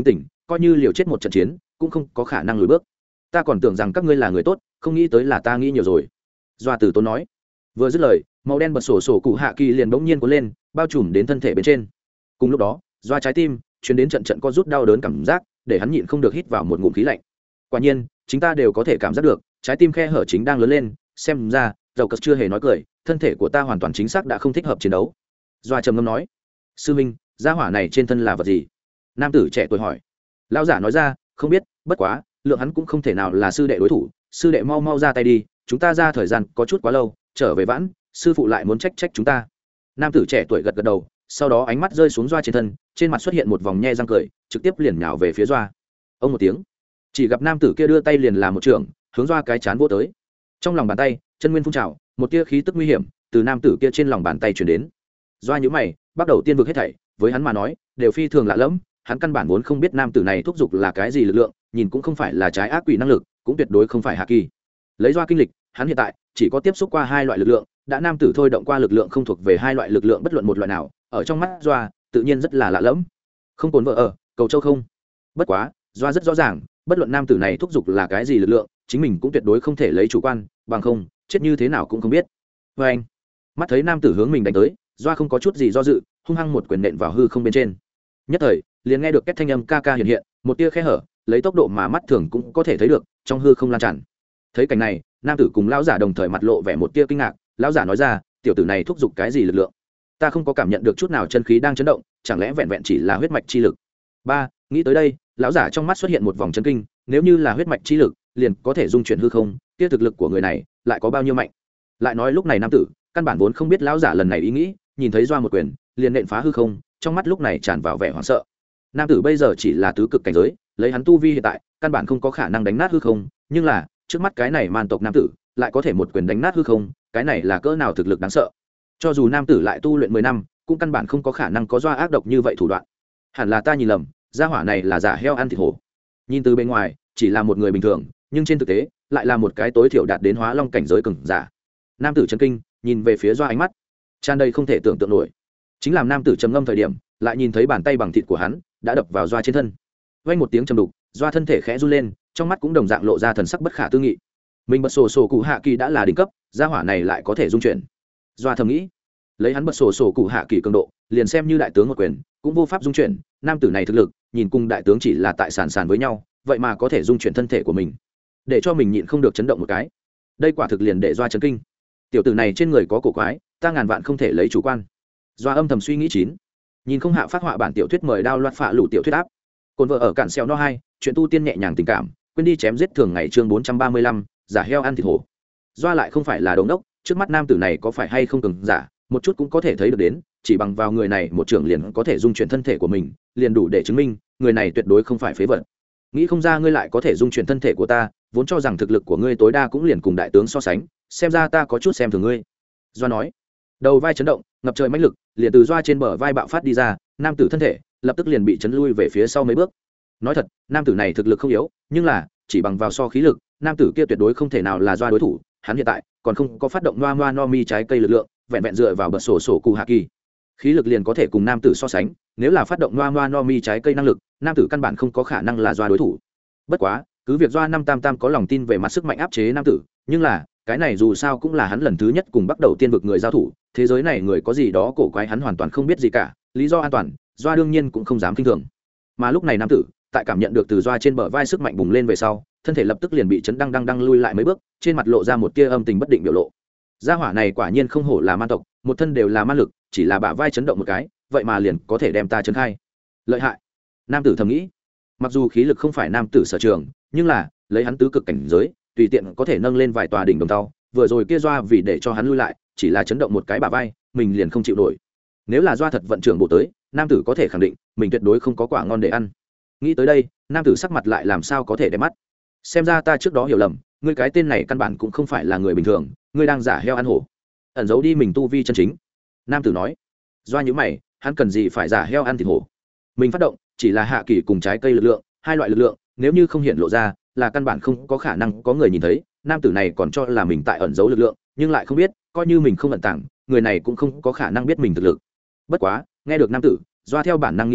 coi như liều chết một trận chiến cũng không có khả năng lùi bước. Ta còn tưởng rằng các ngươi là người tốt, không nghĩ tới là ta nghĩ nhiều rồi. Doa Tử Tốn nói. Vừa dứt lời, màu đen bật sổ sổ cụ hạ kỳ liền bỗng nhiên cuốn lên, bao trùm đến thân thể bên trên. Cùng lúc đó, Doa trái tim truyền đến trận trận co rút đau đớn cảm giác, để hắn nhịn không được hít vào một ngụm khí lạnh. Quả nhiên, chúng ta đều có thể cảm giác được, trái tim khe hở chính đang lớn lên, xem ra, dầu cất chưa hề nói cười, thân thể của ta hoàn toàn chính xác đã không thích hợp chiến đấu. Doa trầm ngâm nói. Sư minh, gia hỏa này trên thân là vật gì? Nam tử trẻ tuổi hỏi. Lão giả nói ra, không biết, bất quá lượng hắn cũng không thể nào là sư đệ đối thủ. Sư đệ mau mau ra tay đi, chúng ta ra thời gian có chút quá lâu, trở về vãn, sư phụ lại muốn trách trách chúng ta. Nam tử trẻ tuổi gật gật đầu, sau đó ánh mắt rơi xuống Doa trên thân, trên mặt xuất hiện một vòng nhe răng cười, trực tiếp liền nhào về phía Doa. Ông một tiếng, chỉ gặp nam tử kia đưa tay liền làm một trường, hướng Doa cái chán vỗ tới. Trong lòng bàn tay, chân nguyên phun trào, một tia khí tức nguy hiểm từ nam tử kia trên lòng bàn tay truyền đến. Doa nhíu mày, bắt đầu tiên vực hết thảy, với hắn mà nói, đều phi thường lạ lẫm, hắn căn bản vốn không biết nam tử này thúc giục là cái gì lực lượng, nhìn cũng không phải là trái ác quỷ năng lực, cũng tuyệt đối không phải hạ kỳ. Lấy Doa kinh lịch, hắn hiện tại chỉ có tiếp xúc qua hai loại lực lượng, đã nam tử thôi động qua lực lượng không thuộc về hai loại lực lượng bất luận một loại nào, ở trong mắt Doa, tự nhiên rất là lạ lẫm. Không cồn vợ ở, cầu châu không. Bất quá, Doa rất rõ ràng, bất luận nam tử này thúc giục là cái gì lực lượng, chính mình cũng tuyệt đối không thể lấy chủ quan, bằng không, chết như thế nào cũng không biết. Và anh, mắt thấy nam tử hướng mình đánh tới, Doa không có chút gì do dự, hung hăng một quyền nện vào hư không bên trên. Nhất thời, liền nghe được két thanh âm ca ca hiện hiện, một tia khe hở, lấy tốc độ mà mắt thường cũng có thể thấy được, trong hư không lan tràn. Thấy cảnh này, nam tử cùng lão giả đồng thời mặt lộ vẻ một tia kinh ngạc, lão giả nói ra, tiểu tử này thúc giục cái gì lực lượng? Ta không có cảm nhận được chút nào chân khí đang chấn động, chẳng lẽ vẹn vẹn chỉ là huyết mạch chi lực? Ba, nghĩ tới đây, lão giả trong mắt xuất hiện một vòng chấn kinh, nếu như là huyết mạch chi lực, liền có thể dung chuyển hư không, kia thực lực của người này lại có bao nhiêu mạnh? Lại nói lúc này nam tử, căn bản vốn không biết lão giả lần này ý nghĩ, nhìn thấy Doa một quyền, liền nện phá hư không, trong mắt lúc này tràn vào vẻ hoảng sợ. Nam tử bây giờ chỉ là tứ cực cảnh giới, lấy hắn tu vi hiện tại, căn bản không có khả năng đánh nát hư không, nhưng là, trước mắt cái này man tộc nam tử, lại có thể một quyền đánh nát hư không, cái này là cỡ nào thực lực đáng sợ. Cho dù nam tử lại tu luyện mười năm, cũng căn bản không có khả năng có Doa ác độc như vậy thủ đoạn. Hẳn là ta nhìn lầm, gia hỏa này là giả heo ăn thịt hổ. Nhìn từ bên ngoài, chỉ là một người bình thường, nhưng trên thực tế, lại là một cái tối thiểu đạt đến hóa long cảnh giới cường giả. Nam tử chấn kinh, nhìn về phía Doa ánh mắt tràn đầy không thể tưởng tượng nổi. Chính làm nam tử trầm ngâm thời điểm, lại nhìn thấy bàn tay bằng thịt của hắn đã đập vào Doa trên thân. Vang một tiếng trầm đục, Doa thân thể khẽ run lên, trong mắt cũng đồng dạng lộ ra thần sắc bất khả tư nghị. Mình bật sổ sổ cụ hạ kỳ đã là đỉnh cấp, gia hỏa này lại có thể dung chuyển. Doa thầm nghĩ, lấy hắn bật sổ sổ cụ hạ kỳ cường độ, liền xem như đại tướng một quyền, cũng vô pháp dung chuyển. Nam tử này thực lực, nhìn cùng đại tướng chỉ là tại sàn sàn với nhau, vậy mà có thể dung chuyển thân thể của mình, để cho mình nhịn không được chấn động một cái. Đây quả thực liền để Doa chấn kinh. Tiểu tử này trên người có cổ quái, ta ngàn vạn không thể lấy chủ quan. Doa âm thầm suy nghĩ chín. Nhìn không hạ phát họa bản tiểu thuyết mời đao loạt phạ lũ tiểu thuyết áp. Cồn vợ ở cản xeo no hai, chuyện tu tiên nhẹ nhàng tình cảm, quên đi chém giết thường ngày chương bốn trăm ba mươi lăm, giả heo ăn thịt hổ. Doa lại không phải là đống đốc, trước mắt nam tử này có phải hay không cường giả, một chút cũng có thể thấy được đến, chỉ bằng vào người này một trưởng liền có thể dung chuyển thân thể của mình, liền đủ để chứng minh, người này tuyệt đối không phải phế vật. Nghĩ không ra ngươi lại có thể dung chuyển thân thể của ta, vốn cho rằng thực lực của ngươi tối đa cũng liền cùng đại tướng so sánh, xem ra ta có chút xem thường ngươi. Doa nói. Đầu vai chấn động, ngập trời mãnh lực, liền từ Doa trên bờ vai bạo phát đi ra, nam tử thân thể lập tức liền bị chấn lui về phía sau mấy bước. Nói thật, nam tử này thực lực không yếu, nhưng là chỉ bằng vào so khí lực, nam tử kia tuyệt đối không thể nào là Doa đối thủ. Hắn hiện tại còn không có phát động noa noa no mi trái cây lực lượng, vẹn vẹn dựa vào bật sổ sổ cụ hạ kỳ, khí lực liền có thể cùng nam tử so sánh. Nếu là phát động noa noa no mi trái cây năng lực, nam tử căn bản không có khả năng là Doa đối thủ. Bất quá, cứ việc Doa năm tam tam có lòng tin về mặt sức mạnh áp chế nam tử, nhưng là cái này dù sao cũng là hắn lần thứ nhất cùng bắt đầu tiên vực người giao thủ, thế giới này người có gì đó cổ quái hắn hoàn toàn không biết gì cả, lý do an toàn, Doa đương nhiên cũng không dám kinh thường. Mà lúc này nam tử, tại cảm nhận được từ Doa trên bờ vai sức mạnh bùng lên về sau, thân thể lập tức liền bị chấn đăng đăng đăng lui lại mấy bước, trên mặt lộ ra một tia âm tình bất định biểu lộ. Gia hỏa này quả nhiên không hổ là man tộc, một thân đều là man lực, chỉ là bả vai chấn động một cái, vậy mà liền có thể đem ta chấn khai. Lợi hại. Nam tử thầm nghĩ. Mặc dù khí lực không phải nam tử sở trường, nhưng là lấy hắn tứ cực cảnh giới, tùy tiện có thể nâng lên vài tòa đỉnh đồng tàu. Vừa rồi kia Doa vì để cho hắn lui lại, chỉ là chấn động một cái bả vai, mình liền không chịu nổi. Nếu là Doa thật vận trưởng bộ tới, nam tử có thể khẳng định, mình tuyệt đối không có quả ngon để ăn. Nghĩ tới đây, nam tử sắc mặt lại làm sao có thể đẹp mắt. Xem ra ta trước đó hiểu lầm, ngươi cái tên này căn bản cũng không phải là người bình thường, ngươi đang giả heo ăn hổ, ẩn giấu đi mình tu vi chân chính. Nam tử nói. Doa nhíu mày, hắn cần gì phải giả heo ăn thịt hổ? Mình phát động chỉ là hạ kỳ cùng trái cây lực lượng, hai loại lực lượng, nếu như không hiện lộ ra, là căn bản không có khả năng có người nhìn thấy. Nam tử này còn cho là mình tại ẩn giấu lực lượng, nhưng lại không biết, coi như mình không ẩn tàng, người này cũng không có khả năng biết mình thực lực. Bất quá, nghe được nam tử, Doa theo bản năng nghĩ nói,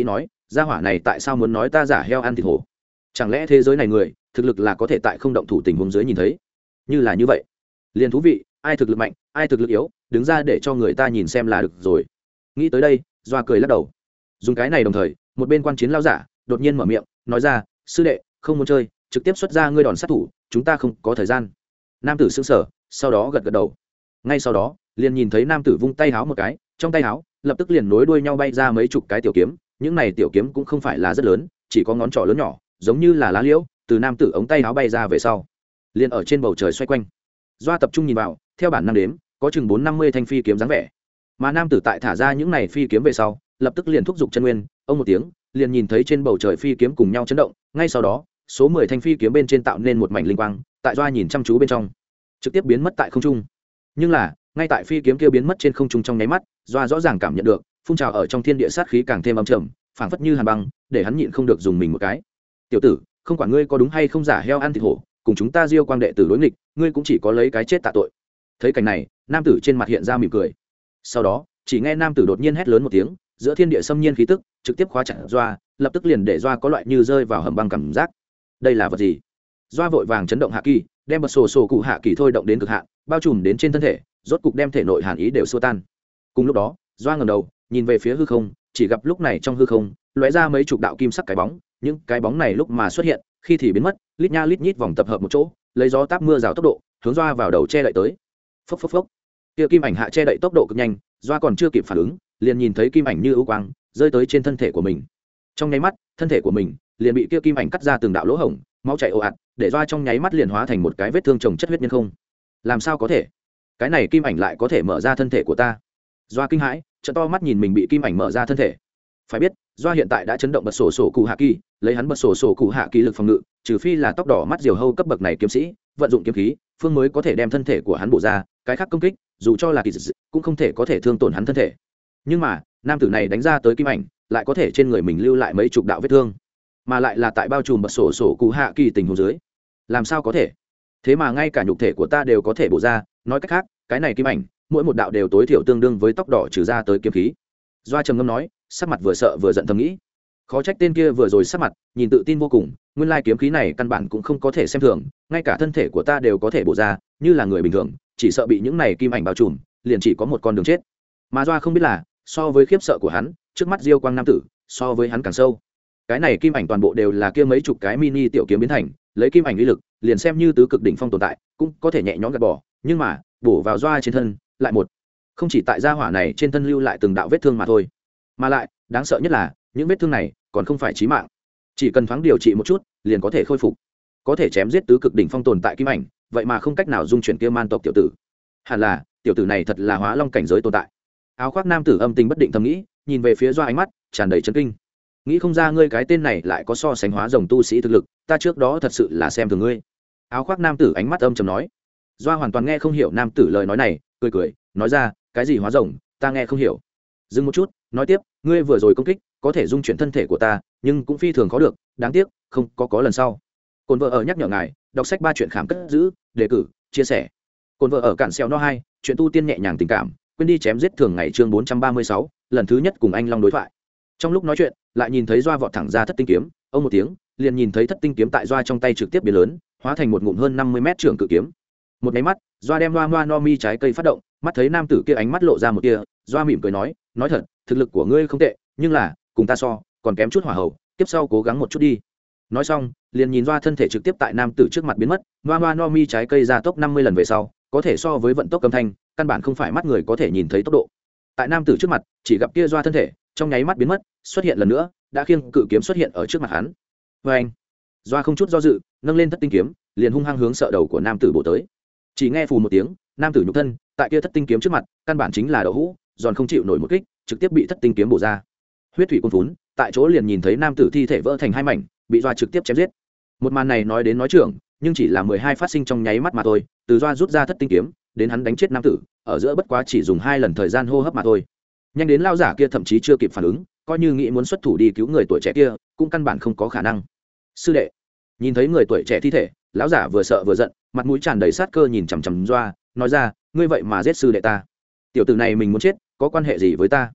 gia hỏa này tại sao muốn nói ta giả heo ăn thịt hổ? Chẳng lẽ thế giới này người thực lực là có thể tại không động thủ tình huống dưới nhìn thấy? Như là như vậy liền thú vị, ai thực lực mạnh ai thực lực yếu, đứng ra để cho người ta nhìn xem là được rồi. Nghĩ tới đây, Doa cười lắc đầu. Dùng cái này đồng thời, một bên quan chiến lao giả đột nhiên mở miệng nói ra, sư đệ không muốn chơi, trực tiếp xuất ra ngươi đòn sát thủ, chúng ta không có thời gian. Nam tử sững sờ, sau đó gật gật đầu. Ngay sau đó liền nhìn thấy nam tử vung tay háo một cái, trong tay háo lập tức liền nối đuôi nhau bay ra mấy chục cái tiểu kiếm. Những này tiểu kiếm cũng không phải là rất lớn, chỉ có ngón trỏ lớn nhỏ, giống như là lá liễu, từ nam tử ống tay háo bay ra về sau liền ở trên bầu trời xoay quanh. Doa tập trung nhìn vào, theo bản năng đếm có chừng bốn năm mươi thanh phi kiếm dáng vẻ. Mà nam tử tại thả ra những này phi kiếm về sau, lập tức liền thúc giục chân nguyên, ông một tiếng liền nhìn thấy trên bầu trời phi kiếm cùng nhau chấn động. Ngay sau đó số mười thanh phi kiếm bên trên tạo nên một mảnh linh quang, tại Doa nhìn chăm chú bên trong trực tiếp biến mất tại không trung. Nhưng là ngay tại phi kiếm kia biến mất trên không trung trong nháy mắt, Doa rõ ràng cảm nhận được phun trào ở trong thiên địa sát khí càng thêm âm trầm, phảng phất như hàn băng, để hắn nhịn không được dùng mình một cái. Tiểu tử, không quản ngươi có đúng hay không giả heo ăn thịt hổ, cùng chúng ta Diêu Quang đệ tử đối nghịch, ngươi cũng chỉ có lấy cái chết tạ tội. Thấy cảnh này, nam tử trên mặt hiện ra mỉm cười. Sau đó chỉ nghe nam tử đột nhiên hét lớn một tiếng, giữa thiên địa xâm nhiên khí tức trực tiếp khóa chặt Doa, lập tức liền để Doa có loại như rơi vào hầm băng cảm giác. Đây là vật gì? Doa vội vàng chấn động hạ kỳ, đem bật sổ sổ cụ hạ kỳ thôi động đến cực hạn, bao trùm đến trên thân thể, rốt cục đem thể nội hàn ý đều xua tan. Cùng lúc đó, Doa ngẩng đầu nhìn về phía hư không, chỉ gặp lúc này trong hư không lóe ra mấy chục đạo kim sắc cái bóng. Những cái bóng này lúc mà xuất hiện, khi thì biến mất, lít nha lít nhít vòng tập hợp một chỗ, lấy gió táp mưa rào tốc độ hướng Doa vào đầu che đậy tới. Phốc phốc phốc, kia kim ảnh hạ che đậy tốc độ cực nhanh, Doa còn chưa kịp phản ứng, liền nhìn thấy kim ảnh như ưu quang rơi tới trên thân thể của mình. Trong nháy mắt, thân thể của mình liền bị kia kim ảnh cắt ra từng đạo lỗ hổng, máu chảy ồ ạt, để Doa trong nháy mắt liền hóa thành một cái vết thương chồng chất huyết nhân không. Làm sao có thể? Cái này kim ảnh lại có thể mở ra thân thể của ta? Doa kinh hãi, trợn to mắt nhìn mình bị kim ảnh mở ra thân thể. Phải biết, Doa hiện tại đã chấn động bật sổ sổ cụ hạ kỳ, lấy hắn bật sổ sổ cụ hạ kỳ lực phòng ngự, trừ phi là tóc đỏ mắt diều hâu cấp bậc này kiếm sĩ, vận dụng kiếm khí, phương mới có thể đem thân thể của hắn bổ ra, cái khác công kích, dù cho là kỳ dị, cũng không thể có thể thương tổn hắn thân thể. Nhưng mà, nam tử này đánh ra tới kim ảnh, lại có thể trên người mình lưu lại mấy chục đạo vết thương, mà lại là tại bao trùm bật sổ sổ cụ hạ kỳ tình huống dưới. Làm sao có thể? Thế mà ngay cả nhục thể của ta đều có thể bổ ra, nói cách khác, cái này kim ảnh, mỗi một đạo đều tối thiểu tương đương với tóc đỏ trừ ra tới kiếm khí. Doa trầm ngâm nói, sắc mặt vừa sợ vừa giận thầm nghĩ, khó trách tên kia vừa rồi sắc mặt nhìn tự tin vô cùng, nguyên lai kiếm khí này căn bản cũng không có thể xem thường, ngay cả thân thể của ta đều có thể bổ ra, như là người bình thường chỉ sợ bị những này kim ảnh bao trùm, liền chỉ có một con đường chết. Mà Doa không biết là, so với khiếp sợ của hắn, trước mắt Diêu Quang nam tử so với hắn càng sâu. Cái này kim ảnh toàn bộ đều là kia mấy chục cái mini tiểu kiếm biến thành, lấy kim ảnh uy lực, liền xem như tứ cực đỉnh phong tồn tại, cũng có thể nhẹ nhõm gạt bỏ, nhưng mà bổ vào Doa trên thân, lại một không chỉ tại gia hỏa này trên thân lưu lại từng đạo vết thương mà thôi, mà lại đáng sợ nhất là những vết thương này còn không phải chí mạng, chỉ cần thoáng điều trị một chút liền có thể khôi phục. Có thể chém giết tứ cực đỉnh phong tồn tại kim ảnh, vậy mà không cách nào dung chuyển kia man tộc tiểu tử, hẳn là tiểu tử này thật là hóa long cảnh giới tồn tại. Áo khoác nam tử âm tình bất định thầm nghĩ, nhìn về phía Doa ánh mắt tràn đầy chấn kinh. Nghĩ không ra ngươi cái tên này lại có so sánh hóa rồng tu sĩ thực lực, ta trước đó thật sự là xem thường ngươi. Áo khoác nam tử ánh mắt âm trầm nói. Doa hoàn toàn nghe không hiểu nam tử lời nói này, cười cười nói ra, cái gì hóa rồng, ta nghe không hiểu. Dừng một chút, nói tiếp, ngươi vừa rồi công kích có thể dung chuyển thân thể của ta, nhưng cũng phi thường khó được, đáng tiếc không có có lần sau. Cồn vợ ở nhắc nhở ngài, đọc sách ba chuyện khám cất giữ, đề cử, chia sẻ. Cồn vợ ở cản xeo no hai, chuyện tu tiên nhẹ nhàng tình cảm, quên đi chém giết thường ngày chương bốn trăm ba mươi sáu, lần thứ nhất cùng anh long đối thoại. Trong lúc nói chuyện, lại nhìn thấy Doa vọt thẳng ra thất tinh kiếm, ông một tiếng, liền nhìn thấy thất tinh kiếm tại Doa trong tay trực tiếp biến lớn, hóa thành một ngụm hơn năm mươi mét trường cự kiếm. Một cái mắt, Doa đem Noa Noa no mi trái cây phát động, mắt thấy nam tử kia ánh mắt lộ ra một tia, Doa mỉm cười nói, nói thật, thực lực của ngươi không tệ, nhưng là cùng ta so, còn kém chút hỏa hậu, tiếp sau cố gắng một chút đi. Nói xong, liền nhìn Doa thân thể trực tiếp tại nam tử trước mặt biến mất, Noa Noa no mi trái cây ra tốc năm mươi lần về sau, có thể so với vận tốc âm thanh, căn bản không phải mắt người có thể nhìn thấy tốc độ. Tại nam tử trước mặt, chỉ gặp kia Doa thân thể trong nháy mắt biến mất, xuất hiện lần nữa, đã khiêng cự kiếm xuất hiện ở trước mặt hắn. Và anh, Doa không chút do dự, nâng lên thất tinh kiếm, liền hung hăng hướng sợ đầu của nam tử bổ tới. Chỉ nghe phù một tiếng, nam tử nhục thân tại kia thất tinh kiếm trước mặt, căn bản chính là đậu hũ, giòn không chịu nổi một kích, trực tiếp bị thất tinh kiếm bổ ra. Huyết thủy cuồn phún, tại chỗ liền nhìn thấy nam tử thi thể vỡ thành hai mảnh, bị Doa trực tiếp chém giết. Một màn này nói đến nói trưởng, nhưng chỉ là mười hai phát sinh trong nháy mắt mà thôi, từ Doa rút ra thất tinh kiếm, đến hắn đánh chết nam tử, ở giữa bất quá chỉ dùng hai lần thời gian hô hấp mà thôi. Nhanh đến lao giả kia thậm chí chưa kịp phản ứng, coi như nghĩ muốn xuất thủ đi cứu người tuổi trẻ kia, cũng căn bản không có khả năng. Sư đệ, nhìn thấy người tuổi trẻ thi thể, lão giả vừa sợ vừa giận, mặt mũi tràn đầy sát cơ nhìn chằm chằm Doa, nói ra, ngươi vậy mà giết sư đệ ta, tiểu tử này mình muốn chết, có quan hệ gì với ta?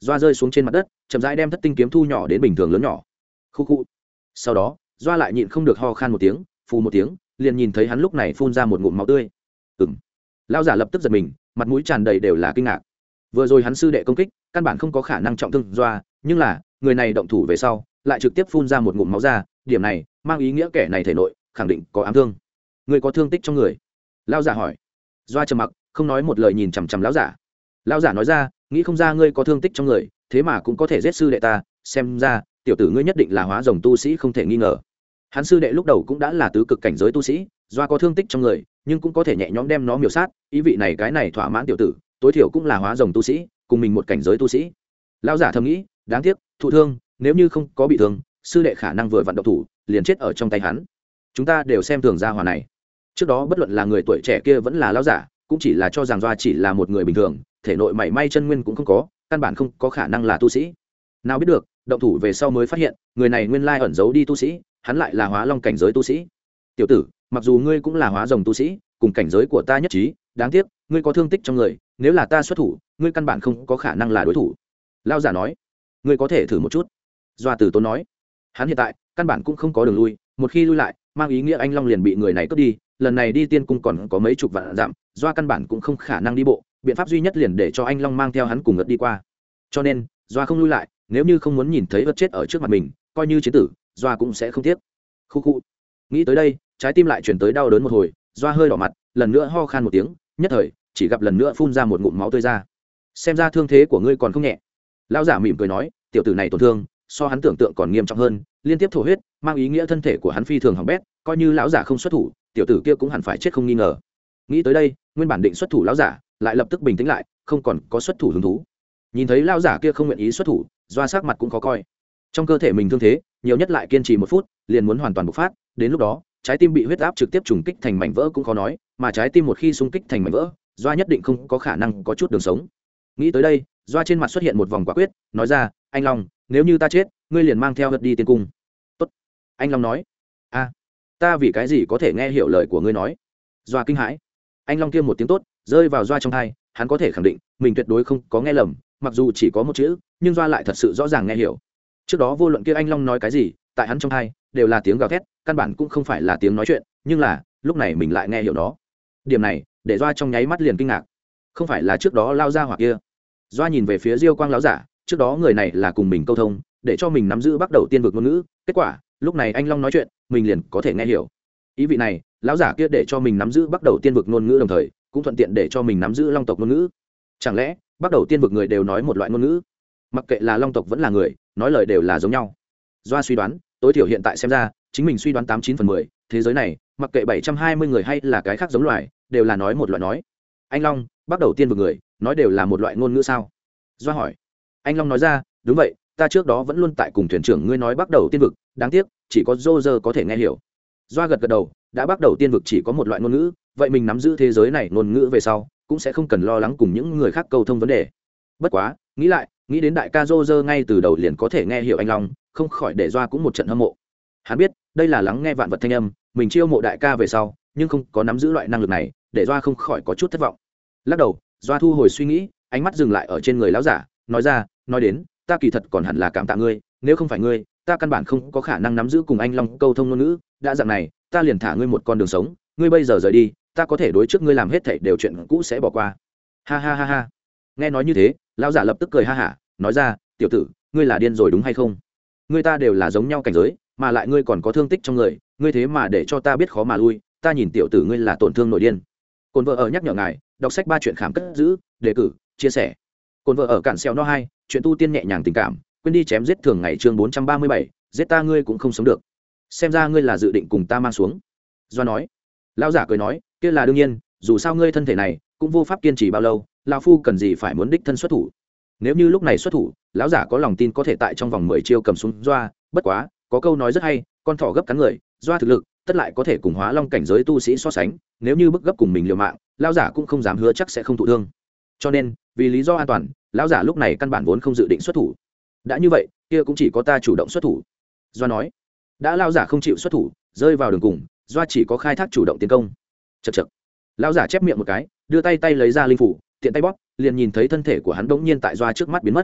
doa rơi xuống trên mặt đất, chậm rãi đem thất tinh kiếm thu nhỏ đến bình thường lớn nhỏ. Khu khu. Sau đó doa lại nhịn không được ho khan một tiếng, phù một tiếng, liền nhìn thấy hắn lúc này phun ra một ngụm máu tươi. Ừm. Lão giả lập tức giật mình, mặt mũi tràn đầy đều là kinh ngạc. Vừa rồi hắn sư đệ công kích căn bản không có khả năng trọng thương doa, nhưng là người này động thủ về sau lại trực tiếp phun ra một ngụm máu ra, điểm này mang ý nghĩa kẻ này thể nội khẳng định có ám thương. Người có thương tích trong người? Lão giả hỏi. Doa trầm mặc, không nói một lời nhìn chằm chằm lão giả. Lão giả nói ra, nghĩ không ra ngươi có thương tích trong người, thế mà cũng có thể giết sư đệ ta, xem ra tiểu tử ngươi nhất định là hóa rồng tu sĩ không thể nghi ngờ. Hắn sư đệ lúc đầu cũng đã là tứ cực cảnh giới tu sĩ, doa có thương tích trong người nhưng cũng có thể nhẹ nhõm đem nó miểu sát, ý vị này cái này thỏa mãn tiểu tử tối thiểu cũng là hóa rồng tu sĩ, cùng mình một cảnh giới tu sĩ. Lão giả thầm nghĩ, đáng tiếc thụ thương, nếu như không có bị thương, sư đệ khả năng vừa vận động thủ liền chết ở trong tay hắn. Chúng ta đều xem thường gia hỏa này. Trước đó bất luận là người tuổi trẻ kia vẫn là lão giả, cũng chỉ là cho rằng doa chỉ là một người bình thường, thể nội mảy may chân nguyên cũng không có, căn bản không có khả năng là tu sĩ. Nào biết được động thủ về sau mới phát hiện người này nguyên lai ẩn giấu đi tu sĩ, hắn lại là hóa long cảnh giới tu sĩ. Tiểu tử, mặc dù ngươi cũng là hóa rồng tu sĩ, cùng cảnh giới của ta nhất trí, đáng tiếc ngươi có thương tích trong người, nếu là ta xuất thủ ngươi căn bản không có khả năng là đối thủ. Lão giả nói. Ngươi có thể thử một chút. Doa Tử Tốn nói. Hắn hiện tại căn bản cũng không có đường lui, một khi lui lại mang ý nghĩa anh long liền bị người này cướp đi, lần này đi tiên cung còn có mấy chục vạn dặm, Doa căn bản cũng không khả năng đi bộ, biện pháp duy nhất liền để cho anh long mang theo hắn cùng ngất đi qua. Cho nên Doa không lui lại, nếu như không muốn nhìn thấy vật chết ở trước mặt mình, coi như chiến tử Doa cũng sẽ không tiếc. Khu khu. Nghĩ tới đây trái tim lại chuyển tới đau đớn một hồi, Doa hơi đỏ mặt, lần nữa ho khan một tiếng, nhất thời chỉ gặp lần nữa phun ra một ngụm máu tươi ra. Xem ra thương thế của ngươi còn không nhẹ. Lão giả mỉm cười nói, tiểu tử này tổn thương so hắn tưởng tượng còn nghiêm trọng hơn, liên tiếp thổ huyết, mang ý nghĩa thân thể của hắn phi thường hỏng bét, coi như lão giả không xuất thủ tiểu tử kia cũng hẳn phải chết không nghi ngờ. Nghĩ tới đây nguyên bản định xuất thủ lão giả lại lập tức bình tĩnh lại, không còn có xuất thủ hứng thú. Nhìn thấy lão giả kia không nguyện ý xuất thủ, Doa sắc mặt cũng khó coi. Trong cơ thể mình thương thế nhiều nhất lại kiên trì một phút liền muốn hoàn toàn bộc phát, đến lúc đó trái tim bị huyết áp trực tiếp trùng kích thành mảnh vỡ cũng khó nói, mà trái tim một khi xung kích thành mảnh vỡ, Doa nhất định không có khả năng có chút đường sống. Nghĩ tới đây Doa trên mặt xuất hiện một vòng quả quyết, nói ra, anh long, nếu như ta chết ngươi liền mang theo vật đi tiên cung. Tốt. Anh long nói. A, ta vì cái gì có thể nghe hiểu lời của ngươi nói? Doa kinh hãi. Anh long kia một tiếng tốt rơi vào Doa trong tai, hắn có thể khẳng định mình tuyệt đối không có nghe lầm, mặc dù chỉ có một chữ nhưng Doa lại thật sự rõ ràng nghe hiểu. Trước đó vô luận kia anh long nói cái gì tại hắn trong tai đều là tiếng gào thét, căn bản cũng không phải là tiếng nói chuyện, nhưng là lúc này mình lại nghe hiểu nó. Điểm này để Doa trong nháy mắt liền kinh ngạc. Không phải là trước đó lao ra hoặc kia. Doa nhìn về phía Diêu Quang lão giả, trước đó người này là cùng mình câu thông để cho mình nắm giữ bắt đầu tiên vực ngôn ngữ, kết quả lúc này anh long nói chuyện mình liền có thể nghe hiểu. Ý vị này lão giả kia để cho mình nắm giữ bắt đầu tiên vực ngôn ngữ, đồng thời cũng thuận tiện để cho mình nắm giữ long tộc ngôn ngữ. Chẳng lẽ bắt đầu tiên vực người đều nói một loại ngôn ngữ? Mặc kệ là long tộc vẫn là người, nói lời đều là giống nhau. Doa suy đoán, tối thiểu hiện tại xem ra chính mình suy đoán tám chín phần mười, thế giới này mặc kệ bảy trăm hai mươi người hay là cái khác giống loài đều là nói một loại nói. Anh long bắt đầu tiên vực người nói đều là một loại ngôn ngữ sao? Doa hỏi. Anh long nói ra, đúng vậy, ta trước đó vẫn luôn tại cùng thuyền trưởng ngươi nói bắt đầu tiên vực, đáng tiếc chỉ có Roger có thể nghe hiểu. Doa gật gật đầu, đã bắt đầu tiên vực chỉ có một loại ngôn ngữ, vậy mình nắm giữ thế giới này ngôn ngữ về sau cũng sẽ không cần lo lắng cùng những người khác câu thông vấn đề. Bất quá nghĩ lại nghĩ đến đại ca Roger ngay từ đầu liền có thể nghe hiểu anh long, không khỏi để Doa cũng một trận hâm mộ. Hắn biết đây là lắng nghe vạn vật thanh âm, mình chiêu mộ đại ca về sau nhưng không có nắm giữ loại năng lực này, để Doa không khỏi có chút thất vọng. Lắc đầu Doa thu hồi suy nghĩ, ánh mắt dừng lại ở trên người lão giả, nói ra, nói đến ta kỳ thật còn hẳn là cảm tạ ngươi, nếu không phải ngươi ta căn bản không có khả năng nắm giữ cùng anh long câu thông ngôn ngữ, đã dạng này ta liền thả ngươi một con đường sống, ngươi bây giờ rời đi ta có thể đối trước ngươi làm hết thảy đều chuyện cũ sẽ bỏ qua. Ha ha ha ha. Nghe nói như thế lão giả lập tức cười ha hả, nói ra, tiểu tử ngươi là điên rồi đúng hay không? Ngươi ta đều là giống nhau cảnh giới, mà lại ngươi còn có thương tích trong người, ngươi thế mà để cho ta biết khó mà lui, ta nhìn tiểu tử ngươi là tổn thương nội điên. Cồn vợ ở nhắc nhở ngài đọc sách ba chuyện khám cất giữ đề cử chia sẻ. Cồn vợ ở cản xeo no hai chuyện tu tiên nhẹ nhàng tình cảm, quên đi chém giết thường ngày chương bốn trăm ba mươi bảy, giết ta ngươi cũng không sống được, xem ra ngươi là dự định cùng ta mang xuống. Doa nói. Lão giả cười nói, kia là đương nhiên, dù sao ngươi thân thể này cũng vô pháp kiên trì bao lâu, lão phu cần gì phải muốn đích thân xuất thủ. Nếu như lúc này xuất thủ, lão giả có lòng tin có thể tại trong vòng mười chiêu cầm xuống Doa, bất quá có câu nói rất hay, con thỏ gấp cắn người, Doa thực lực tất lại có thể cùng hóa long cảnh giới tu sĩ so sánh, nếu như bức gấp cùng mình liều mạng, lão giả cũng không dám hứa chắc sẽ không thụ thương. Cho nên vì lý do an toàn, lão giả lúc này căn bản vốn không dự định xuất thủ. Đã như vậy kia cũng chỉ có ta chủ động xuất thủ. Doa nói. Đã lão giả không chịu xuất thủ, rơi vào đường cùng, Doa chỉ có khai thác chủ động tiến công. Chậc chậc. Lão giả chép miệng một cái, đưa tay tay lấy ra linh phủ, tiện tay bóp, liền nhìn thấy thân thể của hắn bỗng nhiên tại Doa trước mắt biến mất.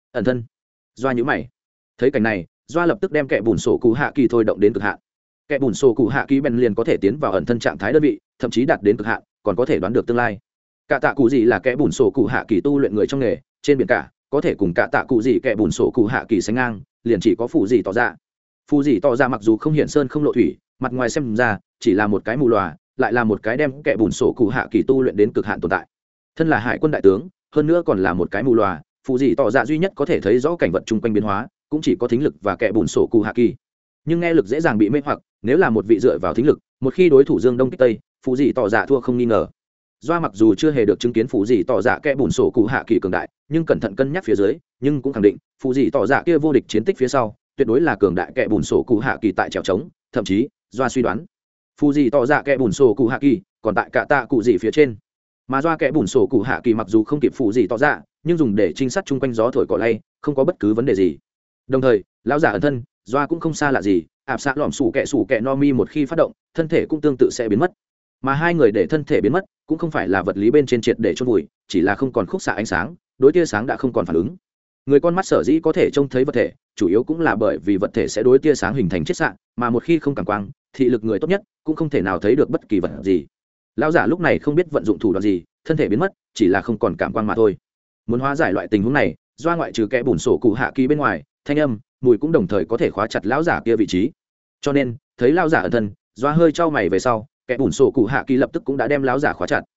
ẩn thân. Doa nhữ mày, thấy cảnh này Doa lập tức đem kẻ bùn sổ cụ hạ kỳ thôi động đến cực hạn. Kẻ bùn sổ cụ hạ kỳ bèn liền có thể tiến vào ẩn thân trạng thái đơn vị, thậm chí đạt đến cực hạn, còn có thể đoán được tương lai. Cả tạ cụ gì là kẻ bùn sổ cụ hạ kỳ tu luyện người trong nghề trên biển cả, có thể cùng cả tạ cụ gì kẻ bùn sổ cụ hạ kỳ sánh ngang, liền chỉ có phụ gì tỏ ra. Phụ gì tỏ ra mặc dù không hiện sơn không lộ thủy, mặt ngoài xem ra chỉ là một cái mù lòa, lại là một cái đem kẻ bùn sổ cụ hạ kỳ tu luyện đến cực hạn tồn tại. Thân là hải quân đại tướng, hơn nữa còn là một cái mù lòa, phụ gì tỏ ra duy nhất có thể thấy rõ cảnh vật chung quanh biến hóa, cũng chỉ có thính lực và kẻ bùn sổ cụ hạ kỳ. Nhưng nghe lực dễ dàng bị mê hoặc, nếu là một vị dựa vào thính lực, một khi đối thủ dương đông kích tây, phụ gì tỏ ra thua không nghi ngờ. Doa mặc dù chưa hề được chứng kiến phụ gì tỏ ra kẻ bùn sổ cụ hạ kỳ cường đại, nhưng cẩn thận cân nhắc phía dưới, nhưng cũng khẳng định phụ gì tỏ ra kia vô địch chiến tích phía sau, tuyệt đối là cường đại kẻ bùn sổ cụ hạ kỳ tại trèo trống. Thậm chí Doa suy đoán phụ gì tỏ ra kẻ bùn sổ cụ hạ kỳ còn tại cả tạ cụ gì phía trên. Mà Doa kẻ bùn sổ cụ hạ kỳ mặc dù không kịp phụ gì tỏ ra, nhưng dùng để trinh sát chung quanh gió thổi cỏ lay, không có bất cứ vấn đề gì. Đồng thời lão giả ẩn thân, Doa cũng không xa lạ gì, ạp xạ lỏm sủ kẹ sủ kẹ no mi một khi phát động, thân thể cũng tương tự sẽ biến mất. Mà hai người để thân thể biến mất cũng không phải là vật lý bên trên triệt để chôn vùi, chỉ là không còn khúc xạ ánh sáng, đối tia sáng đã không còn phản ứng. Người con mắt sở dĩ có thể trông thấy vật thể, chủ yếu cũng là bởi vì vật thể sẽ đối tia sáng hình thành chiết xạ, mà một khi không cảm quang, thị lực người tốt nhất cũng không thể nào thấy được bất kỳ vật gì. Lão giả lúc này không biết vận dụng thủ đoạn gì, thân thể biến mất, chỉ là không còn cảm quang mà thôi. Muốn hóa giải loại tình huống này, Doa ngoại trừ kẽ bùn sổ cụ hạ kỳ bên ngoài, thanh âm, mùi cũng đồng thời có thể khóa chặt lão giả kia vị trí. Cho nên thấy lão giả ẩn thân, Doa hơi trao mày về sau, kẻ bùn sổ cụ hạ kỳ lập tức cũng đã đem lão giả khóa chặt.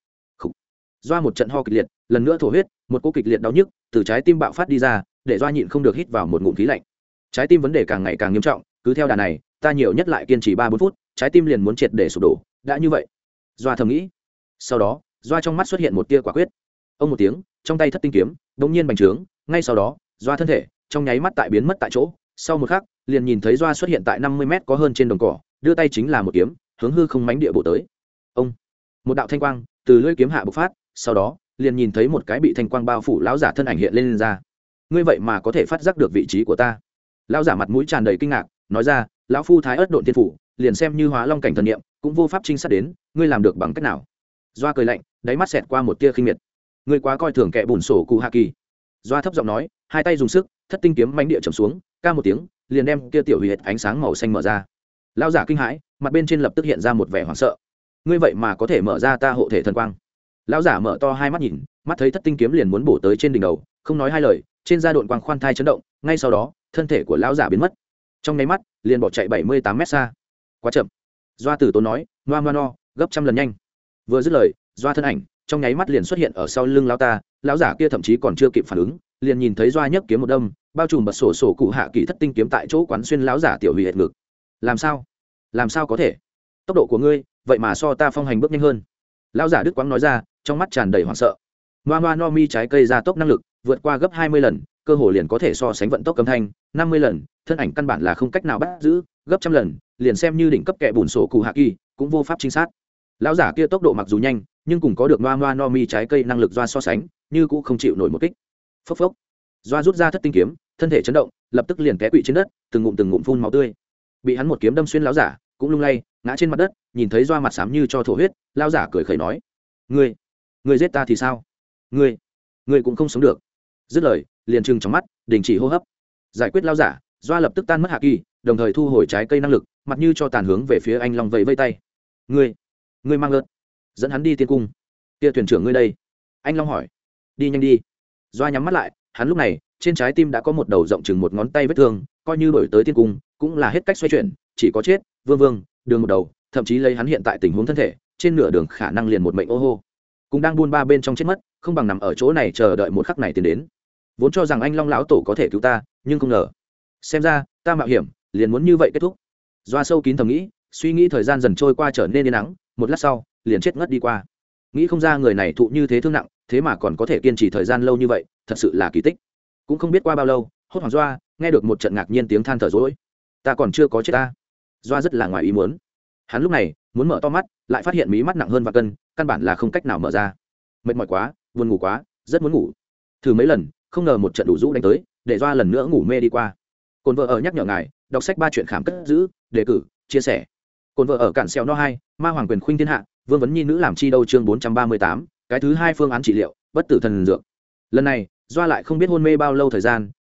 Doa một trận ho kịch liệt, lần nữa thổ huyết, một cú kịch liệt đau nhức từ trái tim bạo phát đi ra, để Doa nhịn không được hít vào một ngụm khí lạnh. Trái tim vấn đề càng ngày càng nghiêm trọng, cứ theo đà này, ta nhiều nhất lại kiên trì ba bốn phút, trái tim liền muốn triệt để sụp đổ. Đã như vậy, Doa thầm nghĩ. Sau đó, Doa trong mắt xuất hiện một tia quả quyết. Ông một tiếng, trong tay thất tinh kiếm đột nhiên bành trướng, ngay sau đó, Doa thân thể trong nháy mắt tại biến mất tại chỗ. Sau một khắc, liền nhìn thấy Doa xuất hiện tại năm mươi mét có hơn trên đồng cỏ, đưa tay chính là một kiếm, hướng hư không mánh địa bộ tới. Ông, một đạo thanh quang từ lưỡi kiếm hạ bộc phát, sau đó liền nhìn thấy một cái bị thanh quang bao phủ lão giả thân ảnh hiện lên, lên ra. Ngươi vậy mà có thể phát giác được vị trí của ta? Lão giả mặt mũi tràn đầy kinh ngạc, nói ra, lão phu thái ớt độn tiên phủ, liền xem như hóa long cảnh thần niệm, cũng vô pháp trinh sát đến, ngươi làm được bằng cách nào? Doa cười lạnh, đáy mắt xẹt qua một tia khinh miệt. Ngươi quá coi thường kẻ bùn sổ cụ hạ kỳ. Doa thấp giọng nói, hai tay dùng sức, thất tinh kiếm mãnh địa chầm xuống, ca một tiếng, liền đem kia tiểu hủy hệt ánh sáng màu xanh mở ra. Lão giả kinh hãi, mặt bên trên lập tức hiện ra một vẻ hoảng sợ. Ngươi vậy mà có thể mở ra ta hộ thể thần quang? Lão giả mở to hai mắt nhìn, mắt thấy thất tinh kiếm liền muốn bổ tới trên đỉnh đầu, không nói hai lời, trên da độn quang khoan thai chấn động, ngay sau đó thân thể của lão giả biến mất, trong nháy mắt liền bỏ chạy bảy mươi tám mét xa. Quá chậm. Doa Tử Tốn nói, noa noa no, gấp trăm lần nhanh. Vừa dứt lời, Doa thân ảnh trong nháy mắt liền xuất hiện ở sau lưng lão ta. Lão giả kia thậm chí còn chưa kịp phản ứng, liền nhìn thấy Doa nhấc kiếm một đâm, bao trùm bật sổ sổ cụ hạ kỳ thất tinh kiếm tại chỗ quán xuyên lão giả tiểu hủy hệt ngực. Làm sao? Làm sao có thể? Tốc độ của ngươi vậy mà so ta phong hành bước nhanh hơn. Lão giả đức quáng nói ra, trong mắt tràn đầy hoảng sợ. Noa noa no mi trái cây gia tốc năng lực vượt qua gấp hai mươi lần, cơ hồ liền có thể so sánh vận tốc âm thanh năm mươi lần, thân ảnh căn bản là không cách nào bắt giữ, gấp trăm lần, liền xem như đỉnh cấp kẻ bùn sổ cụ hạ kỳ cũng vô pháp chính xác. Lão giả kia tốc độ mặc dù nhanh, nhưng cùng có được Noa noa no mi trái cây năng lực Doa so sánh, như cũng không chịu nổi một kích. Phốc phốc. Doa rút ra thất tinh kiếm, thân thể chấn động, lập tức liền té quỵ trên đất, từng ngụm từng ngụm phun máu tươi. Bị hắn một kiếm đâm xuyên lão giả, cũng lung lay ngã trên mặt đất, nhìn thấy Doa mặt xám như cho thổ huyết, lão giả cười khẩy nói, ngươi ngươi giết ta thì sao? ngươi ngươi cũng không sống được. Dứt lời, liền trừng trong mắt, đình chỉ hô hấp. Giải quyết lão giả, Doa lập tức tan mất hạ kỳ, đồng thời thu hồi trái cây năng lực, mặt như cho tàn hướng về phía anh long vẫy vây tay. ngươi ngươi mang ớt, dẫn hắn đi tiên cung. Kia thuyền trưởng ngươi đây? Anh long hỏi. Đi nhanh đi. Doa nhắm mắt lại, hắn lúc này trên trái tim đã có một đầu rộng chừng một ngón tay vết thương, coi như đổi tới tiên cung cũng là hết cách xoay chuyển, chỉ có chết vương vương đường một đầu, thậm chí lấy hắn hiện tại tình huống thân thể, trên nửa đường khả năng liền một mệnh ô hô. Cũng đang buôn ba bên trong chết mất, không bằng nằm ở chỗ này chờ đợi một khắc này tiến đến. Vốn cho rằng anh long lão tổ có thể cứu ta, nhưng không ngờ, xem ra ta mạo hiểm liền muốn như vậy kết thúc. Doa sâu kín thầm nghĩ, suy nghĩ thời gian dần trôi qua trở nên yên nắng, một lát sau liền chết ngất đi qua. Nghĩ không ra người này thụ như thế thương nặng, thế mà còn có thể kiên trì thời gian lâu như vậy, thật sự là kỳ tích. Cũng không biết qua bao lâu, hốt hoảng Doa nghe được một trận ngạc nhiên tiếng than thở dỗi. Ta còn chưa có chết ta. Doa rất là ngoài ý muốn. Hắn lúc này muốn mở to mắt, lại phát hiện mí mắt nặng hơn và cân, căn bản là không cách nào mở ra. Mệt mỏi quá, buồn ngủ quá, rất muốn ngủ. Thử mấy lần, không ngờ một trận đủ rũ đánh tới, để Doa lần nữa ngủ mê đi qua. Cồn vợ ở nhắc nhở ngài, đọc sách ba chuyện khám cất giữ, đề cử, chia sẻ. Cồn vợ ở cản xèo no hai, ma hoàng quyền khuynh thiên hạ, vương vấn nhi nữ làm chi đâu chương bốn trăm ba mươi tám, cái thứ hai phương án trị liệu, bất tử thần dược. Lần này, Doa lại không biết hôn mê bao lâu thời gian,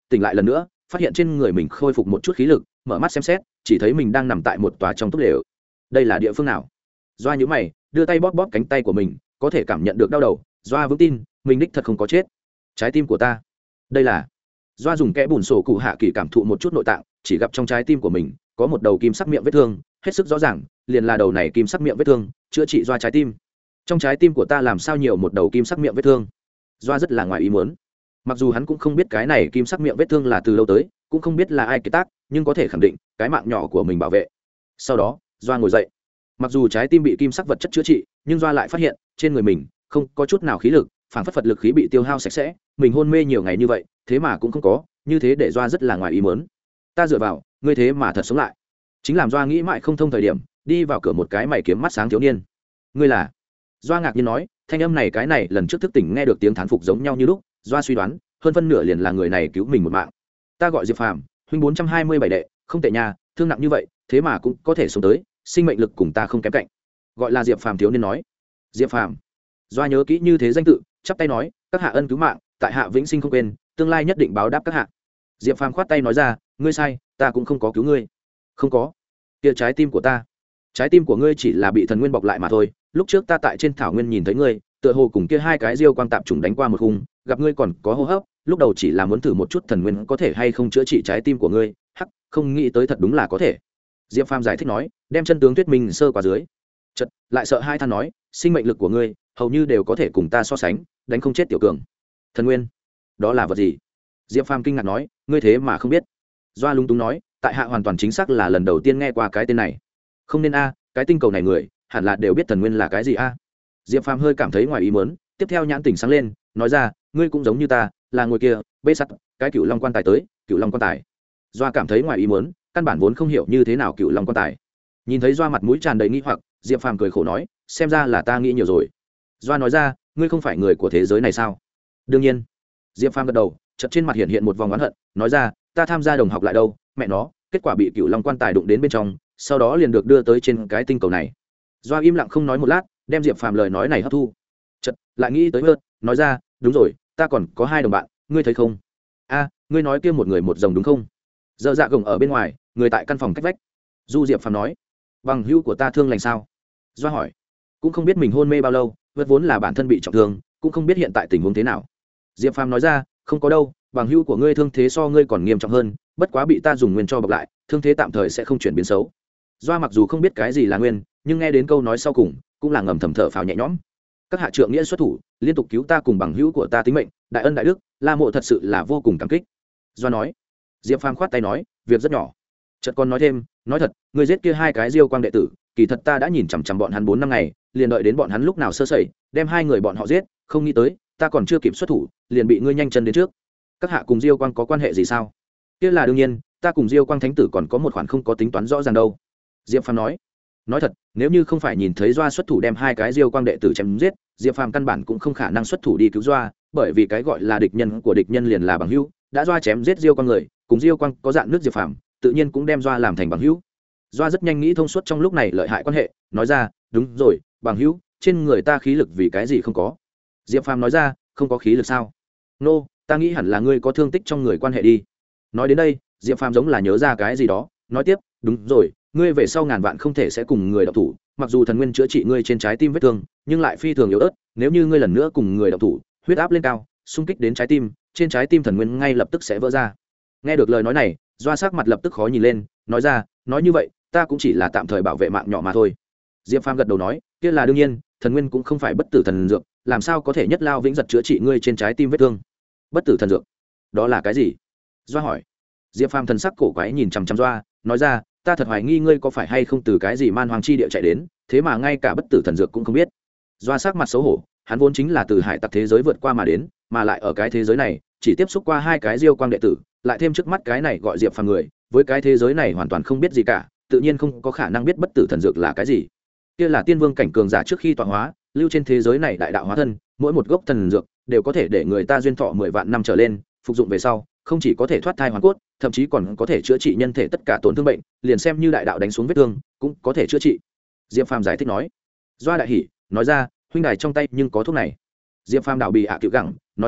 tỉnh lại lần nữa phát hiện trên người mình khôi phục một chút khí lực, mở mắt xem xét chỉ thấy mình đang nằm tại một tòa trong túp lều. Đây là địa phương nào? Doa nhíu mày đưa tay bóp bóp cánh tay của mình, có thể cảm nhận được đau đầu. Doa vững tin mình đích thật không có chết. Trái tim của ta, đây là. Doa dùng kẽ bùn sổ cụ hạ kỳ cảm thụ một chút nội tạng, chỉ gặp trong trái tim của mình có một đầu kim sắc miệng vết thương, hết sức rõ ràng liền là đầu này kim sắc miệng vết thương chữa trị Doa trái tim. Trong trái tim của ta làm sao nhiều một đầu kim sắc miệng vết thương? Doa rất là ngoài ý muốn. Mặc dù hắn cũng không biết cái này kim sắc miệng vết thương là từ lâu tới, cũng không biết là ai kế tác, nhưng có thể khẳng định cái mạng nhỏ của mình bảo vệ. Sau đó Doa ngồi dậy. Mặc dù trái tim bị kim sắc vật chất chữa trị, nhưng Doa lại phát hiện trên người mình không có chút nào khí lực, phản phất vật lực khí bị tiêu hao sạch sẽ. Mình hôn mê nhiều ngày như vậy thế mà cũng không có, như thế để Doa rất là ngoài ý muốn. Ta dựa vào ngươi thế mà thật sống lại. Chính làm Doa nghĩ mãi không thông thời điểm, đi vào cửa một cái mày kiếm mắt sáng thiếu niên. Ngươi là? Doa ngạc nhiên nói, thanh âm này cái này lần trước thức tỉnh nghe được tiếng thán phục giống nhau như lúc. Doa suy đoán hơn phân nửa liền là người này cứu mình một mạng. Ta gọi Diệp Phàm, huynh bốn trăm hai mươi bảy đệ, không tệ nha, thương nặng như vậy thế mà cũng có thể sống tới, sinh mệnh lực cùng ta không kém cạnh. Gọi là Diệp Phàm thiếu niên nói. Diệp Phàm. Doa nhớ kỹ như thế danh tự, chắp tay nói, các hạ ân cứu mạng, tại hạ vĩnh sinh không quên, tương lai nhất định báo đáp các hạ. Diệp Phàm khoát tay nói ra, ngươi sai, ta cũng không có cứu ngươi. Không có? Kia trái tim của ta? Trái tim của ngươi chỉ là bị thần nguyên bọc lại mà thôi, lúc trước ta tại trên thảo nguyên nhìn thấy ngươi, tựa hồ cùng kia hai cái diêu quang tạm trùng đánh qua một khung, gặp ngươi còn có hô hấp, lúc đầu chỉ là muốn thử một chút thần nguyên có thể hay không chữa trị trái tim của ngươi, hắc, không nghĩ tới thật đúng là có thể. Diệp Phàm giải thích nói, đem chân tướng thuyết minh sơ qua dưới. Chợt lại sợ hai than nói, sinh mệnh lực của ngươi hầu như đều có thể cùng ta so sánh, đánh không chết tiểu cường. Thần nguyên, đó là vật gì? Diệp Phàm kinh ngạc nói, ngươi thế mà không biết? Doa lung túng nói, tại hạ hoàn toàn chính xác là lần đầu tiên nghe qua cái tên này. Không nên a, cái tinh cầu này người hẳn là đều biết thần nguyên là cái gì a. Diệp Phàm hơi cảm thấy ngoài ý muốn, tiếp theo nhãn tỉnh sáng lên, nói ra, ngươi cũng giống như ta, là ngôi kia bê sắt cái cựu long quan tài tới. Cựu long quan tài? Doa cảm thấy ngoài ý muốn, căn bản vốn không hiểu như thế nào cựu long quan tài. Nhìn thấy Doa mặt mũi tràn đầy nghi hoặc, Diệp Phàm cười khổ nói, xem ra là ta nghĩ nhiều rồi. Doa nói ra, ngươi không phải người của thế giới này sao? Đương nhiên. Diệp Phàm gật đầu, chợt trên mặt hiện hiện một vòng oán hận, nói ra, ta tham gia đồng học lại đâu, mẹ nó, kết quả bị cựu long quan tài đụng đến bên trong, sau đó liền được đưa tới trên cái tinh cầu này. Doa im lặng không nói một lát, đem Diệp Phàm lời nói này hấp thu. Chợt lại nghĩ tới hơn, nói ra, đúng rồi, ta còn có hai đồng bạn, ngươi thấy không? A, ngươi nói kia một người một rồng đúng không? Giờ dạ gồng ở bên ngoài, người tại căn phòng cách vách. Du Diệp Phàm nói, bằng hữu của ta thương lành sao? Doa hỏi, cũng không biết mình hôn mê bao lâu, vất vốn là bản thân bị trọng thương, cũng không biết hiện tại tình huống thế nào. Diệp Phàm nói ra, không có đâu, bằng hữu của ngươi thương thế so ngươi còn nghiêm trọng hơn, bất quá bị ta dùng nguyên cho bọc lại, thương thế tạm thời sẽ không chuyển biến xấu. Doa mặc dù không biết cái gì là nguyên, nhưng nghe đến câu nói sau cùng cũng là ngầm thầm thở phào nhẹ nhõm. Các hạ trượng nghĩa xuất thủ, liên tục cứu ta cùng bằng hữu của ta tính mệnh, đại ân đại đức, La Mộ thật sự là vô cùng cảm kích. Doa nói. Diệp Phàm khoát tay nói, việc rất nhỏ. Chợt còn nói thêm, nói thật, ngươi giết kia hai cái diêu quang đệ tử, kỳ thật ta đã nhìn chằm chằm bọn hắn bốn năm ngày, liền đợi đến bọn hắn lúc nào sơ sẩy, đem hai người bọn họ giết, không nghĩ tới, ta còn chưa kịp xuất thủ, liền bị ngươi nhanh chân đến trước. Các hạ cùng diêu quang có quan hệ gì sao? Kia là đương nhiên, ta cùng diêu quang thánh tử còn có một khoản không có tính toán rõ ràng đâu. Diệp Phàm nói. Nói thật, nếu như không phải nhìn thấy Doa xuất thủ đem hai cái diêu quang đệ tử chém giết, Diệp Phàm căn bản cũng không khả năng xuất thủ đi cứu Doa, bởi vì cái gọi là địch nhân của địch nhân liền là bằng hữu, đã Doa chém giết diêu quang người, cùng diêu quang có dạn nước Diệp Phàm, tự nhiên cũng đem Doa làm thành bằng hữu. Doa rất nhanh nghĩ thông suốt trong lúc này lợi hại quan hệ, nói ra, đúng rồi, bằng hữu, trên người ta khí lực vì cái gì không có? Diệp Phàm nói ra, không có khí lực sao? Nô, no, ta nghĩ hẳn là ngươi có thương tích trong người quan hệ đi. Nói đến đây, Diệp Phàm giống là nhớ ra cái gì đó, nói tiếp, đúng rồi, ngươi về sau ngàn vạn không thể sẽ cùng người đọc thủ, mặc dù thần nguyên chữa trị ngươi trên trái tim vết thương, nhưng lại phi thường yếu ớt, nếu như ngươi lần nữa cùng người đọc thủ, huyết áp lên cao, xung kích đến trái tim, trên trái tim thần nguyên ngay lập tức sẽ vỡ ra. Nghe được lời nói này, Doa sắc mặt lập tức khó nhìn lên, nói ra, nói như vậy, ta cũng chỉ là tạm thời bảo vệ mạng nhỏ mà thôi. Diệp Phàm gật đầu nói, kia là đương nhiên, thần nguyên cũng không phải bất tử thần dược, làm sao có thể nhất lao vĩnh giật chữa trị ngươi trên trái tim vết thương? Bất tử thần dược? Đó là cái gì? Doa hỏi. Diệp Phàm thần sắc cổ quái nhìn chằm chằm Doa, nói ra, ta thật hoài nghi ngươi có phải hay không từ cái gì man hoàng chi địa chạy đến, thế mà ngay cả bất tử thần dược cũng không biết. Doa sắc mặt xấu hổ, hắn vốn chính là từ hải tặc thế giới vượt qua mà đến, mà lại ở cái thế giới này chỉ tiếp xúc qua hai cái diêu quang đệ tử, lại thêm trước mắt cái này gọi Diệp Phàm người, với cái thế giới này hoàn toàn không biết gì cả, tự nhiên không có khả năng biết bất tử thần dược là cái gì. Kia là tiên vương cảnh cường giả trước khi tọa hóa, lưu trên thế giới này đại đạo hóa thân, mỗi một gốc thần dược đều có thể để người ta duyên thọ mười vạn năm trở lên, phục dụng về sau, không chỉ có thể thoát thai hoàn cốt, thậm chí còn có thể chữa trị nhân thể tất cả tổn thương bệnh, liền xem như đại đạo đánh xuống vết thương, cũng có thể chữa trị. Diệp Phàm giải thích nói. Doa đại hỉ, nói ra, huynh đài trong tay nhưng có thuốc này. Diệp Phàm đạo bì ạ à cựu gẳng, nói ra,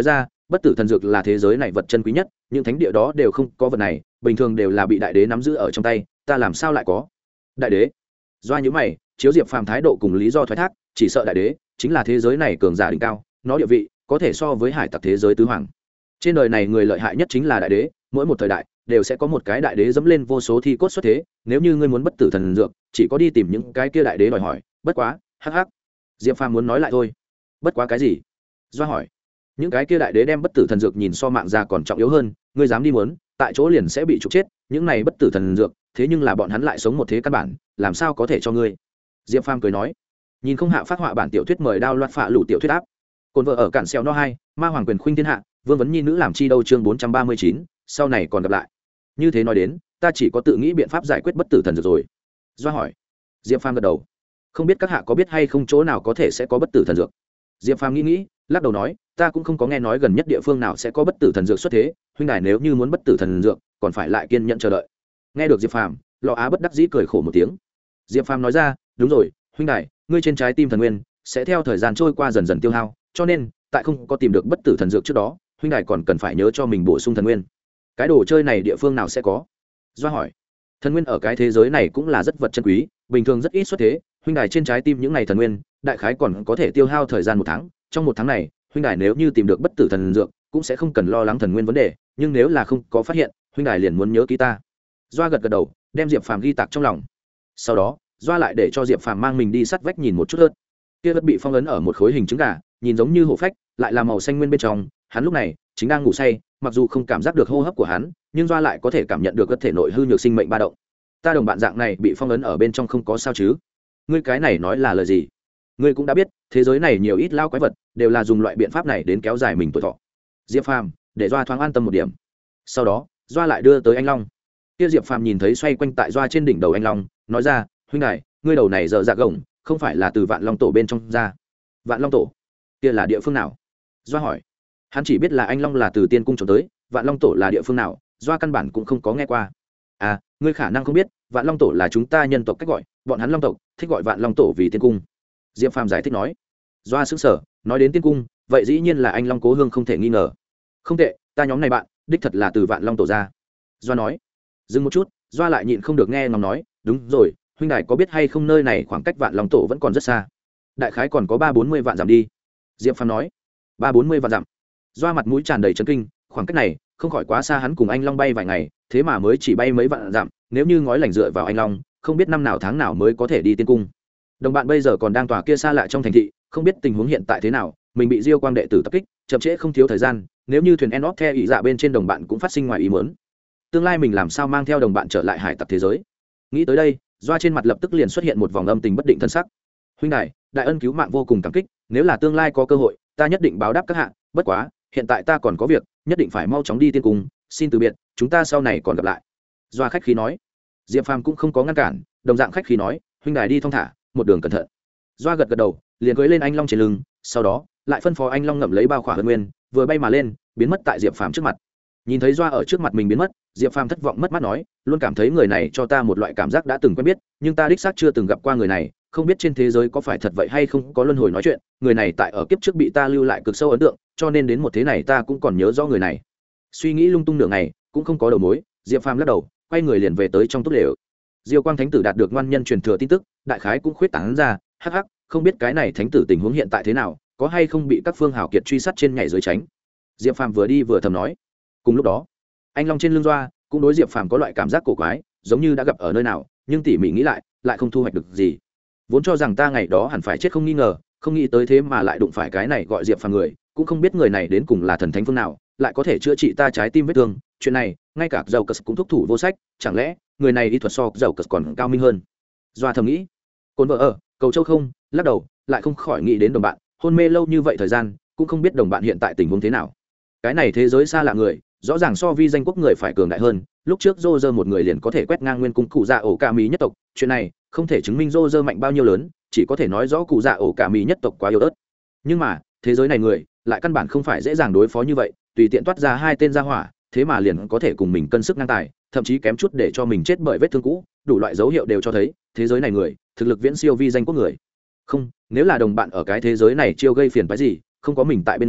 bất tử thần dược là thế giới này vật chân quý nhất, những thánh địa đó đều không có vật này, bình thường đều là bị đại đế nắm giữ ở trong tay, ta làm sao lại có? Đại đế? Do những mày, chiếu Diệp Phàm thái độ cùng lý do thoái thác, chỉ sợ đại đế chính là thế giới này cường giả đỉnh cao, nó địa vị có thể so với hải tặc thế giới tứ hoàng. Trên đời này người lợi hại nhất chính là đại đế, mỗi một thời đại đều sẽ có một cái đại đế dẫm lên vô số thi cốt xuất thế, nếu như ngươi muốn bất tử thần dược, chỉ có đi tìm những cái kia đại đế đòi hỏi, bất quá, hắc hắc. Diệp Phàm muốn nói lại thôi. Bất quá cái gì? Do hỏi. Những cái kia đại đế đem bất tử thần dược nhìn so mạng già còn trọng yếu hơn, ngươi dám đi muốn, tại chỗ liền sẽ bị trục chết, những này bất tử thần dược, thế nhưng là bọn hắn lại sống một thế căn bản, làm sao có thể cho ngươi? Diệp Phàm cười nói. Nhìn không hạ phát họa bản tiểu thuyết mời đao loạt phạ lũ tiểu thuyết áp. Côn vợ ở cản xèo no hai, ma hoàng quyền khuynh thiên hạ, vương vấn nhi nữ làm chi đâu chương bốn trăm ba mươi chín, sau này còn gặp lại. Như thế nói đến, ta chỉ có tự nghĩ biện pháp giải quyết bất tử thần dược rồi. Doa hỏi. Diệp Phàm gật đầu. Không biết các hạ có biết hay không chỗ nào có thể sẽ có bất tử thần dược? Diệp Phàm nghĩ nghĩ, lắc đầu nói, ta cũng không có nghe nói gần nhất địa phương nào sẽ có bất tử thần dược xuất thế, huynh đài nếu như muốn bất tử thần dược, còn phải lại kiên nhẫn chờ đợi. Nghe được Diệp Phàm, Lọ Á bất đắc dĩ cười khổ một tiếng. Diệp Phàm nói ra, đúng rồi, huynh đài, ngươi trên trái tim thần nguyên sẽ theo thời gian trôi qua dần dần tiêu hao, cho nên tại không có tìm được bất tử thần dược trước đó, huynh đài còn cần phải nhớ cho mình bổ sung thần nguyên. Cái đồ chơi này địa phương nào sẽ có? Doa hỏi. Thần nguyên ở cái thế giới này cũng là rất vật chân quý, bình thường rất ít xuất thế, huynh đài trên trái tim những ngày thần nguyên đại khái còn có thể tiêu hao thời gian một tháng, trong một tháng này huynh đài nếu như tìm được bất tử thần dược cũng sẽ không cần lo lắng thần nguyên vấn đề, nhưng nếu là không có phát hiện, huynh đài liền muốn nhớ ký ta. Doa gật gật đầu, đem Diệp Phàm ghi tạc trong lòng. Sau đó Doa lại để cho Diệp Phàm mang mình đi sát vách nhìn một chút hơn. Kia vật bị phong ấn ở một khối hình trứng gà, nhìn giống như hổ phách, lại là màu xanh nguyên bên trong, hắn lúc này chính đang ngủ say, mặc dù không cảm giác được hô hấp của hắn, nhưng Doa lại có thể cảm nhận được cơ thể nội hư nhược sinh mệnh ba động. Ta đồng bạn dạng này bị phong ấn ở bên trong không có sao chứ? Ngươi cái này nói là lời gì? Ngươi cũng đã biết, thế giới này nhiều ít lao quái vật đều là dùng loại biện pháp này đến kéo dài mình tuổi thọ. Diệp Phàm, để Doa thoáng an tâm một điểm. Sau đó, Doa lại đưa tới anh Long. Kia Diệp Phàm nhìn thấy xoay quanh tại Doa trên đỉnh đầu anh Long, nói ra, huynh đài, ngươi đầu này dở dạ gồng, không phải là từ Vạn Long tổ bên trong ra? Vạn Long tổ? Kia là địa phương nào? Doa hỏi. Hắn chỉ biết là anh Long là từ Tiên cung trốn tới, Vạn Long tổ là địa phương nào, Doa căn bản cũng không có nghe qua. À, ngươi khả năng không biết, Vạn Long tổ là chúng ta nhân tộc cách gọi, bọn hắn Long tộc thích gọi Vạn Long tổ vì Tiên cung. Diệp Phàm giải thích nói. Doa sững sờ, nói đến Tiên cung, vậy dĩ nhiên là anh Long Cố Hương không thể nghi ngờ. Không tệ, ta nhóm này bạn, đích thật là từ Vạn Long tổ ra. Doa nói. Dừng một chút, Doa lại nhịn không được nghe ngóng nói, đúng rồi, huynh đài có biết hay không nơi này khoảng cách Vạn Long tổ vẫn còn rất xa. Đại khái còn có ba bốn mươi vạn dặm đi. Diệp Phàm nói. Ba bốn mươi vạn dặm. Doa mặt mũi tràn đầy chấn kinh, khoảng cách này không khỏi quá xa, hắn cùng anh Long bay vài ngày, thế mà mới chỉ bay mấy vạn dặm, nếu như ngói lành dựa vào anh Long, không biết năm nào tháng nào mới có thể đi Tiên cung. Đồng bạn bây giờ còn đang tòa kia xa lạ trong thành thị, không biết tình huống hiện tại thế nào, mình bị Diêu Quang đệ tử tập kích, chậm trễ không thiếu thời gian, nếu như thuyền Enoch theo ý dạ bên trên đồng bạn cũng phát sinh ngoài ý muốn, tương lai mình làm sao mang theo đồng bạn trở lại hải tặc thế giới. Nghĩ tới đây, Doa trên mặt lập tức liền xuất hiện một vòng âm tình bất định thân sắc. Huynh đài, đại ân cứu mạng vô cùng cảm kích, nếu là tương lai có cơ hội, ta nhất định báo đáp các hạ, bất quá, hiện tại ta còn có việc, nhất định phải mau chóng đi Tiên cung, xin từ biệt, chúng ta sau này còn gặp lại. Doa khách khí nói. Diệp Phàm cũng không có ngăn cản, đồng dạng khách khí nói, huynh đài đi thong thả, một đường cẩn thận. Doa gật gật đầu, liền cưỡi lên anh Long trên lưng, sau đó lại phân phó anh Long ngậm lấy bao khỏa hân nguyên, vừa bay mà lên, biến mất tại Diệp Phàm trước mặt. Nhìn thấy Doa ở trước mặt mình biến mất, Diệp Phàm thất vọng mất mát nói, luôn cảm thấy người này cho ta một loại cảm giác đã từng quen biết, nhưng ta đích xác chưa từng gặp qua người này, không biết trên thế giới có phải thật vậy hay không, có luân hồi nói chuyện, người này tại ở kiếp trước bị ta lưu lại cực sâu ấn tượng, cho nên đến một thế này ta cũng còn nhớ rõ người này. Suy nghĩ lung tung nửa ngày, cũng không có đầu mối, Diệp Phàm lắc đầu, quay người liền về tới trong túp lều. Diêu Quang thánh tử đạt được ngoan nhân truyền thừa tin tức, đại khái cũng khuyết tán ra, hắc hắc, không biết cái này thánh tử tình huống hiện tại thế nào, có hay không bị các phương hảo kiệt truy sát trên nhảy dưới tránh. Diệp Phàm vừa đi vừa thầm nói. Cùng lúc đó, anh Long trên lưng Doa cũng đối Diệp Phàm có loại cảm giác cổ quái, giống như đã gặp ở nơi nào, nhưng tỉ mỉ nghĩ lại, lại không thu hoạch được gì. Vốn cho rằng ta ngày đó hẳn phải chết không nghi ngờ, không nghĩ tới thế mà lại đụng phải cái này gọi Diệp Phàm người, cũng không biết người này đến cùng là thần thánh phương nào, lại có thể chữa trị ta trái tim vết thương, chuyện này ngay cả dầu cất cũng thúc thủ vô sách, chẳng lẽ người này y thuật so dầu cất còn cao minh hơn. Doa thầm nghĩ. Cồn vợ ở cầu châu không lắc đầu, lại không khỏi nghĩ đến đồng bạn, hôn mê lâu như vậy thời gian, cũng không biết đồng bạn hiện tại tình huống thế nào. Cái này thế giới xa lạ người, rõ ràng so vi danh quốc người phải cường đại hơn, lúc trước Rô Rơ một người liền có thể quét ngang nguyên cung cụ dạ ổ cả mì nhất tộc, chuyện này không thể chứng minh Rô Rơ mạnh bao nhiêu lớn, chỉ có thể nói rõ cụ dạ ổ cả mì nhất tộc quá yếu ớt. Nhưng mà thế giới này người lại căn bản không phải dễ dàng đối phó như vậy, tùy tiện toát ra hai tên gia hỏa, thế mà liền có thể cùng mình cân sức ngang tài, thậm chí kém chút để cho mình chết bởi vết thương cũ, đủ loại dấu hiệu đều cho thấy thế giới này người thực lực viễn siêu vi danh quốc người. Không, nếu là đồng bạn ở cái thế giới này chiêu gây phiền phức gì, không có mình tại bên người,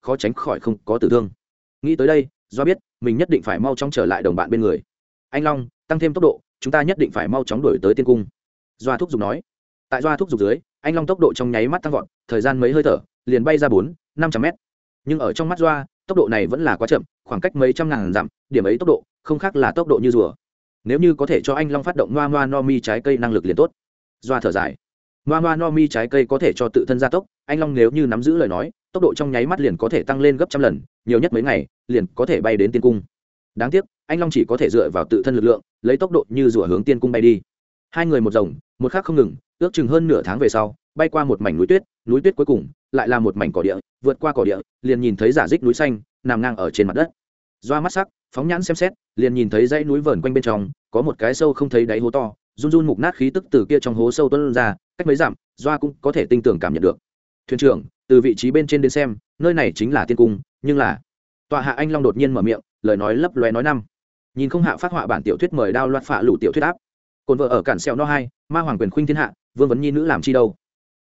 khó tránh khỏi không có tử thương. Nghĩ tới đây, do biết mình nhất định phải mau chóng trở lại đồng bạn bên người. Anh Long, tăng thêm tốc độ, chúng ta nhất định phải mau chóng đuổi tới tiên cung. Doa thúc giục nói. Tại Doa thúc giục dưới, anh Long tốc độ trong nháy mắt tăng vọt, thời gian mấy hơi thở liền bay ra bốn năm trăm mét. Nhưng ở trong mắt Doa, tốc độ này vẫn là quá chậm, khoảng cách mấy trăm ngàn dặm, điểm ấy tốc độ không khác là tốc độ như rùa. Nếu như có thể cho anh Long phát động Noa Noa No Mi trái cây năng lực liền tốt. Doa thở dài. Noa Noa No Mi trái cây có thể cho tự thân gia tốc, anh Long nếu như nắm giữ lời nói, tốc độ trong nháy mắt liền có thể tăng lên gấp trăm lần, nhiều nhất mấy ngày liền có thể bay đến tiên cung. Đáng tiếc, anh Long chỉ có thể dựa vào tự thân lực lượng, lấy tốc độ như rùa hướng tiên cung bay đi. Hai người một rồng, một khắc không ngừng, ước chừng hơn nửa tháng về sau, bay qua một mảnh núi tuyết, núi tuyết cuối cùng lại là một mảnh cỏ địa, vượt qua cỏ địa, liền nhìn thấy giả dích núi xanh nằm ngang ở trên mặt đất. Doa mắt sắc, phóng nhãn xem xét, liền nhìn thấy dãy núi vờn quanh bên trong, có một cái sâu không thấy đáy hố to, run run mục nát khí tức từ kia trong hố sâu tuôn ra, cách mấy dặm, Doa cũng có thể tinh tường cảm nhận được. Thuyền trưởng, từ vị trí bên trên đến xem, nơi này chính là tiên cung, nhưng là tọa hạ anh Long đột nhiên mở miệng, lời nói lấp loé nói năm. Nhìn không hạ phát họa bản tiểu thuyết mời đao loạt phạ lũ tiểu thuyết áp. Cồn vợ ở cản sẹo no hai, ma hoàng quyền khuynh thiên hạ, vương vấn nhi nữ làm chi đâu.